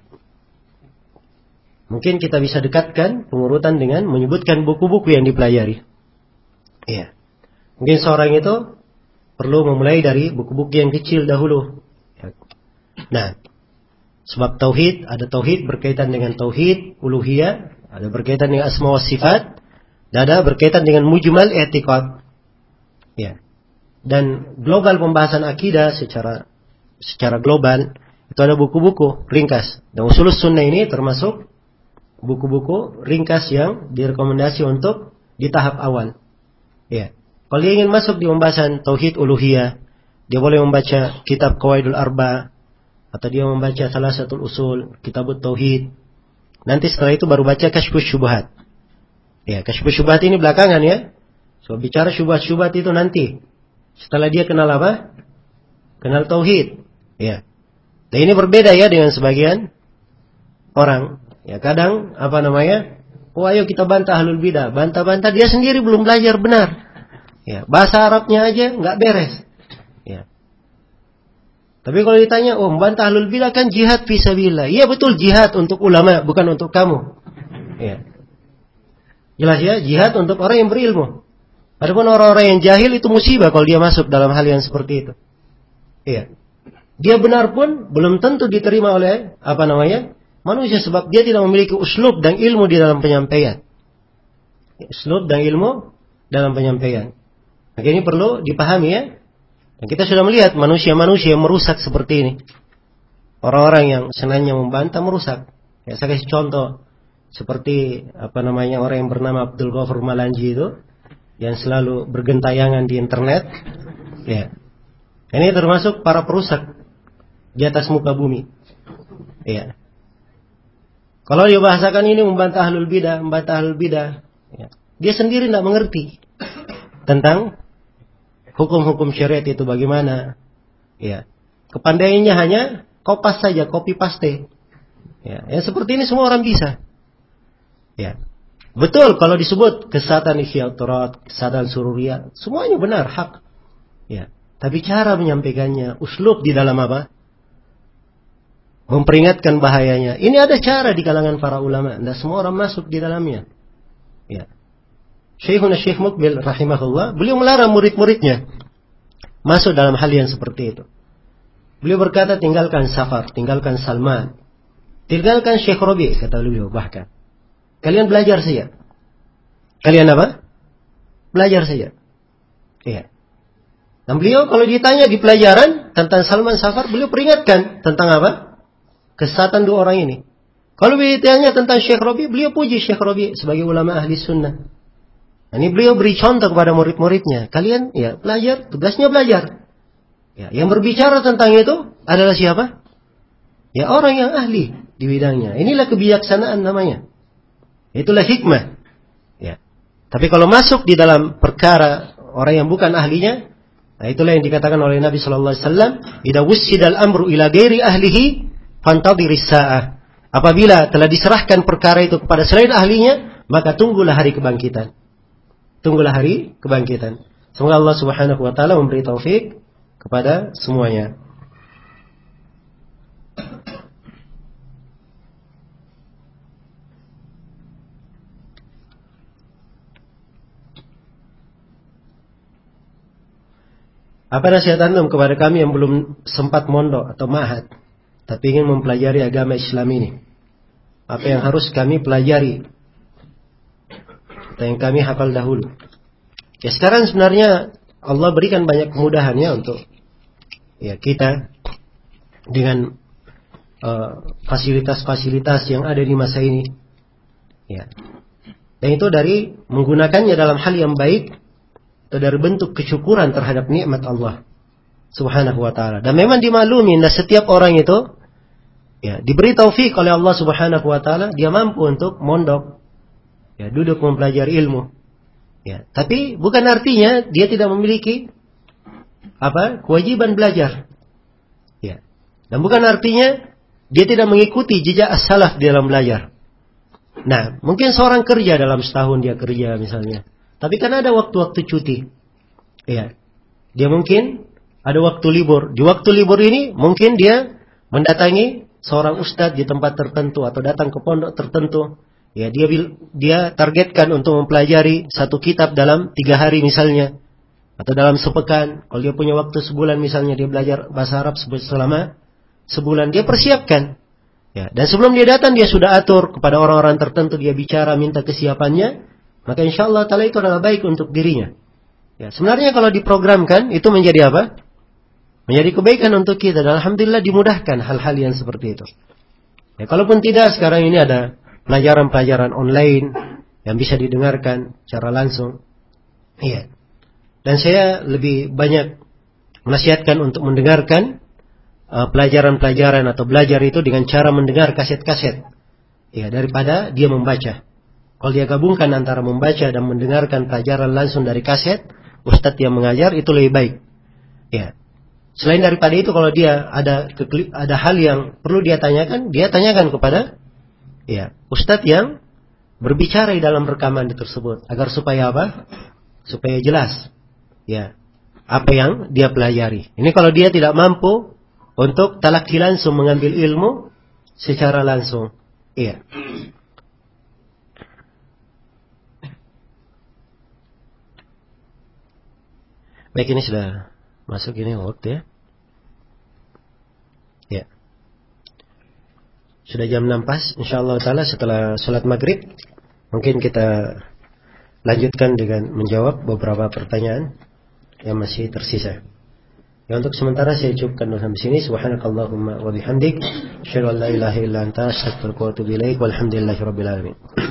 mungkin kita bisa dekatkan pengurutan dengan menyebutkan buku-buku yang dipelajari. Ya. Mungkin seorang itu perlu memulai dari buku-buku yang kecil dahulu. Ya. Nah, sebab tauhid, ada tauhid berkaitan dengan tauhid uluhiyah, ada berkaitan dengan asma wa sifat, dan ada berkaitan dengan mujmal i'tiqad. Ya. Dan global pembahasan akidah secara global itu ada buku-buku ringkas. Dan usulus sunnah ini termasuk buku-buku ringkas yang direkomendasi untuk di tahap awal. Ya. Kalau dia ingin masuk di pembahasan tauhid uluhiyah, dia boleh membaca kitab Qawaidul Arba, atau dia membaca Thalathatul Usul, Kitabut Tauhid. Nanti setelah itu baru baca Kasyfus Syubhat. Ya, Kasyfus Syubhat ini belakangan ya. So bicara syubhat-syubhat itu nanti. Setelah dia kenal apa? Kenal tauhid. Ya. Dan ini berbeda ya dengan sebagian orang. Ya, kadang oh ayo kita bantah ahlul bidah. Bantah-bantah dia sendiri belum belajar benar. Ya, bahasa Arabnya aja nggak beres. Ya. Tapi kalau ditanya, membantah ahlul bidah kan jihad fisabilillah. Iya betul, jihad untuk ulama, bukan untuk kamu. Ya. Jelas ya, jihad untuk orang yang berilmu. Adapun orang-orang yang jahil itu musibah kalau dia masuk dalam hal yang seperti itu. Iya. Dia benar pun belum tentu diterima oleh manusia, sebab dia tidak memiliki uslub dan ilmu di dalam penyampaian. Uslub dan ilmu dalam penyampaian. Maka ini perlu dipahami ya. Dan kita sudah melihat manusia-manusia yang merusak seperti ini. Orang-orang yang senangnya membantah merusak. Ya, saya kasih contoh seperti orang yang bernama Abdul Ghafur Malanji itu, yang selalu bergentayangan di internet. Ya. Ini termasuk para perusak di atas muka bumi. Ya. Kalau dia bahasakan ini membantah ahlul bidah, ya. Dia sendiri tidak mengerti tentang hukum-hukum syariat itu bagaimana. Ya. Kepandaiannya hanya kopas saja, copy paste. Ya. Yang seperti ini semua orang bisa. Ya. Betul kalau disebut kesesatan ikhtiyarat, kesesatan sururiyah, semuanya benar, hak. Ya. Tapi cara menyampaikannya, uslub di dalam apa? Memperingatkan bahayanya. Ini ada cara di kalangan para ulama. Tidak semua orang masuk di dalamnya. Ya. Syekhuna Syekh Mukbil rahimahullah, beliau melarang murid-muridnya masuk dalam hal yang seperti itu. Beliau berkata, tinggalkan Safar, tinggalkan Salman, tinggalkan Syekh Rabi, kata beliau bahkan. Kalian belajar saja. Kalian apa? Belajar saja. Iya. Dan beliau kalau ditanya di pelajaran tentang Salman Safar, beliau peringatkan tentang apa? Kesesatan dua orang ini. Kalau ditanya tentang Syekh Rabi, beliau puji Syekh Rabi sebagai ulama ahli sunnah. Ini beliau beri contoh kepada murid-muridnya. Kalian ya belajar, tugasnya belajar. Ya, yang berbicara tentang itu adalah siapa? Ya orang yang ahli di bidangnya. Inilah kebijaksanaan namanya. Itulah hikmah. Ya. Tapi kalau masuk di dalam perkara orang yang bukan ahlinya, nah itulah yang dikatakan oleh Nabi sallallahu alaihi wasallam, "Idza wussidal amru ila ghairi ahlihi fantadhiris sa'ah." Apabila telah diserahkan perkara itu kepada selain ahlinya, maka tunggulah hari kebangkitan. Tunggulah hari kebangkitan. Semoga Allah Subhanahu wa taala memberi taufik kepada semuanya. Apa nasihat antum kepada kami yang belum sempat mondok atau ma'had, tapi ingin mempelajari agama Islam ini? Apa yang harus kami pelajari atau yang kami hafal dahulu? Ya sekarang sebenarnya Allah berikan banyak kemudahan ya untuk ya kita dengan fasilitas-fasilitas yang ada di masa ini. Ya. Dan itu dari menggunakannya dalam hal yang baik atau dari bentuk kesyukuran terhadap nikmat Allah Subhanahu wa taala. Dan memang dimaklumi nah setiap orang itu ya diberi taufik oleh Allah Subhanahu wa taala, dia mampu untuk mondok. Ya, duduk mempelajari ilmu. Ya, tapi bukan artinya dia tidak memiliki kewajiban belajar. Ya. Dan bukan artinya dia tidak mengikuti jejak as-salaf di dalam belajar. Nah, mungkin seorang kerja dalam setahun dia kerja misalnya. Tapi kan ada waktu-waktu cuti. Ya. Dia mungkin ada waktu libur. Di waktu libur ini mungkin dia mendatangi seorang ustadz di tempat tertentu atau datang ke pondok tertentu. Ya, dia targetkan untuk mempelajari satu kitab dalam 3 hari misalnya. Atau dalam sepekan. Kalau dia punya waktu sebulan misalnya, dia belajar bahasa Arab selama sebulan. Dia persiapkan. Ya, dan sebelum dia datang, dia sudah atur kepada orang-orang tertentu. Dia bicara, minta kesiapannya. Maka insya Allah ta'ala itu adalah baik untuk dirinya. Ya, sebenarnya kalau diprogramkan, itu menjadi apa? Menjadi kebaikan untuk kita. Dan alhamdulillah dimudahkan hal-hal yang seperti itu. Ya, kalaupun tidak, sekarang ini ada pelajaran-pelajaran online yang bisa didengarkan secara langsung. Iya. Dan saya lebih banyak menasihatkan untuk mendengarkan pelajaran-pelajaran atau belajar itu dengan cara mendengar kaset-kaset. Ya, daripada dia membaca. Kalau dia gabungkan antara membaca dan mendengarkan pelajaran langsung dari kaset, ustadz yang mengajar itu lebih baik. Ya. Selain daripada itu, kalau dia ada hal yang perlu dia tanyakan kepada ustadz yang berbicara di dalam rekaman tersebut, agar supaya apa? Supaya jelas. Ya, apa yang dia pelajari. Ini kalau dia tidak mampu untuk talaqi langsung mengambil ilmu secara langsung. Iya. Baik, ini sudah masuk ini waktu ya. Ya. Sudah jam 6 pas. Insyaallah taala setelah salat maghrib mungkin kita lanjutkan dengan menjawab beberapa pertanyaan yang masih tersisa. Ya, untuk sementara saya cukupkan sampai sini. Subhanakallahumma wa bihamdik, asyhadu an la ilaha illa anta, astaghfiruka wa atubu ilaik. Walhamdulillahirabbil alamin.